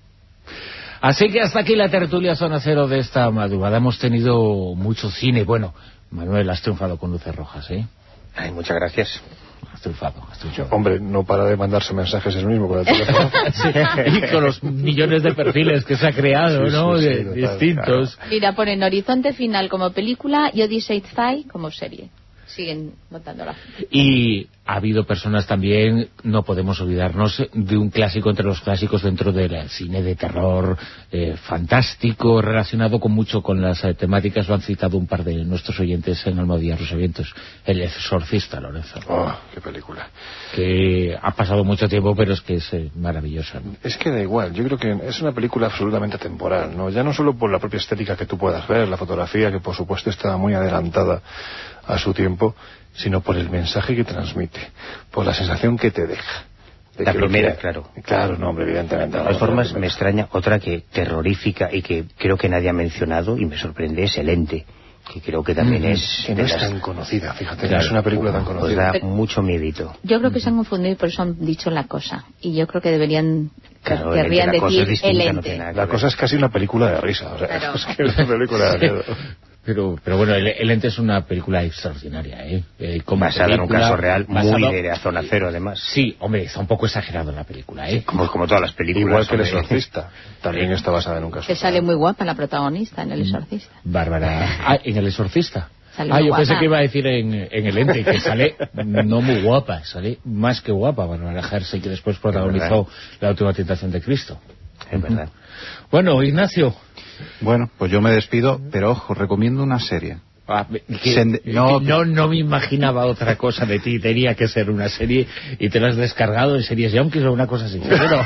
Así que hasta aquí la tertulia Zona Cero de esta madrugada. Hemos tenido mucho cine. Bueno, Manuel, has triunfado con luces rojas, ¿eh? Ay, muchas gracias. Has triunfado, has triunfado. Hombre, no para de mandarse mensajes él mismo con el teléfono. Sí, y con los millones de perfiles que se ha creado, sí, ¿no? Sí, sí, de, total, distintos. Claro. Mira, ponen Horizonte Final como película y Odyssey Spy como serie. Siguen votando la gente. Y ha habido personas también, no podemos olvidarnos de un clásico entre los clásicos dentro del cine de terror eh, fantástico, relacionado con mucho con las eh, temáticas. Lo han citado un par de nuestros oyentes en Almohadilla Rosavientos, El Exorcista, Lorenzo. Oh, qué película. Que ha pasado mucho tiempo, pero es que es eh, maravillosa, ¿no? Es que da igual, yo creo que es una película absolutamente temporal, ¿no? Ya no solo por la propia estética que tú puedas ver, la fotografía, que por supuesto está muy adelantada a su tiempo, sino por el mensaje que transmite, por la sensación que te deja. De la primera, que... claro. Claro, no, hombre, evidentemente. De todas formas, me extraña otra que terrorífica y que creo que nadie ha mencionado y me sorprende, es El Ente, que creo que también mm, es... Que no es las... tan conocida, fíjate, claro, no es una película tan conocida. Pues da mucho miedito. Yo creo que se han confundido y por eso han dicho La Cosa. Y yo creo que deberían... Claro, querrían el decir es El distinta, Ente. no la Cosa es casi una película de risa, o sea, claro. Es que es una película de miedo. Pero, pero bueno, el, el Ente es una película extraordinaria, ¿eh? eh como basada en un caso real, basado... muy de la Zona Cero, además. Sí, hombre, está un poco exagerado la película, ¿eh? Sí, como, como todas las películas. Igual que El hombre. Exorcista, también está basada en un caso Que sale real. muy guapa la protagonista en El Exorcista. Bárbara... Ah, ¿en El Exorcista? Sale Ah, muy yo guapa. pensé que iba a decir en, en El Ente, que sale no muy guapa, sale más que guapa Bárbara Hershey, que después protagonizó La Última Tentación de Cristo. Es verdad. Bueno, Ignacio... Bueno, pues yo me despido, pero ojo, recomiendo una serie. Ah, que, Send... no, no, no me imaginaba otra cosa de ti, tenía que ser una serie y te la has descargado en Series Yonkis o una cosa así. Pero...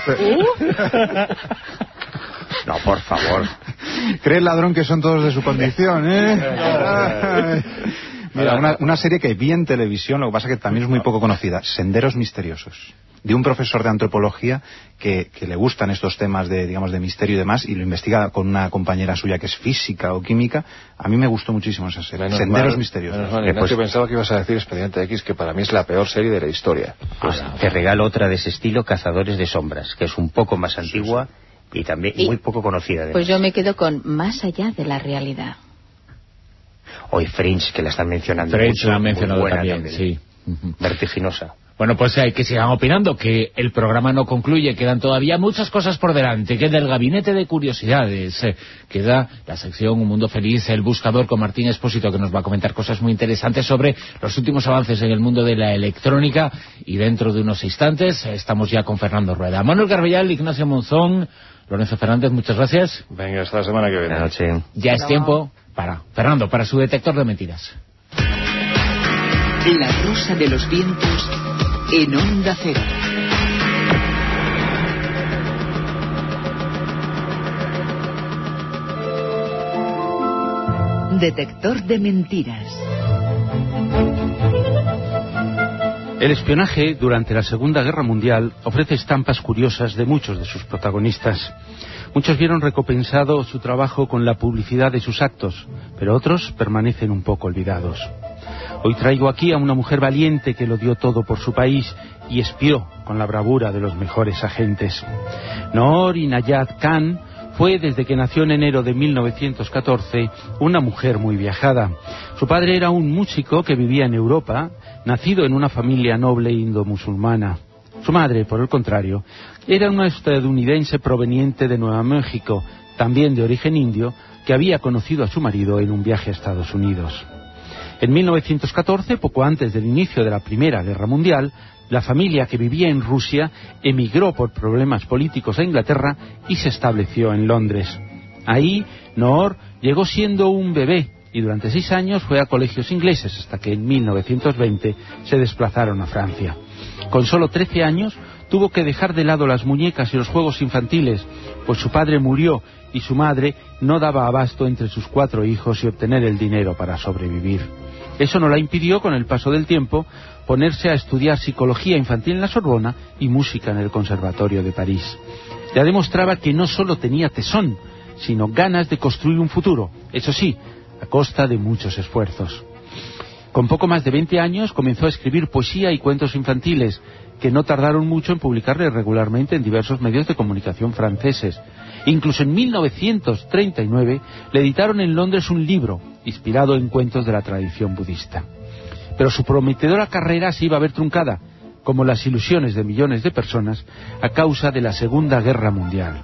No, por favor. Cree el ladrón que son todos de su condición, ¿eh? Mira, una, una serie que vi en televisión, lo que pasa que también es muy poco conocida, Senderos Misteriosos, de un profesor de antropología que, que le gustan estos temas de, digamos, de misterio y demás, y lo investiga con una compañera suya que es física o química. A mí me gustó muchísimo esa serie, Menos Senderos mal, Misteriosos. Menos mal, Después... Ignacio, pensaba que ibas a decir Expediente X, que para mí es la peor serie de la historia. Pues ah, te regalo otra de ese estilo, Cazadores de Sombras, que es un poco más antigua sí, sí. y también y, muy poco conocida. Además. Pues yo me quedo con Más allá de la realidad. Hoy Fringe, que la están mencionando Fringe mucho, la han mencionado muy buena también, también, sí. Vertiginosa. Bueno, pues hay que sigan opinando, que el programa no concluye, quedan todavía muchas cosas por delante. Queda el Gabinete de Curiosidades, eh, queda la sección Un Mundo Feliz, el buscador con Martín Expósito, que nos va a comentar cosas muy interesantes sobre los últimos avances en el mundo de la electrónica, y dentro de unos instantes eh, estamos ya con Fernando Rueda. Manuel Garbellal, Ignacio Monzón, Lorenzo Fernández, muchas gracias. Venga, hasta la semana que viene. Buenas noches. Ya es tiempo para Fernando, para su detector de mentiras. La Rosa de los Vientos en Onda Cero. Detector de mentiras. El espionaje durante la Segunda Guerra Mundial ofrece estampas curiosas de muchos de sus protagonistas. Muchos vieron recompensado su trabajo con la publicidad de sus actos, pero otros permanecen un poco olvidados. Hoy traigo aquí a una mujer valiente que lo dio todo por su país y espió con la bravura de los mejores agentes. Noor Inayat Khan fue, desde que nació en enero de mil novecientos catorce, una mujer muy viajada. Su padre era un músico que vivía en Europa, nacido en una familia noble indo-musulmana. Su madre, por el contrario, era una estadounidense proveniente de Nueva México, también de origen indio, que había conocido a su marido en un viaje a Estados Unidos. En mil novecientos catorce, poco antes del inicio de la Primera Guerra Mundial, la familia que vivía en Rusia emigró por problemas políticos a Inglaterra y se estableció en Londres. Ahí, Noor llegó siendo un bebé y durante seis años fue a colegios ingleses hasta que en mil novecientos veinte se desplazaron a Francia. Con solo trece años tuvo que dejar de lado las muñecas y los juegos infantiles, pues su padre murió y su madre no daba abasto entre sus cuatro hijos y obtener el dinero para sobrevivir. Eso no la impidió, con el paso del tiempo, ponerse a estudiar psicología infantil en la Sorbona y música en el Conservatorio de París. Ya demostraba que no solo tenía tesón, sino ganas de construir un futuro, eso sí, a costa de muchos esfuerzos. Con poco más de veinte años comenzó a escribir poesía y cuentos infantiles, que no tardaron mucho en publicarle regularmente en diversos medios de comunicación franceses. Incluso en mil novecientos treinta y nueve le editaron en Londres un libro inspirado en cuentos de la tradición budista. Pero su prometedora carrera se iba a ver truncada, como las ilusiones de millones de personas, a causa de la Segunda Guerra Mundial.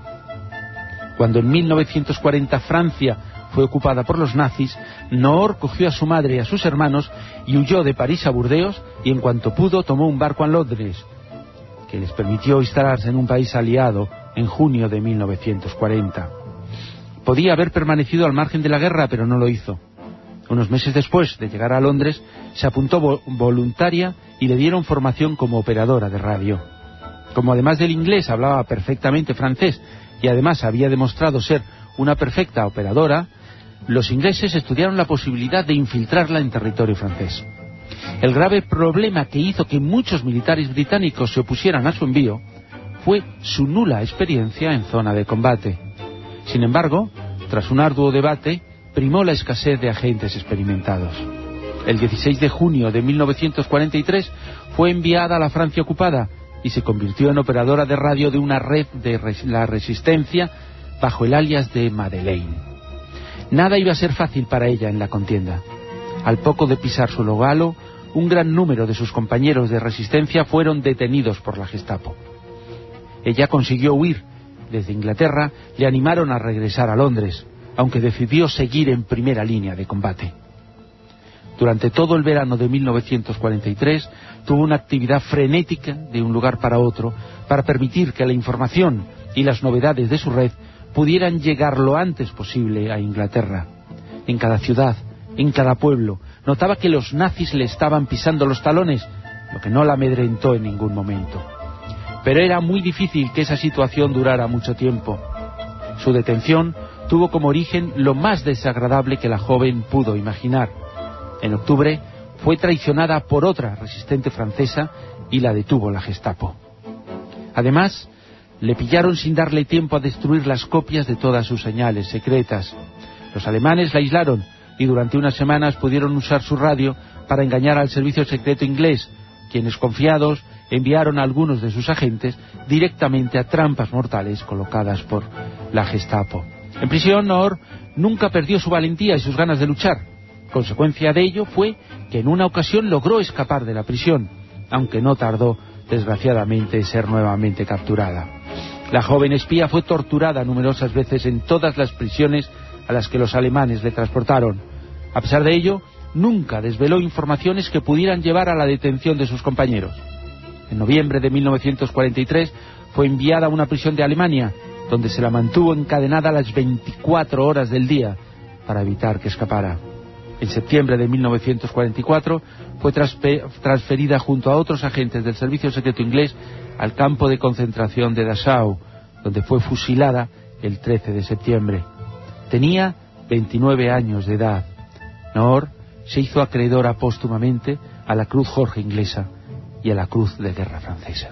Cuando en mil novecientos cuarenta Francia fue ocupada por los nazis, Noor cogió a su madre y a sus hermanos y huyó de París a Burdeos, y en cuanto pudo tomó un barco a Londres, que les permitió instalarse en un país aliado en junio de mil novecientos cuarenta. Podía haber permanecido al margen de la guerra, pero no lo hizo. Unos meses después de llegar a Londres, se apuntó vo- voluntaria y le dieron formación como operadora de radio. Como además del inglés hablaba perfectamente francés y además había demostrado ser una perfecta operadora, los ingleses estudiaron la posibilidad de infiltrarla en territorio francés. El grave problema que hizo que muchos militares británicos se opusieran a su envío fue su nula experiencia en zona de combate. Sin embargo, tras un arduo debate, primó la escasez de agentes experimentados. El dieciséis de junio de mil novecientos cuarenta y tres fue enviada a la Francia ocupada y se convirtió en operadora de radio de una red de res- la Resistencia bajo el alias de Madeleine. Nada iba a ser fácil para ella en la contienda. Al poco de pisar su logalo, un gran número de sus compañeros de resistencia fueron detenidos por la Gestapo. Ella consiguió huir. Desde Inglaterra le animaron a regresar a Londres, aunque decidió seguir en primera línea de combate. Durante todo el verano de mil novecientos cuarenta y tres tuvo una actividad frenética de un lugar para otro para permitir que la información y las novedades de su red pudieran llegar lo antes posible a Inglaterra. En cada ciudad, en cada pueblo, notaba que los nazis le estaban pisando los talones, lo que no la amedrentó en ningún momento. Pero era muy difícil que esa situación durara mucho tiempo. Su detención tuvo como origen lo más desagradable que la joven pudo imaginar. En octubre fue traicionada por otra resistente francesa y la detuvo la Gestapo. Además, le pillaron sin darle tiempo a destruir las copias de todas sus señales secretas. Los alemanes la aislaron y durante unas semanas pudieron usar su radio para engañar al servicio secreto inglés, quienes, confiados, enviaron a algunos de sus agentes directamente a trampas mortales colocadas por la Gestapo. En prisión, Noor nunca perdió su valentía y sus ganas de luchar. Consecuencia de ello fue que en una ocasión logró escapar de la prisión aunque no tardó, desgraciadamente, en ser nuevamente capturada. La joven espía fue torturada numerosas veces en todas las prisiones a las que los alemanes le transportaron. A pesar de ello, nunca desveló informaciones que pudieran llevar a la detención de sus compañeros. En noviembre de mil novecientos cuarenta y tres fue enviada a una prisión de Alemania, donde se la mantuvo encadenada las veinticuatro horas del día para evitar que escapara. En septiembre de mil novecientos cuarenta y cuatro fue transferida junto a otros agentes del servicio secreto inglés al campo de concentración de Dachau, donde fue fusilada el trece de septiembre. Tenía veintinueve años de edad. Noor se hizo acreedora póstumamente a la Cruz Jorge inglesa y a la Cruz de Guerra francesa.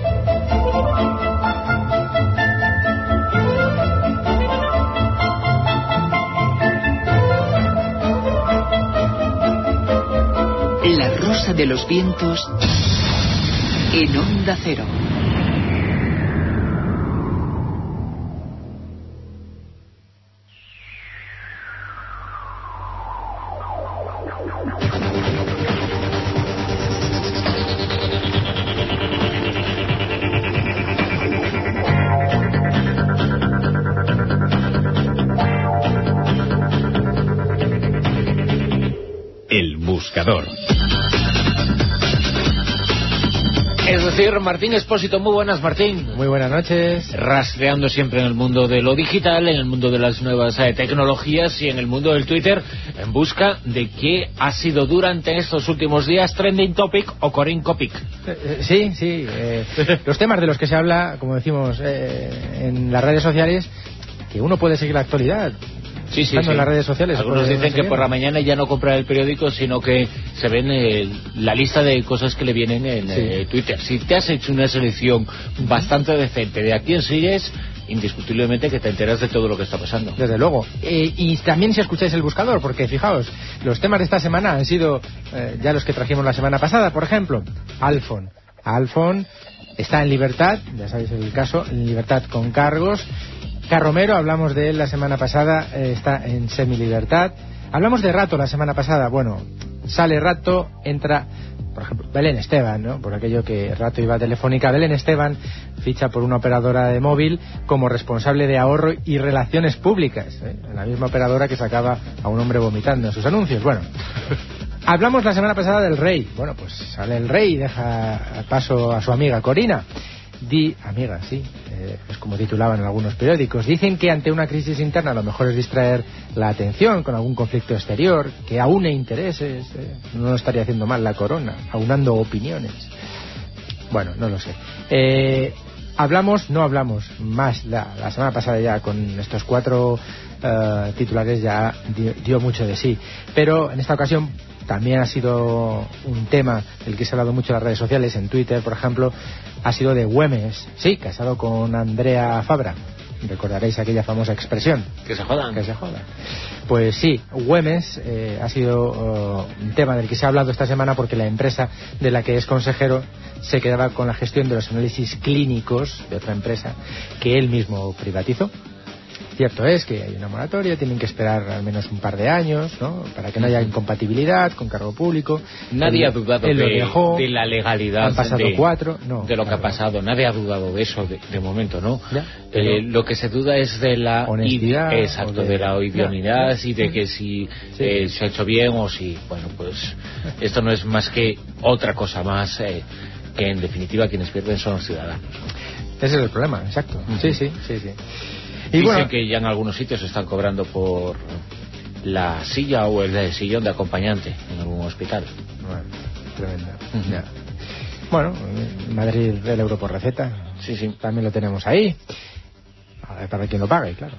La Rosa de los Vientos en Onda Cero. El buscador. Es decir, Martín Expósito. Muy buenas, Martín. Muy buenas noches. Rastreando siempre en el mundo de lo digital, en el mundo de las nuevas eh, tecnologías y en el mundo del Twitter, en busca de qué ha sido durante estos últimos días trending topic o corin topic. Eh, eh, sí, sí. Eh, los temas de los que se habla, como decimos eh, en las redes sociales, que uno puede seguir la actualidad. Sí, sí, sí. En las redes sociales. Algunos dicen que por la mañana ya no compran el periódico, sino que se ven eh, la lista de cosas que le vienen en sí. eh, Twitter. Si te has hecho una selección bastante decente de a quién sigues, indiscutiblemente que te enteras de todo lo que está pasando. Desde luego. Eh, y también si escucháis el buscador, porque fijaos, los temas de esta semana han sido eh, ya los que trajimos la semana pasada. Por ejemplo, Alfon. Alfon está en libertad, ya sabéis el caso, en libertad con cargos. Carromero, hablamos de él la semana pasada, eh, está en semilibertad. Hablamos de Rato la semana pasada. Bueno, sale Rato, entra, por ejemplo, Belén Esteban, ¿no? Por aquello que Rato iba a Telefónica. Belén Esteban ficha por una operadora de móvil como responsable de ahorro y relaciones públicas, ¿eh? La misma operadora que sacaba a un hombre vomitando en sus anuncios. Bueno, hablamos la semana pasada del Rey. Bueno, pues sale el Rey y deja paso a su amiga Corina. Di, amiga, sí, eh, es como titulaban en algunos periódicos. Dicen que ante una crisis interna lo mejor es distraer la atención con algún conflicto exterior, que aúne intereses, eh, no estaría haciendo mal la corona, aunando opiniones. Bueno, no lo sé. Eh, hablamos, no hablamos más, la, la semana pasada ya con estos cuatro uh, titulares ya dio, dio mucho de sí, pero en esta ocasión también ha sido un tema del que se ha hablado mucho en las redes sociales, en Twitter, por ejemplo, ha sido de Güemes, sí, casado con Andrea Fabra. Recordaréis aquella famosa expresión. Que se jodan. Que se jodan. Pues sí, Güemes eh, ha sido uh, un tema del que se ha hablado esta semana porque la empresa de la que es consejero se quedaba con la gestión de los análisis clínicos de otra empresa que él mismo privatizó. Cierto es que hay una moratoria, tienen que esperar al menos un par de años, ¿no? Para que no haya incompatibilidad con cargo público. Nadie él, ha dudado él de, dejó, de la legalidad han pasado de, cuatro, no, de lo claro, que ha pasado. Nadie ha dudado de eso de, de momento, ¿no? Ya, eh, lo que se duda es de la honestidad, exacto, de, de la idoneidad y de que si sí. eh, se ha hecho bien o si, bueno, pues esto no es más que otra cosa más eh, que en definitiva quienes pierden son los ciudadanos. Ese es el problema, exacto. Uh-huh. Sí, sí, sí, sí. Y dicen bueno, que ya en algunos sitios están cobrando por la silla o el sillón de acompañante en algún hospital. Bueno, tremenda. Uh-huh. Ya. Bueno, en Madrid el euro por receta. Sí, sí. También lo tenemos ahí. A ver, para quien lo pague, claro.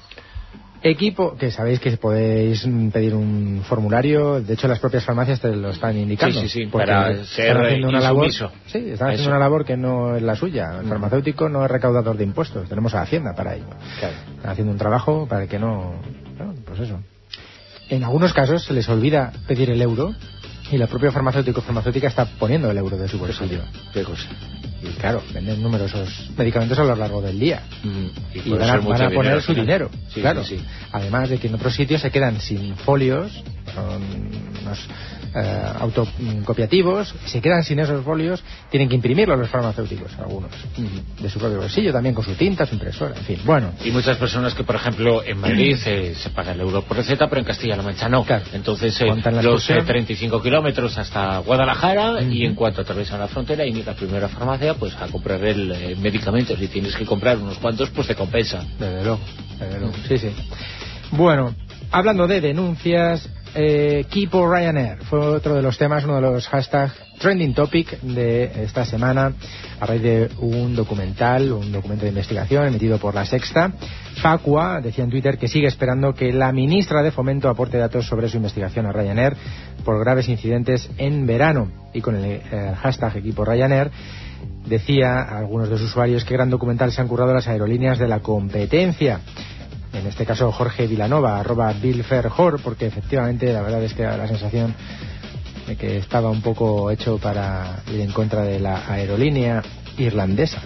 Equipo, que sabéis que podéis pedir un formulario, de hecho las propias farmacias te lo están indicando. Sí, sí, sí, para ser haciendo una labor, sí, están haciendo Eso. una labor que no es la suya. El farmacéutico no es recaudador de impuestos, tenemos a Hacienda para ello. Claro. Están haciendo un trabajo para que no, no, pues eso. En algunos casos se les olvida pedir el euro y la propia farmacéutico o farmacéutica está poniendo el euro de su bolsillo. Qué cosa. Y claro, venden numerosos medicamentos a lo largo del día. Mm, y y van a, van a poner dinero, su dinero. Sí, claro. Sí, sí. Además de que en otros sitios se quedan sin folios son unos eh, autocopiativos, se quedan sin esos folios, tienen que imprimirlos los farmacéuticos, algunos, uh-huh. de su propio bolsillo, también con su tinta, su impresora, en fin, bueno. Y muchas personas que, por ejemplo, en Madrid eh, se paga el euro por receta, pero en Castilla-La Mancha no. Claro. Entonces, eh, los eh, treinta y cinco kilómetros hasta Guadalajara, uh-huh. y en cuanto atravesan la frontera y la primera farmacia, pues a comprar el eh, medicamento. Si tienes que comprar unos cuantos, pues te compensa. Desde luego, desde luego. Sí, sí. Bueno, hablando de denuncias, eh, Keep Ryanair fue otro de los temas, uno de los hashtags trending topic de esta semana, a raíz de un documental, un documento de investigación emitido por La Sexta. Facua decía en Twitter que sigue esperando que la ministra de Fomento aporte datos sobre su investigación a Ryanair por graves incidentes en verano. Y con el eh, hashtag Equipo Ryanair decía a algunos de los usuarios que gran documental se han currado las aerolíneas de la competencia. En este caso Jorge Vilanova, arroba Bilferjor, porque efectivamente la verdad es que da la sensación de que estaba un poco hecho para ir en contra de la aerolínea irlandesa.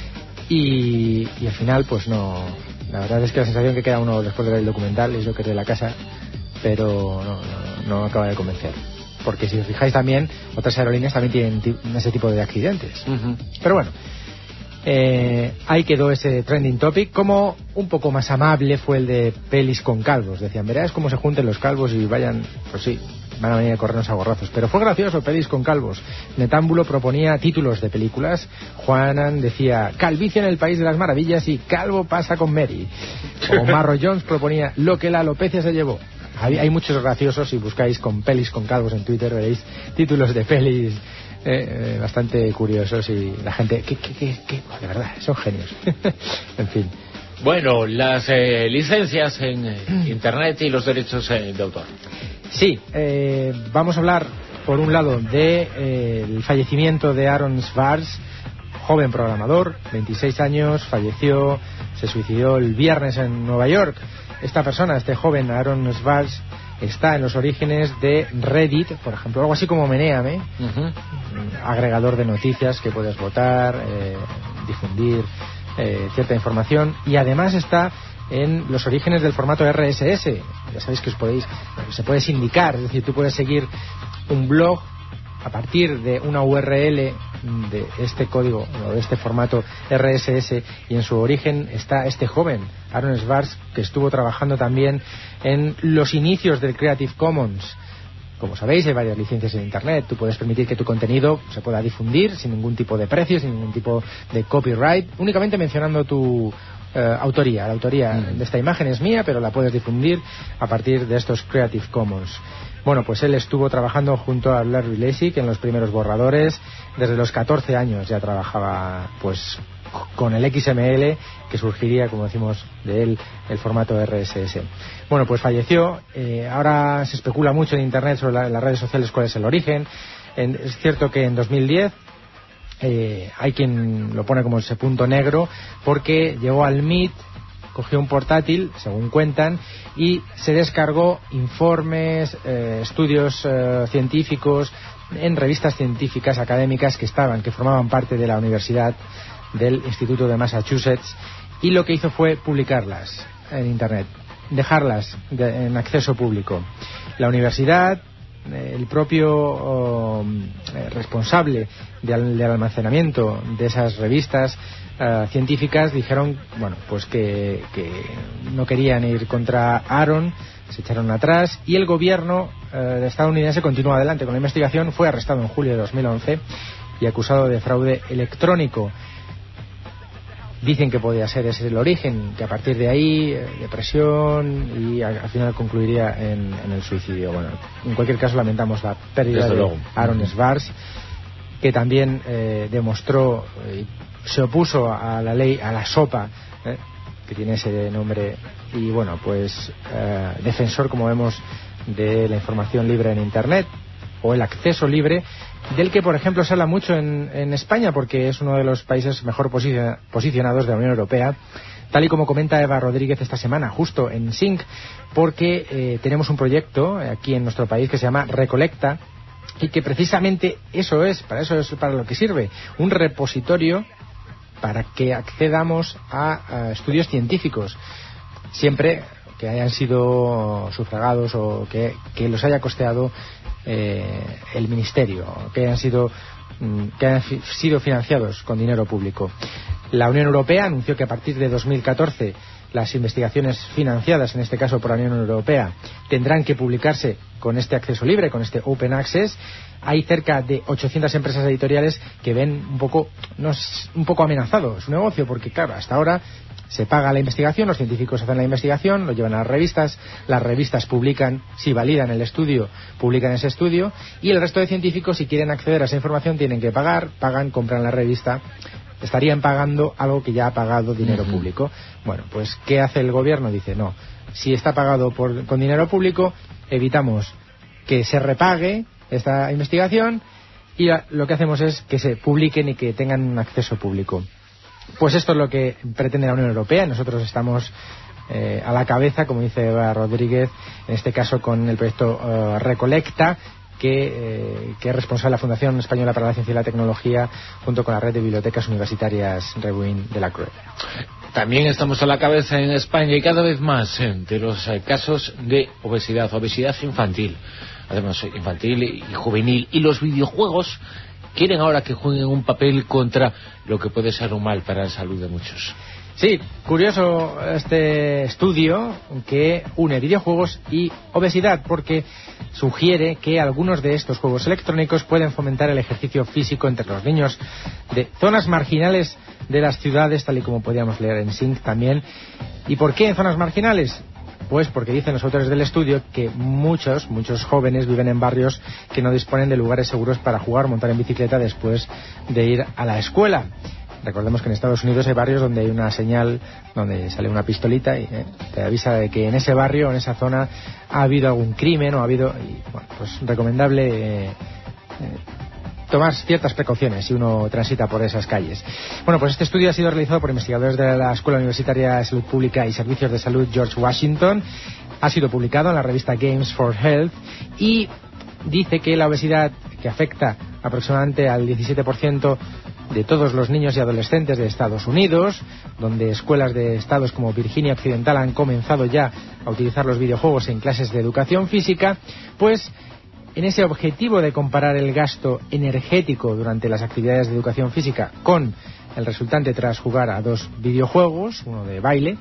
Y, y al final pues no, la verdad es que la sensación que queda uno después de ver el documental es lo que es de la casa, pero no, no, no acaba de convencer. Porque si os fijáis también, otras aerolíneas también tienen t- ese tipo de accidentes. Uh-huh. Pero bueno, eh, ahí quedó ese trending topic. Como un poco más amable fue el de pelis con calvos. Decían, verás cómo se junten los calvos y vayan, pues sí, van a venir a corrernos a gorrazos. Pero fue gracioso, pelis con calvos. Netámbulo proponía títulos de películas. Juanan decía, Calvicio en el País de las Maravillas y Calvo pasa con Mary. O Marro Jones proponía, lo que la alopecia se llevó. Hay, hay muchos graciosos, si buscáis con pelis con calvos en Twitter veréis títulos de pelis eh, eh, bastante curiosos y la gente, ¿qué, qué, qué, qué? Oh, de verdad, son genios. En fin. Bueno, las eh, licencias en eh, Internet y los derechos eh, de autor. Sí, eh, vamos a hablar por un lado de eh, el fallecimiento de Aaron Swartz, joven programador, veintiséis años, falleció, se suicidó el viernes en Nueva York. Esta persona, este joven Aaron Swartz, está en los orígenes de Reddit, por ejemplo, algo así como Menéame, uh-huh. agregador de noticias que puedes votar, eh, difundir eh, cierta información, y además está en los orígenes del formato R S S. Ya sabéis que os podéis, se puede sindicar, es decir, tú puedes seguir un blog a partir de una U R L de este código o de este formato R S S, y en su origen está este joven Aaron Swartz, que estuvo trabajando también en los inicios del Creative Commons. Como sabéis, hay varias licencias en Internet. Tú puedes permitir que tu contenido se pueda difundir sin ningún tipo de precio, sin ningún tipo de copyright, únicamente mencionando tu eh, autoría. La autoría mm. de esta imagen es mía, pero la puedes difundir a partir de estos Creative Commons. Bueno, pues él estuvo trabajando junto a Larry Lessig en los primeros borradores. Desde los catorce años ya trabajaba pues con el X M L, que surgiría, como decimos, de él el formato R S S. Bueno, pues falleció. Eh, ahora se especula mucho en Internet sobre la, las redes sociales cuál es el origen. En, es cierto que en dos mil diez eh, hay quien lo pone como ese punto negro, porque llegó al Meet, cogió un portátil, según cuentan, y se descargó informes, eh, estudios eh, científicos en revistas científicas académicas que estaban, que formaban parte de la universidad del Instituto de Massachusetts, y lo que hizo fue publicarlas en Internet, dejarlas de, en acceso público. La universidad, el propio oh, responsable del, del almacenamiento de esas revistas uh, científicas dijeron, bueno, pues que, que no querían ir contra Aaron, se echaron atrás, y el gobierno uh, estadounidense continuó adelante con la investigación. Fue arrestado en julio de dos mil once y acusado de fraude electrónico. Dicen que podía ser ese el origen, que a partir de ahí, eh, depresión, y a, al final concluiría en, en el suicidio. Bueno, en cualquier caso lamentamos la pérdida Desde de luego. Aaron Swartz, que también eh, demostró, eh, se opuso a la ley, a la SOPA, eh, que tiene ese nombre, y bueno, pues eh, defensor, como vemos, de la información libre en Internet, o el acceso libre, del que, por ejemplo, se habla mucho en, en España, porque es uno de los países mejor posicion- posicionados de la Unión Europea, tal y como comenta Eva Rodríguez esta semana, justo en Sync, porque eh, tenemos un proyecto aquí en nuestro país que se llama Recolecta, y que precisamente eso es, para eso es para lo que sirve, un repositorio para que accedamos a, a estudios científicos, siempre que hayan sido sufragados o que, que los haya costeado eh, el Ministerio, que hayan sido que han sido financiados con dinero público. La Unión Europea anunció que a partir de dos mil catorce las investigaciones financiadas, en este caso por la Unión Europea, tendrán que publicarse con este acceso libre, con este Open Access. Hay cerca de ochocientas empresas editoriales que ven un poco, no es un poco amenazado su negocio, porque claro, hasta ahora se paga la investigación, los científicos hacen la investigación, lo llevan a las revistas, las revistas publican, si validan el estudio, publican ese estudio, y el resto de científicos, si quieren acceder a esa información, tienen que pagar, pagan, compran la revista, estarían pagando algo que ya ha pagado dinero uh-huh. público. Bueno, pues ¿qué hace el gobierno? Dice, no, si está pagado por, con dinero público, evitamos que se repague esta investigación y la, lo que hacemos es que se publiquen y que tengan un acceso público. Pues esto es lo que pretende la Unión Europea. Nosotros estamos eh, a la cabeza, como dice Eva Rodríguez, en este caso con el proyecto uh, Recolecta, que, eh, que es responsable de la Fundación Española para la Ciencia y la Tecnología, junto con la red de bibliotecas universitarias Rebuin de la C R U E. También estamos a la cabeza en España y cada vez más eh, de los eh, casos de obesidad, obesidad infantil, además infantil y juvenil, y los videojuegos quieren ahora que jueguen un papel contra lo que puede ser un mal para la salud de muchos. Sí, curioso este estudio que une videojuegos y obesidad, porque sugiere que algunos de estos juegos electrónicos pueden fomentar el ejercicio físico entre los niños de zonas marginales de las ciudades, tal y como podíamos leer en Sync también. ¿Y por qué en zonas marginales? Pues porque dicen los autores del estudio que muchos, muchos jóvenes viven en barrios que no disponen de lugares seguros para jugar, montar en bicicleta después de ir a la escuela. Recordemos que en Estados Unidos hay barrios donde hay una señal, donde sale una pistolita y eh, te avisa de que en ese barrio, en esa zona, ha habido algún crimen o ha habido... Y, bueno, pues recomendable eh, eh, tomar ciertas precauciones si uno transita por esas calles. Bueno, pues este estudio ha sido realizado por investigadores de la Escuela Universitaria de Salud Pública y Servicios de Salud George Washington. Ha sido publicado en la revista Games for Health y dice que la obesidad, que afecta aproximadamente al diecisiete por ciento de todos los niños y adolescentes de Estados Unidos, donde escuelas de estados como Virginia Occidental han comenzado ya a utilizar los videojuegos en clases de educación física, pues en ese objetivo de comparar el gasto energético durante las actividades de educación física con el resultante tras jugar a dos videojuegos, uno de baile,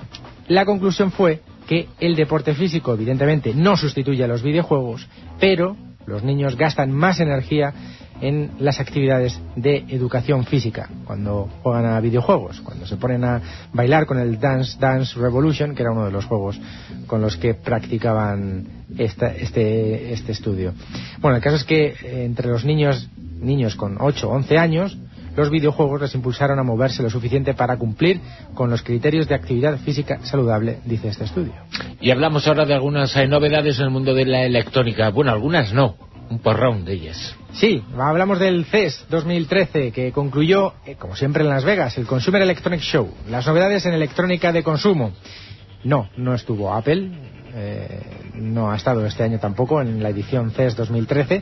la conclusión fue que el deporte físico evidentemente no sustituye a los videojuegos, pero los niños gastan más energía en las actividades de educación física cuando juegan a videojuegos, cuando se ponen a bailar con el Dance Dance Revolution, que era uno de los juegos con los que practicaban esta, este, este estudio. Bueno, el caso es que eh, entre los niños niños con ocho o once años, los videojuegos les impulsaron a moverse lo suficiente para cumplir con los criterios de actividad física saludable, dice este estudio. Y hablamos ahora de algunas eh, novedades en el mundo de la electrónica. Bueno, algunas no, un porrón de ellas. Sí, hablamos del C E S dos mil trece, que concluyó, eh, como siempre en Las Vegas, el Consumer Electronics Show. Las novedades en electrónica de consumo. No, no estuvo Apple, eh, no ha estado este año tampoco en la edición C E S dos mil trece.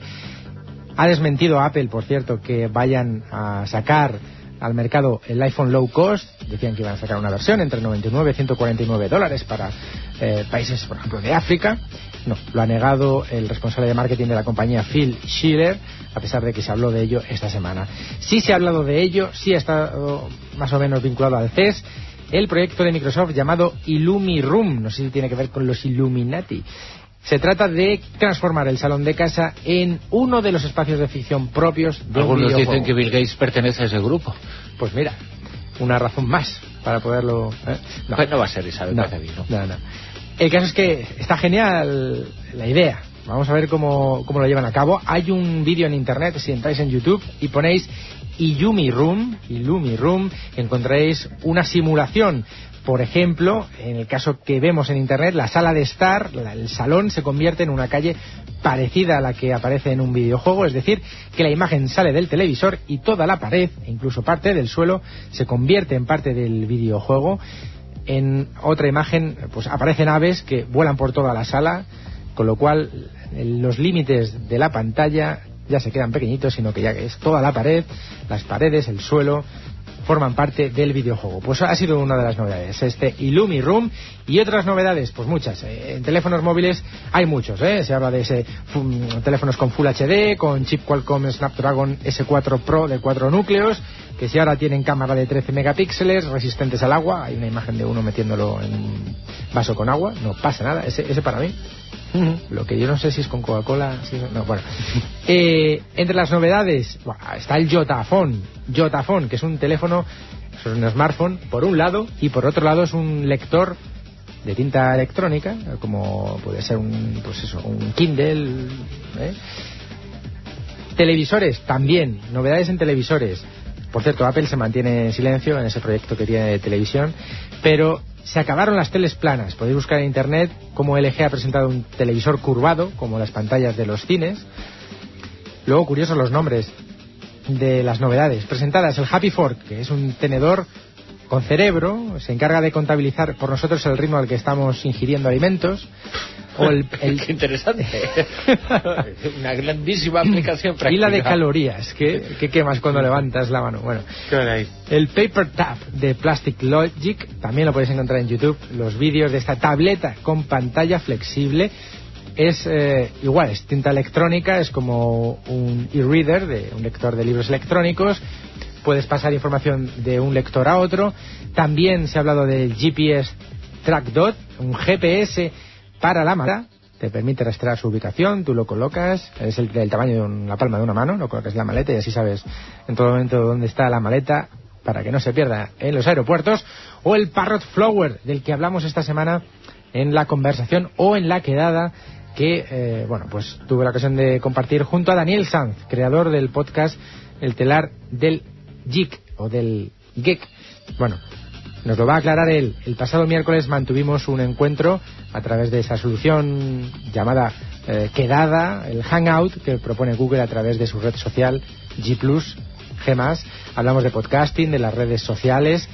Ha desmentido a Apple, por cierto, que vayan a sacar al mercado el iPhone low cost. Decían que iban a sacar una versión entre noventa y nueve y ciento cuarenta y nueve dólares para eh, países, por ejemplo, de África. No, lo ha negado el responsable de marketing de la compañía, Phil Schiller, a pesar de que se habló de ello esta semana. Sí se ha hablado de ello, sí ha estado más o menos vinculado al C E S, el proyecto de Microsoft llamado Illumi Room. No sé si tiene que ver con los Illuminati. Se trata de transformar el salón de casa en uno de los espacios de ficción propios de un videojuego. Algunos dicen que Bill Gates pertenece a ese grupo. Pues mira, una razón más para poderlo... ¿eh? No. Pues no va a ser esa, no, no, no. El caso es que está genial la idea. Vamos a ver cómo, cómo lo llevan a cabo. Hay un vídeo en internet, si entráis en YouTube y ponéis Illumi Room, Illumi Room, encontraréis una simulación. Por ejemplo, en el caso que vemos en internet, la sala de estar, el salón, se convierte en una calle parecida a la que aparece en un videojuego, es decir, que la imagen sale del televisor y toda la pared, e incluso parte del suelo, se convierte en parte del videojuego. En otra imagen, pues aparecen aves que vuelan por toda la sala, con lo cual los límites de la pantalla ya se quedan pequeñitos, sino que ya es toda la pared, las paredes, el suelo. forman parte del videojuego. Pues ha sido una de las novedades, este Illumi Room. Y otras novedades, pues muchas. En teléfonos móviles hay muchos, ¿eh? Se habla de ese f- teléfonos con Full H D, con chip Qualcomm Snapdragon S cuatro Pro de cuatro núcleos, que si ahora tienen cámara de trece megapíxeles, resistentes al agua. Hay una imagen de uno metiéndolo en un vaso con agua, no pasa nada, ese, ese para mí. Lo que yo no sé si es con Coca-Cola, si no, bueno. Eh, entre las novedades, bueno, está el Yotaphone, Yotaphone, que es un teléfono, es un smartphone, por un lado, y por otro lado es un lector de tinta electrónica, como puede ser un, pues eso, un Kindle, ¿eh? Televisores, también, novedades en televisores. Por cierto, Apple se mantiene en silencio en ese proyecto que tiene de televisión, pero se acabaron las teles planas. Podéis buscar en internet cómo L G ha presentado un televisor curvado, como las pantallas de los cines. Luego, curiosos los nombres de las novedades presentadas. El Happy Fork, que es un tenedor con cerebro, se encarga de contabilizar por nosotros el ritmo al que estamos ingiriendo alimentos. O el, el... Qué interesante. Una grandísima aplicación práctica. Pila de calorías que, que quemas cuando levantas la mano. Bueno, el Paper Tap de Plastic Logic también lo podéis encontrar en YouTube. Los vídeos de esta tableta con pantalla flexible. Es eh, igual, es tinta electrónica, es como un e-reader, de un lector de libros electrónicos. Puedes pasar información de un lector a otro. También se ha hablado del G P S Track Dot, un G P S para la maleta. Te permite rastrear su ubicación, tú lo colocas, es el del tamaño de un, la palma de una mano, lo colocas en la maleta y así sabes en todo momento dónde está la maleta para que no se pierda en los aeropuertos. O el Parrot Flower, del que hablamos esta semana en la conversación o en la quedada, que, eh, bueno, pues tuve la ocasión de compartir junto a Daniel Sanz, creador del podcast El Telar del Geek, o del Geek. Bueno, nos lo va a aclarar él. El pasado miércoles mantuvimos un encuentro a través de esa solución llamada eh, Quedada, el Hangout, que propone Google a través de su red social G plus, G más. Hablamos de podcasting, de las redes sociales.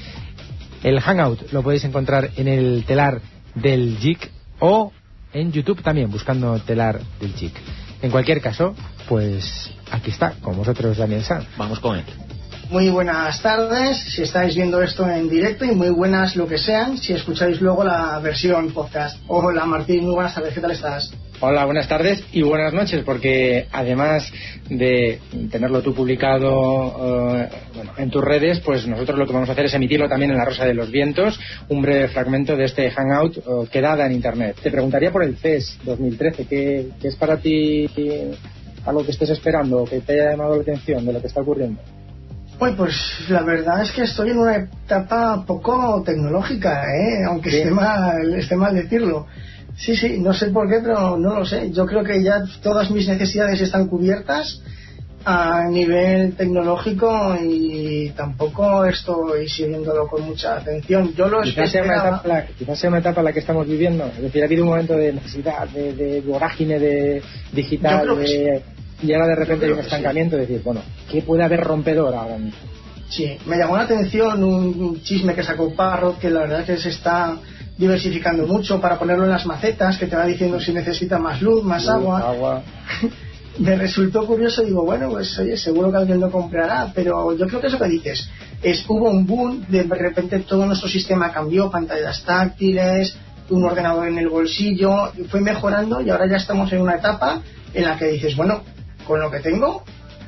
El Hangout lo podéis encontrar en el Telar del Geek o en YouTube también, buscando Telar del Geek. En cualquier caso, pues aquí está, con vosotros Daniel Sanz. Vamos con él. Muy buenas tardes, si estáis viendo esto en directo, y muy buenas lo que sean si escucháis luego la versión podcast. Hola Martín, muy buenas tardes, ¿qué tal estás? Hola, buenas tardes y buenas noches, porque además de tenerlo tú publicado eh, bueno, en tus redes, pues nosotros lo que vamos a hacer es emitirlo también en La Rosa de los Vientos, un breve fragmento de este Hangout eh, Quedada en Internet. Te preguntaría por el C E S dos mil trece, ¿qué, qué es para ti algo que estés esperando, que te haya llamado la atención de lo que está ocurriendo? Pues, pues la verdad es que estoy en una etapa poco tecnológica, ¿eh? Aunque esté mal, esté mal decirlo. Sí, sí, no sé por qué, pero no lo sé. Yo creo que ya todas mis necesidades están cubiertas a nivel tecnológico y tampoco estoy siguiéndolo con mucha atención. Yo lo quizás sea una etapa, la, quizás sea una etapa en la que estamos viviendo. Es decir, ha habido un momento de necesidad, de, de vorágine de digital, de... Sí. Y ahora de repente hay un estancamiento, sí. De decir, bueno, ¿qué puede haber rompedor ahora mismo? Sí, me llamó la atención un chisme que sacó Parrot, que la verdad es que se está diversificando mucho para ponerlo en las macetas, que te va diciendo si necesita más luz, más luz, agua. agua. Me resultó curioso, digo, bueno, pues oye, seguro que alguien lo comprará, pero yo creo que eso que dices, es hubo un boom, de repente todo nuestro sistema cambió, pantallas táctiles, un ordenador en el bolsillo, y fue mejorando y ahora ya estamos en una etapa en la que dices, bueno, con lo que tengo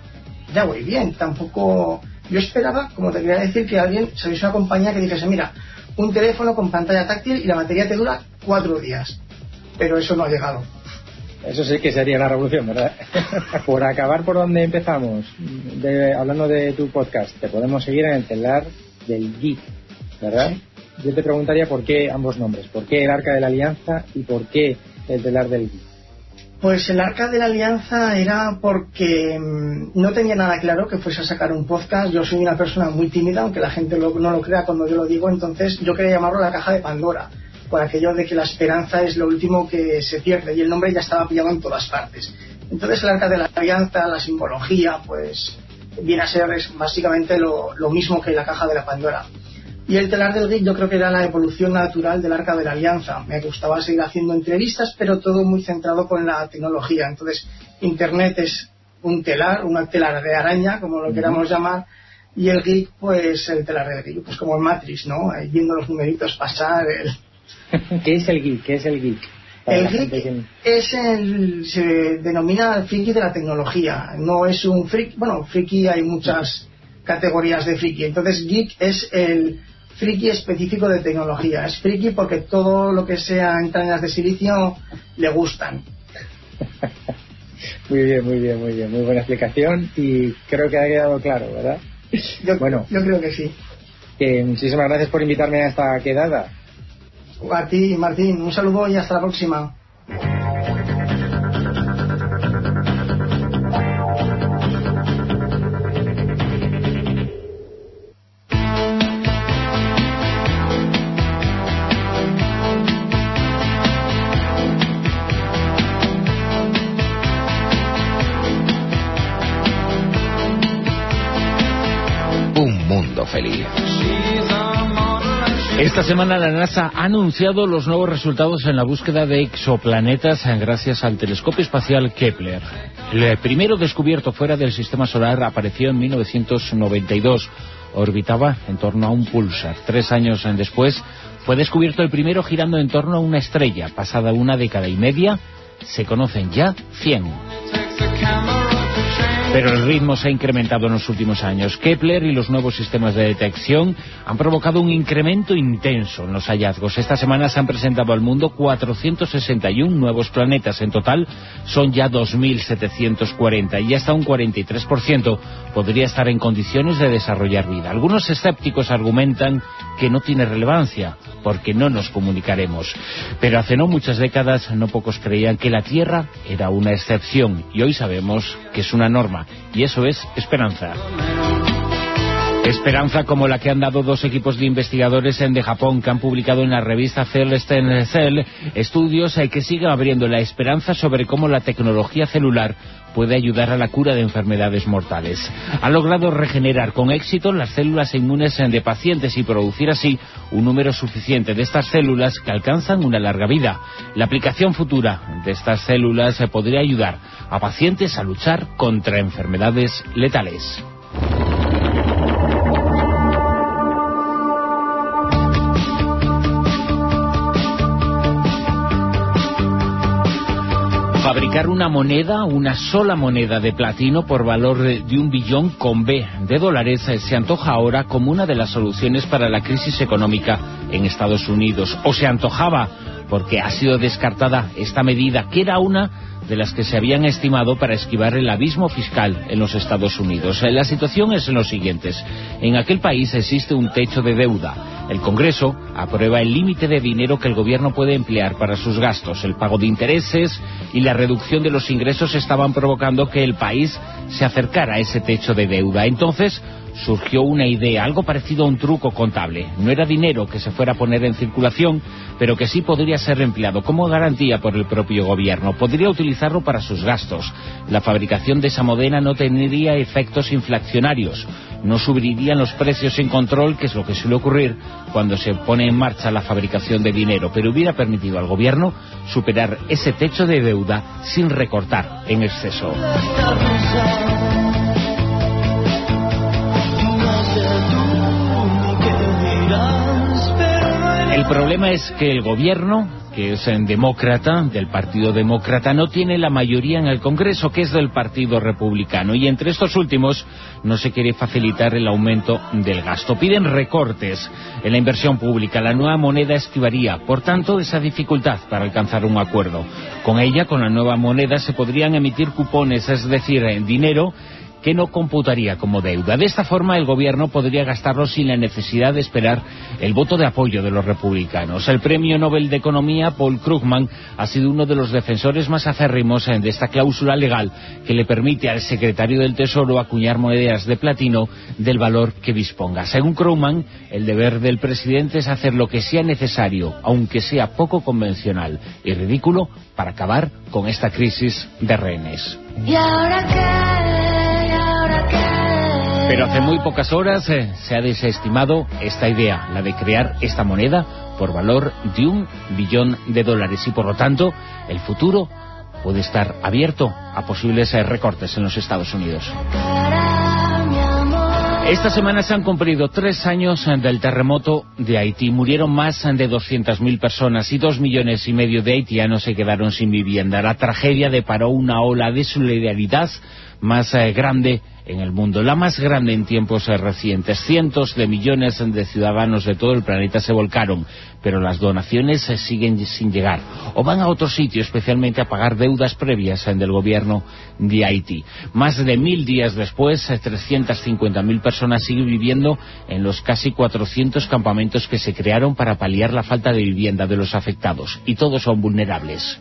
ya voy bien. Tampoco yo esperaba, como te quería decir, que alguien saliese una compañía que dijese, mira, un teléfono con pantalla táctil y la batería te dura cuatro días, pero eso no ha llegado. Eso sí que sería la revolución, ¿verdad? Por acabar por donde empezamos, de, hablando de tu podcast, te podemos seguir en el Telar del Geek, ¿verdad? Sí. Yo te preguntaría por qué ambos nombres, por qué el Arca de la Alianza y por qué el Telar del Geek. Pues el Arca de la Alianza era porque mmm, no tenía nada claro que fuese a sacar un podcast. Yo soy una persona muy tímida, aunque la gente lo, no lo crea cuando yo lo digo, entonces yo quería llamarlo la caja de Pandora, por aquello de que la esperanza es lo último que se pierde, y el nombre ya estaba pillado en todas partes. Entonces el Arca de la Alianza, la simbología, pues viene a ser básicamente lo, lo mismo que la caja de la Pandora. Y el Telar del Geek yo creo que era la evolución natural del Arca de la Alianza. Me gustaba seguir haciendo entrevistas, pero todo muy centrado con la tecnología. Entonces, Internet es un telar, una telar de araña, como lo queramos llamar, y el geek, pues el teleredillo, pues como el Matrix, ¿no? Ahí viendo los numeritos pasar. El... ¿Qué es el geek? ¿Qué es el geek? Para el geek que... es el, se denomina el friki de la tecnología, no es un friki, bueno, friki hay muchas categorías de friki, entonces geek es el friki específico de tecnología, es friki porque todo lo que sea entrañas de silicio le gustan. Muy bien, muy bien, muy bien, muy buena explicación y creo que ha quedado claro, ¿verdad? Yo, bueno, yo creo que sí. Que muchísimas gracias por invitarme a esta quedada. A ti, Martín, un saludo y hasta la próxima. Un mundo feliz. Esta semana la NASA ha anunciado los nuevos resultados en la búsqueda de exoplanetas gracias al telescopio espacial Kepler. El primero descubierto fuera del sistema solar apareció en mil novecientos noventa y dos. Orbitaba en torno a un púlsar. Tres años después fue descubierto el primero girando en torno a una estrella. Pasada una década y media, se conocen ya cien. Pero el ritmo se ha incrementado en los últimos años. Kepler y los nuevos sistemas de detección han provocado un incremento intenso en los hallazgos. Esta semana se han presentado al mundo cuatrocientos sesenta y uno nuevos planetas. En total son ya dos mil setecientos cuarenta y hasta un cuarenta y tres por ciento podría estar en condiciones de desarrollar vida. Algunos escépticos argumentan que no tiene relevancia porque no nos comunicaremos. Pero hace no muchas décadas no pocos creían que la Tierra era una excepción y hoy sabemos que es una norma. Y eso es esperanza. Esperanza como la que han dado dos equipos de investigadores en de Japón que han publicado en la revista Cell Stem Cell estudios que siguen abriendo la esperanza sobre cómo la tecnología celular puede ayudar a la cura de enfermedades mortales. Han logrado regenerar con éxito las células inmunes de pacientes y producir así un número suficiente de estas células que alcanzan una larga vida. La aplicación futura de estas células podría ayudar a pacientes a luchar contra enfermedades letales. Fabricar una moneda, una sola moneda de platino por valor de, de un billón con B de dólares se antoja ahora como una de las soluciones para la crisis económica en Estados Unidos. O se antojaba porque ha sido descartada esta medida, que era una de las que se habían estimado para esquivar el abismo fiscal en los Estados Unidos. La situación es lo siguiente. En aquel país existe un techo de deuda. El Congreso aprueba el límite de dinero que el gobierno puede emplear para sus gastos. El pago de intereses y la reducción de los ingresos estaban provocando que el país se acercara a ese techo de deuda. Entonces surgió una idea, algo parecido a un truco contable. No era dinero que se fuera a poner en circulación, pero que sí podría ser empleado como garantía por el propio gobierno. Podría utilizarlo para sus gastos. La fabricación de esa moneda no tendría efectos inflacionarios. No subirían los precios sin control, que es lo que suele ocurrir cuando se pone en marcha la fabricación de dinero, pero hubiera permitido al gobierno superar ese techo de deuda sin recortar en exceso. El problema es que el gobierno, que es en demócrata, del Partido Demócrata, no tiene la mayoría en el Congreso, que es del Partido Republicano, y entre estos últimos no se quiere facilitar el aumento del gasto. Piden recortes en la inversión pública. La nueva moneda esquivaría, por tanto, esa dificultad para alcanzar un acuerdo. Con ella, con la nueva moneda, se podrían emitir cupones, es decir, dinero que no computaría como deuda. De esta forma el gobierno podría gastarlo sin la necesidad de esperar el voto de apoyo de los republicanos. El premio Nobel de Economía, Paul Krugman, ha sido uno de los defensores más acérrimos de esta cláusula legal que le permite al secretario del Tesoro acuñar monedas de platino del valor que disponga. Según Krugman, el deber del presidente es hacer lo que sea necesario, aunque sea poco convencional y ridículo, para acabar con esta crisis de rehenes. ¿Y ahora qué? Pero hace muy pocas horas eh, se ha desestimado esta idea, la de crear esta moneda por valor de un billón de dólares y por lo tanto el futuro puede estar abierto a posibles eh, recortes en los Estados Unidos. Esta semana se han cumplido tres años del terremoto de Haití. Murieron más de doscientas mil personas y dos millones y medio de haitianos se quedaron sin vivienda. La tragedia deparó una ola de solidaridad más eh, grande en el mundo, la más grande en tiempos eh, recientes. Cientos de millones de ciudadanos de todo el planeta se volcaron, pero las donaciones eh, siguen sin llegar, o van a otro sitio, especialmente a pagar deudas previas eh, del gobierno de Haití. Más de mil días después, eh, trescientas cincuenta mil personas siguen viviendo en los casi cuatrocientos campamentos que se crearon para paliar la falta de vivienda de los afectados, y todos son vulnerables.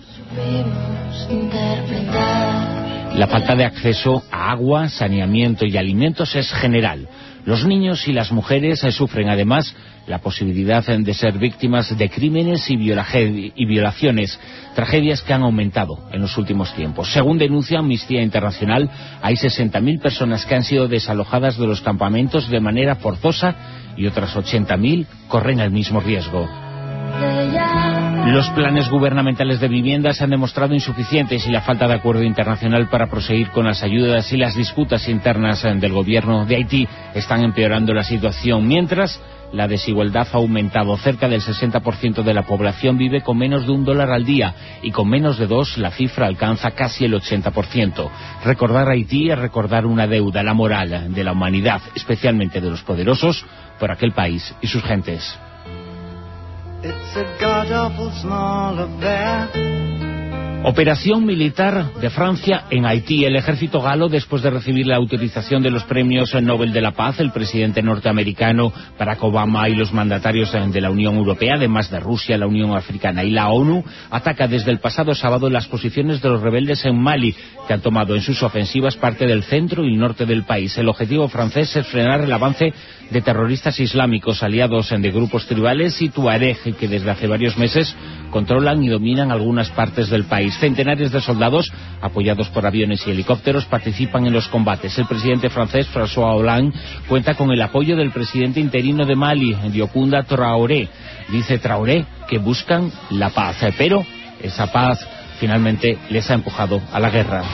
La falta de acceso a agua, saneamiento y alimentos es general. Los niños y las mujeres eh, sufren además la posibilidad eh, de ser víctimas de crímenes y, y violaciones, tragedias que han aumentado en los últimos tiempos. Según denuncia Amnistía Internacional, hay sesenta mil personas que han sido desalojadas de los campamentos de manera forzosa y otras ochenta mil corren el mismo riesgo. Los planes gubernamentales de vivienda se han demostrado insuficientes y la falta de acuerdo internacional para proseguir con las ayudas y las disputas internas del gobierno de Haití están empeorando la situación, mientras la desigualdad ha aumentado. Cerca del sesenta por ciento de la población vive con menos de un dólar al día y con menos de dos la cifra alcanza casi el ochenta por ciento. Recordar Haití es recordar una deuda, la moral de la humanidad, especialmente de los poderosos, por aquel país y sus gentes. It's a god-awful small affair. Operación militar de Francia en Haití. El ejército galo, después de recibir la autorización de los premios Nobel de la Paz, el presidente norteamericano Barack Obama y los mandatarios de la Unión Europea, además de Rusia, la Unión Africana y la ONU, ataca desde el pasado sábado las posiciones de los rebeldes en Mali, que han tomado en sus ofensivas parte del centro y el norte del país. El objetivo francés es frenar el avance de terroristas islámicos aliados de grupos tribales y tuareg, que desde hace varios meses controlan y dominan algunas partes del país. Centenares de soldados, apoyados por aviones y helicópteros, participan en los combates. El presidente francés, François Hollande, cuenta con el apoyo del presidente interino de Mali, Diokounda Traoré. Dice Traoré que buscan la paz, pero esa paz finalmente les ha empujado a la guerra.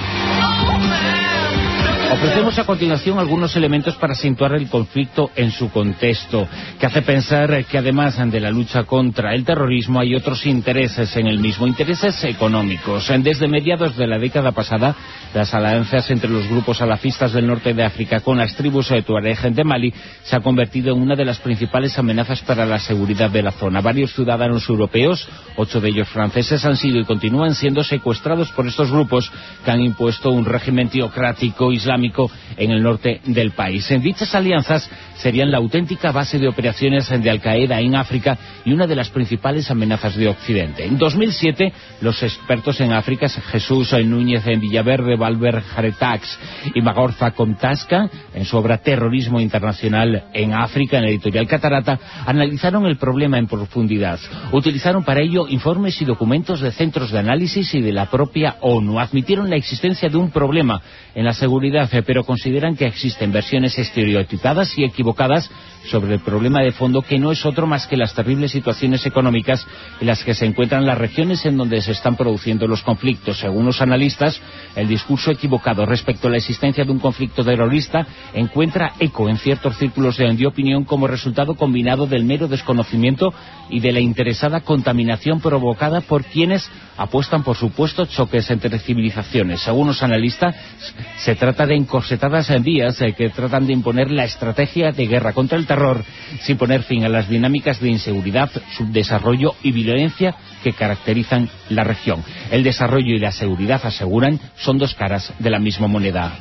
Ofrecemos a continuación algunos elementos para situar el conflicto en su contexto, que hace pensar que además de la lucha contra el terrorismo hay otros intereses en el mismo, intereses económicos. Desde mediados de la década pasada, las alianzas entre los grupos salafistas del norte de África con las tribus tuareg de Mali se han convertido en una de las principales amenazas para la seguridad de la zona. Varios ciudadanos europeos, ocho de ellos franceses, han sido y continúan siendo secuestrados por estos grupos que han impuesto un régimen teocrático islámico en el norte del país. En dichas alianzas serían la auténtica base de operaciones de Al-Qaeda en África y una de las principales amenazas de Occidente. En dos mil siete, los expertos en África, Jesús Núñez en Villaverde, Valver Jaretax y Magorza Contasca, en su obra Terrorismo Internacional en África, en la editorial Catarata, analizaron el problema en profundidad. Utilizaron para ello informes y documentos de centros de análisis y de la propia ONU. Admitieron la existencia de un problema en la seguridad, pero consideran que existen versiones estereotipadas y equivocadas sobre el problema de fondo, que no es otro más que las terribles situaciones económicas en las que se encuentran las regiones en donde se están produciendo los conflictos. Según los analistas, el discurso equivocado respecto a la existencia de un conflicto terrorista encuentra eco en ciertos círculos de opinión como resultado combinado del mero desconocimiento y de la interesada contaminación provocada por quienes apuestan por supuestos choques entre civilizaciones. Según los analistas, se trata de encorsetadas vías eh, que tratan de imponer la estrategia de guerra contra el terror sin poner fin a las dinámicas de inseguridad, subdesarrollo y violencia que caracterizan la región. El desarrollo y la seguridad, aseguran, son dos caras de la misma moneda.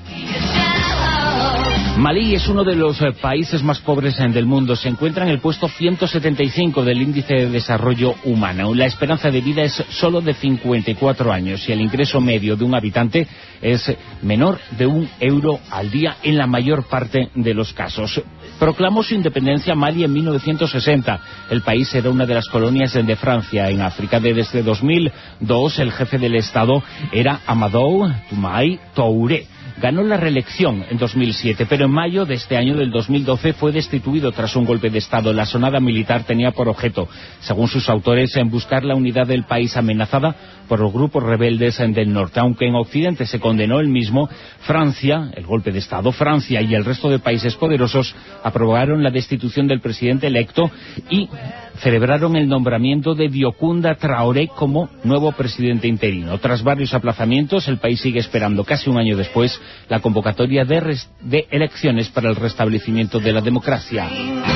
Malí es uno de los eh, países más pobres eh, del mundo. Se encuentra en el puesto ciento setenta y cinco del índice de desarrollo humano. La esperanza de vida es solo de cincuenta y cuatro años y el ingreso medio de un habitante es menor de un euro al día en la mayor parte de los casos. Proclamó su independencia Mali en mil novecientos sesenta. El país era una de las colonias de Francia en África. Desde dos mil dos el jefe del Estado era Amadou Toumani Touré. ganó la reelección en dos mil siete, pero en mayo de este año del dos mil doce fue destituido tras un golpe de Estado. La sonada militar tenía por objeto, según sus autores, en buscar la unidad del país amenazada por los grupos rebeldes del norte. Aunque en Occidente se condenó el mismo, Francia, el golpe de Estado, Francia y el resto de países poderosos aprobaron la destitución del presidente electo y celebraron el nombramiento de Biocounda Traoré como nuevo presidente interino. Tras varios aplazamientos, el país sigue esperando casi un año después la convocatoria de, res de elecciones para el restablecimiento de la democracia.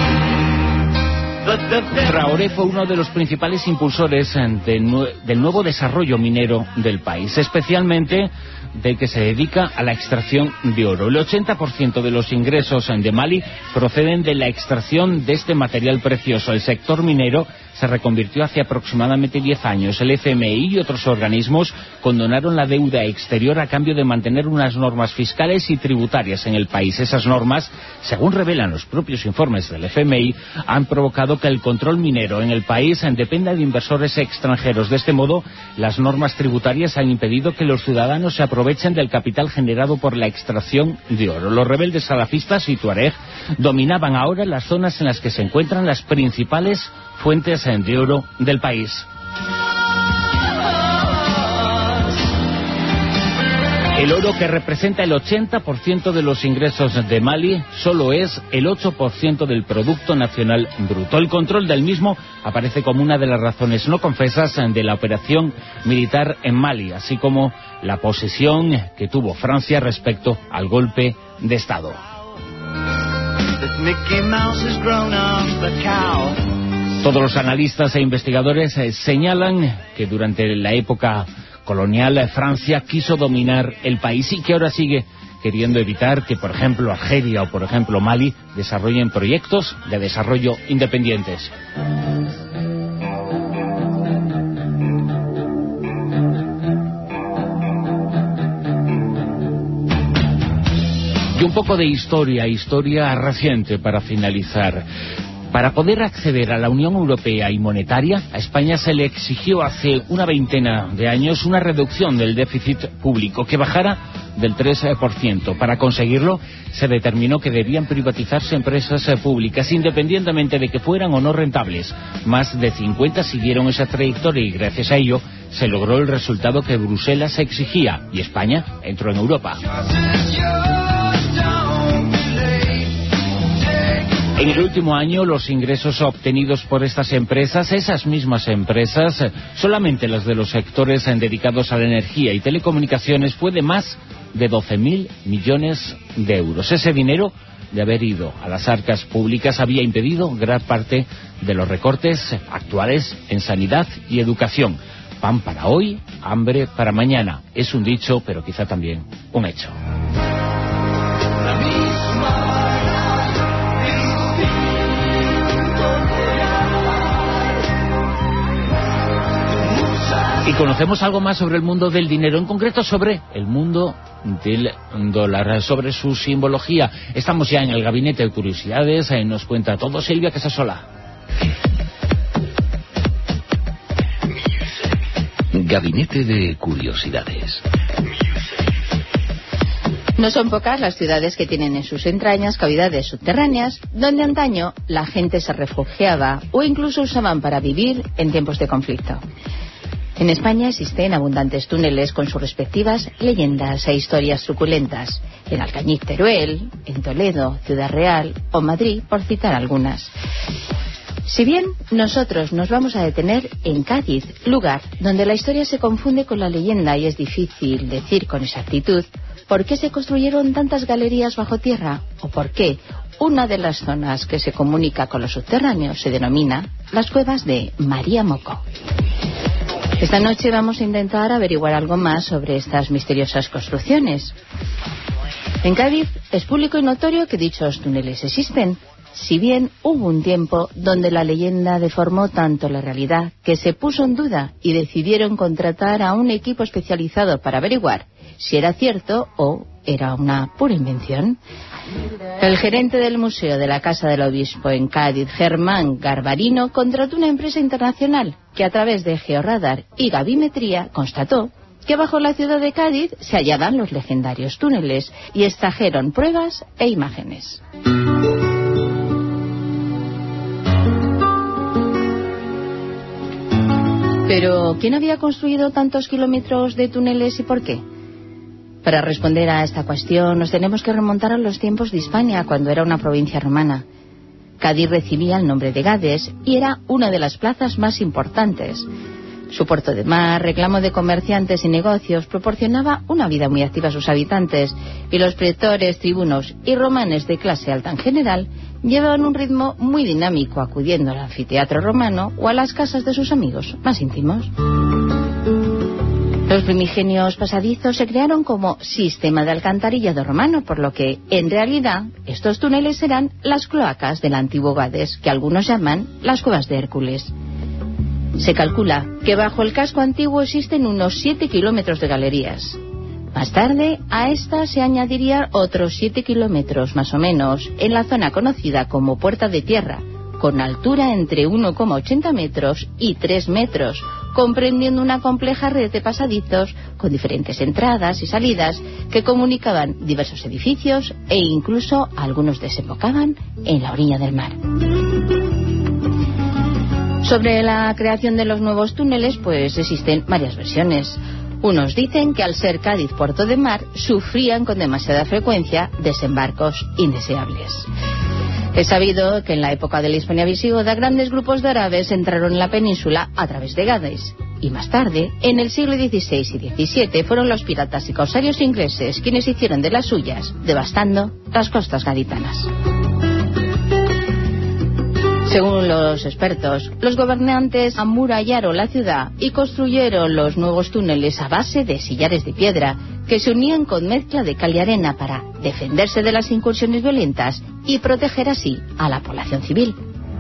Traoré fue uno de los principales impulsores de nue del nuevo desarrollo minero del país, especialmente del que se dedica a la extracción de oro. El ochenta por ciento de los ingresos de Mali proceden de la extracción de este material precioso. El sector minero se reconvirtió hace aproximadamente diez años. El F M I y otros organismos condonaron la deuda exterior a cambio de mantener unas normas fiscales y tributarias en el país. Esas normas, según revelan los propios informes del F M I, han provocado que el control minero en el país dependa de inversores extranjeros. De este modo, las normas tributarias han impedido que los ciudadanos se aprovechen del capital generado por la extracción de oro. Los rebeldes salafistas y tuareg dominaban ahora las zonas en las que se encuentran las principales fuentes de oro del país. El oro, que representa el ochenta por ciento de los ingresos de Mali, solo es el ocho por ciento del Producto Nacional Bruto. El control del mismo aparece como una de las razones no confesas de la operación militar en Mali, así como la posición que tuvo Francia respecto al golpe de Estado. Todos los analistas e investigadores eh, señalan que durante la época colonial eh, Francia quiso dominar el país y que ahora sigue queriendo evitar que, por ejemplo, Argelia o, por ejemplo, Mali desarrollen proyectos de desarrollo independientes. Y un poco de historia, historia reciente para finalizar. Para poder acceder a la Unión Europea y monetaria, a España se le exigió hace una veintena de años una reducción del déficit público que bajara del tres por ciento. Para conseguirlo, se determinó que debían privatizarse empresas públicas, independientemente de que fueran o no rentables. Más de cincuenta siguieron esa trayectoria y gracias a ello se logró el resultado que Bruselas exigía y España entró en Europa. En el último año, los ingresos obtenidos por estas empresas, esas mismas empresas, solamente las de los sectores dedicados a la energía y telecomunicaciones, fue de más de doce mil millones de euros. Ese dinero, de haber ido a las arcas públicas, había impedido gran parte de los recortes actuales en sanidad y educación. Pan para hoy, hambre para mañana. Es un dicho, pero quizá también un hecho. Y conocemos algo más sobre el mundo del dinero, en concreto sobre el mundo del dólar, sobre su simbología. Estamos ya en el Gabinete de Curiosidades, ahí nos cuenta todo Silvia Casasola. Gabinete de Curiosidades. No son pocas las ciudades que tienen en sus entrañas cavidades subterráneas, donde antaño la gente se refugiaba o incluso usaban para vivir en tiempos de conflicto. En España existen abundantes túneles con sus respectivas leyendas e historias truculentas. En Alcañiz, Teruel, en Toledo, Ciudad Real o Madrid, por citar algunas. Si bien nosotros nos vamos a detener en Cádiz, lugar donde la historia se confunde con la leyenda y es difícil decir con exactitud por qué se construyeron tantas galerías bajo tierra o por qué una de las zonas que se comunica con los subterráneos se denomina las cuevas de María Moco. Esta noche vamos a intentar averiguar algo más sobre estas misteriosas construcciones. En Cádiz es público y notorio que dichos túneles existen, si bien hubo un tiempo donde la leyenda deformó tanto la realidad que se puso en duda y decidieron contratar a un equipo especializado para averiguar si era cierto o era una pura invención. El gerente del Museo de la Casa del Obispo en Cádiz, Germán Garbarino, contrató una empresa internacional que a través de georradar y gavimetría constató que bajo la ciudad de Cádiz se hallaban los legendarios túneles y extrajeron pruebas e imágenes. Pero, ¿quién había construido tantos kilómetros de túneles y por qué? Para responder a esta cuestión nos tenemos que remontar a los tiempos de Hispania, cuando era una provincia romana. Cádiz recibía el nombre de Gades y era una de las plazas más importantes. Su puerto de mar, reclamo de comerciantes y negocios, proporcionaba una vida muy activa a sus habitantes, y los pretores, tribunos y romanes de clase alta en general llevaban un ritmo muy dinámico, acudiendo al anfiteatro romano o a las casas de sus amigos más íntimos. Los primigenios pasadizos se crearon como sistema de alcantarillado romano, por lo que, en realidad, estos túneles eran las cloacas del antiguo Gades, que algunos llaman las cuevas de Hércules. Se calcula que bajo el casco antiguo existen unos siete kilómetros de galerías. Más tarde, a estas se añadirían otros siete kilómetros, más o menos, en la zona conocida como Puerta de Tierra, con altura entre uno coma ochenta metros y tres metros, comprendiendo una compleja red de pasadizos con diferentes entradas y salidas que comunicaban diversos edificios e incluso algunos desembocaban en la orilla del mar. Sobre la creación de los nuevos túneles, pues existen varias versiones. Unos dicen que al ser Cádiz puerto de mar, sufrían con demasiada frecuencia desembarcos indeseables. Es sabido que en la época de la Hispania visigoda, grandes grupos de árabes entraron en la península a través de Gades. Y más tarde, en el siglo dieciséis y diecisiete, fueron los piratas y corsarios ingleses quienes hicieron de las suyas, devastando las costas gaditanas. Según los expertos, los gobernantes amurallaron la ciudad y construyeron los nuevos túneles a base de sillares de piedra que se unían con mezcla de cal y arena para defenderse de las incursiones violentas y proteger así a la población civil.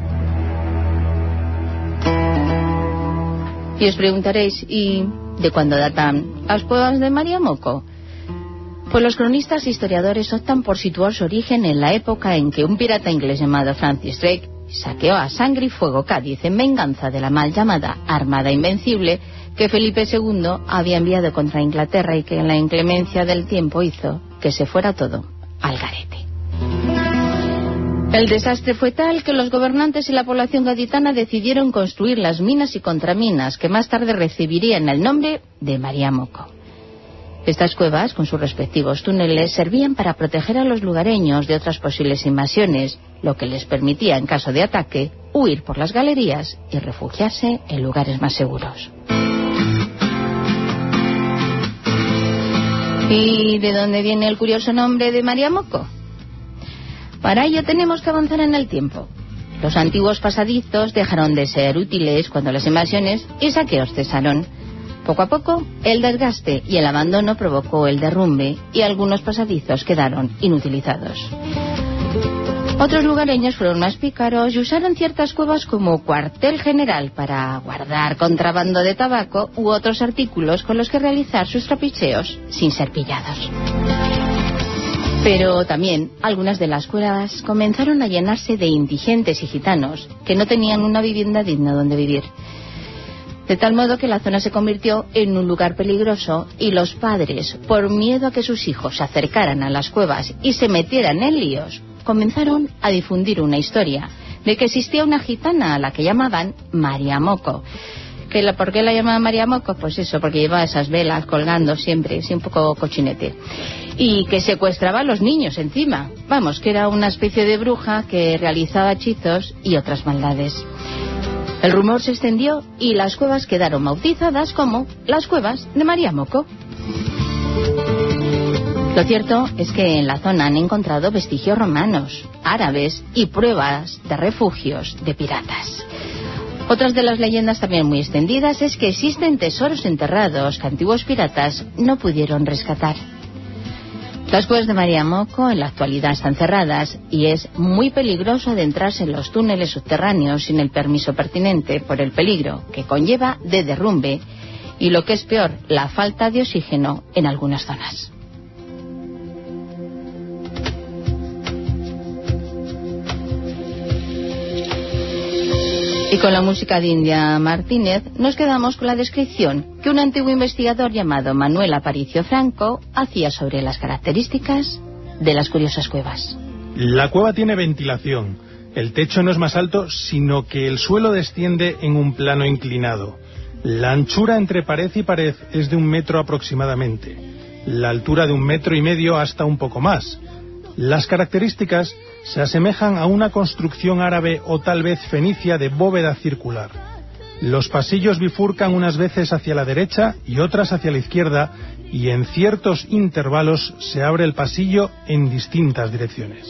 Y os preguntaréis, ¿y de cuándo datan las cuevas de Mariamoco? Pues los cronistas e historiadores optan por situar su origen en la época en que un pirata inglés llamado Francis Drake saqueó a sangre y fuego Cádiz en venganza de la mal llamada Armada Invencible que Felipe segundo había enviado contra Inglaterra y que en la inclemencia del tiempo hizo que se fuera todo al garete. El desastre fue tal que los gobernantes y la población gaditana decidieron construir las minas y contraminas que más tarde recibirían el nombre de Mariamoco. Estas cuevas, con sus respectivos túneles, servían para proteger a los lugareños de otras posibles invasiones, lo que les permitía, en caso de ataque, huir por las galerías y refugiarse en lugares más seguros. ¿Y de dónde viene el curioso nombre de Mariamoco? Para ello tenemos que avanzar en el tiempo. Los antiguos pasadizos dejaron de ser útiles cuando las invasiones y saqueos cesaron. Poco a poco, el desgaste y el abandono provocó el derrumbe y algunos pasadizos quedaron inutilizados. Otros lugareños fueron más pícaros y usaron ciertas cuevas como cuartel general para guardar contrabando de tabaco u otros artículos con los que realizar sus trapicheos sin ser pillados. Pero también algunas de las cuevas comenzaron a llenarse de indigentes y gitanos que no tenían una vivienda digna donde vivir. De tal modo que la zona se convirtió en un lugar peligroso y los padres, por miedo a que sus hijos se acercaran a las cuevas y se metieran en líos, comenzaron a difundir una historia de que existía una gitana a la que llamaban Mariamoco. ¿Que la, ¿Por qué la llamaban Mariamoco? Pues eso, porque llevaba esas velas colgando siempre, así un poco cochinete. Y que secuestraba a los niños encima. Vamos, que era una especie de bruja que realizaba hechizos y otras maldades. El rumor se extendió y las cuevas quedaron bautizadas como las cuevas de Mariamoco. Lo cierto es que en la zona han encontrado vestigios romanos, árabes y pruebas de refugios de piratas. Otras de las leyendas también muy extendidas es que existen tesoros enterrados que antiguos piratas no pudieron rescatar. Las cuevas de Mariamoco en la actualidad están cerradas y es muy peligroso adentrarse en los túneles subterráneos sin el permiso pertinente por el peligro que conlleva de derrumbe y, lo que es peor, la falta de oxígeno en algunas zonas. Y con la música de India Martínez nos quedamos con la descripción que un antiguo investigador llamado Manuel Aparicio Franco hacía sobre las características de las curiosas cuevas. La cueva tiene ventilación. El techo no es más alto, sino que el suelo desciende en un plano inclinado. La anchura entre pared y pared es de un metro aproximadamente. La altura de un metro y medio hasta un poco más. Las características se asemejan a una construcción árabe o tal vez fenicia de bóveda circular. Los pasillos bifurcan unas veces hacia la derecha y otras hacia la izquierda, y en ciertos intervalos se abre el pasillo en distintas direcciones.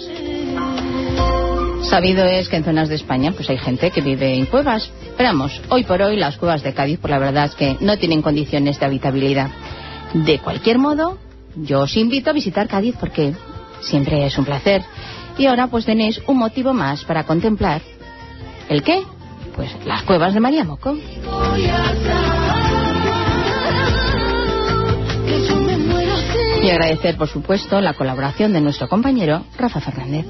Sabido es que en zonas de España pues hay gente que vive en cuevas. Pero vamos, hoy por hoy las cuevas de Cádiz, por la verdad es que no tienen condiciones de habitabilidad. De cualquier modo, yo os invito a visitar Cádiz porque siempre es un placer. Y ahora pues tenéis un motivo más para contemplar. ¿El qué? Pues las cuevas de María Moco. Y agradecer, por supuesto, la colaboración de nuestro compañero Rafa Fernández.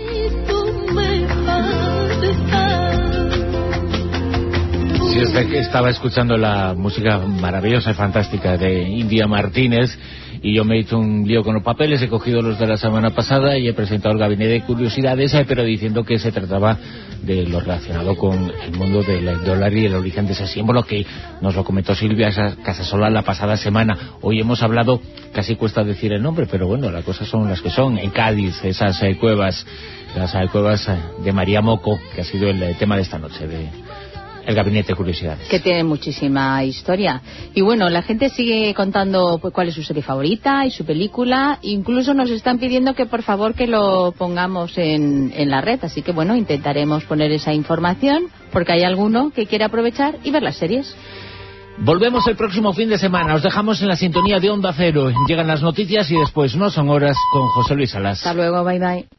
Si usted estaba escuchando la música maravillosa y fantástica de India Martínez, y yo me he hecho un lío con los papeles, he cogido los de la semana pasada y he presentado el gabinete de curiosidades, pero diciendo que se trataba de lo relacionado con el mundo del dólar y el origen de ese símbolo, que nos lo comentó Silvia Casasola la pasada semana. Hoy hemos hablado, casi cuesta decir el nombre, pero bueno, las cosas son las que son. En Cádiz, esas eh, cuevas, las eh, cuevas eh, de María Moco, que ha sido el eh, tema de esta noche, de el gabinete de curiosidades. Que tiene muchísima historia. Y bueno, la gente sigue contando pues, cuál es su serie favorita y su película. Incluso nos están pidiendo que por favor que lo pongamos en, en la red. Así que bueno, intentaremos poner esa información porque hay alguno que quiere aprovechar y ver las series. Volvemos el próximo fin de semana. Os dejamos en la sintonía de Onda Cero. Llegan las noticias y después No Son Horas con José Luis Salas. Hasta luego, bye bye.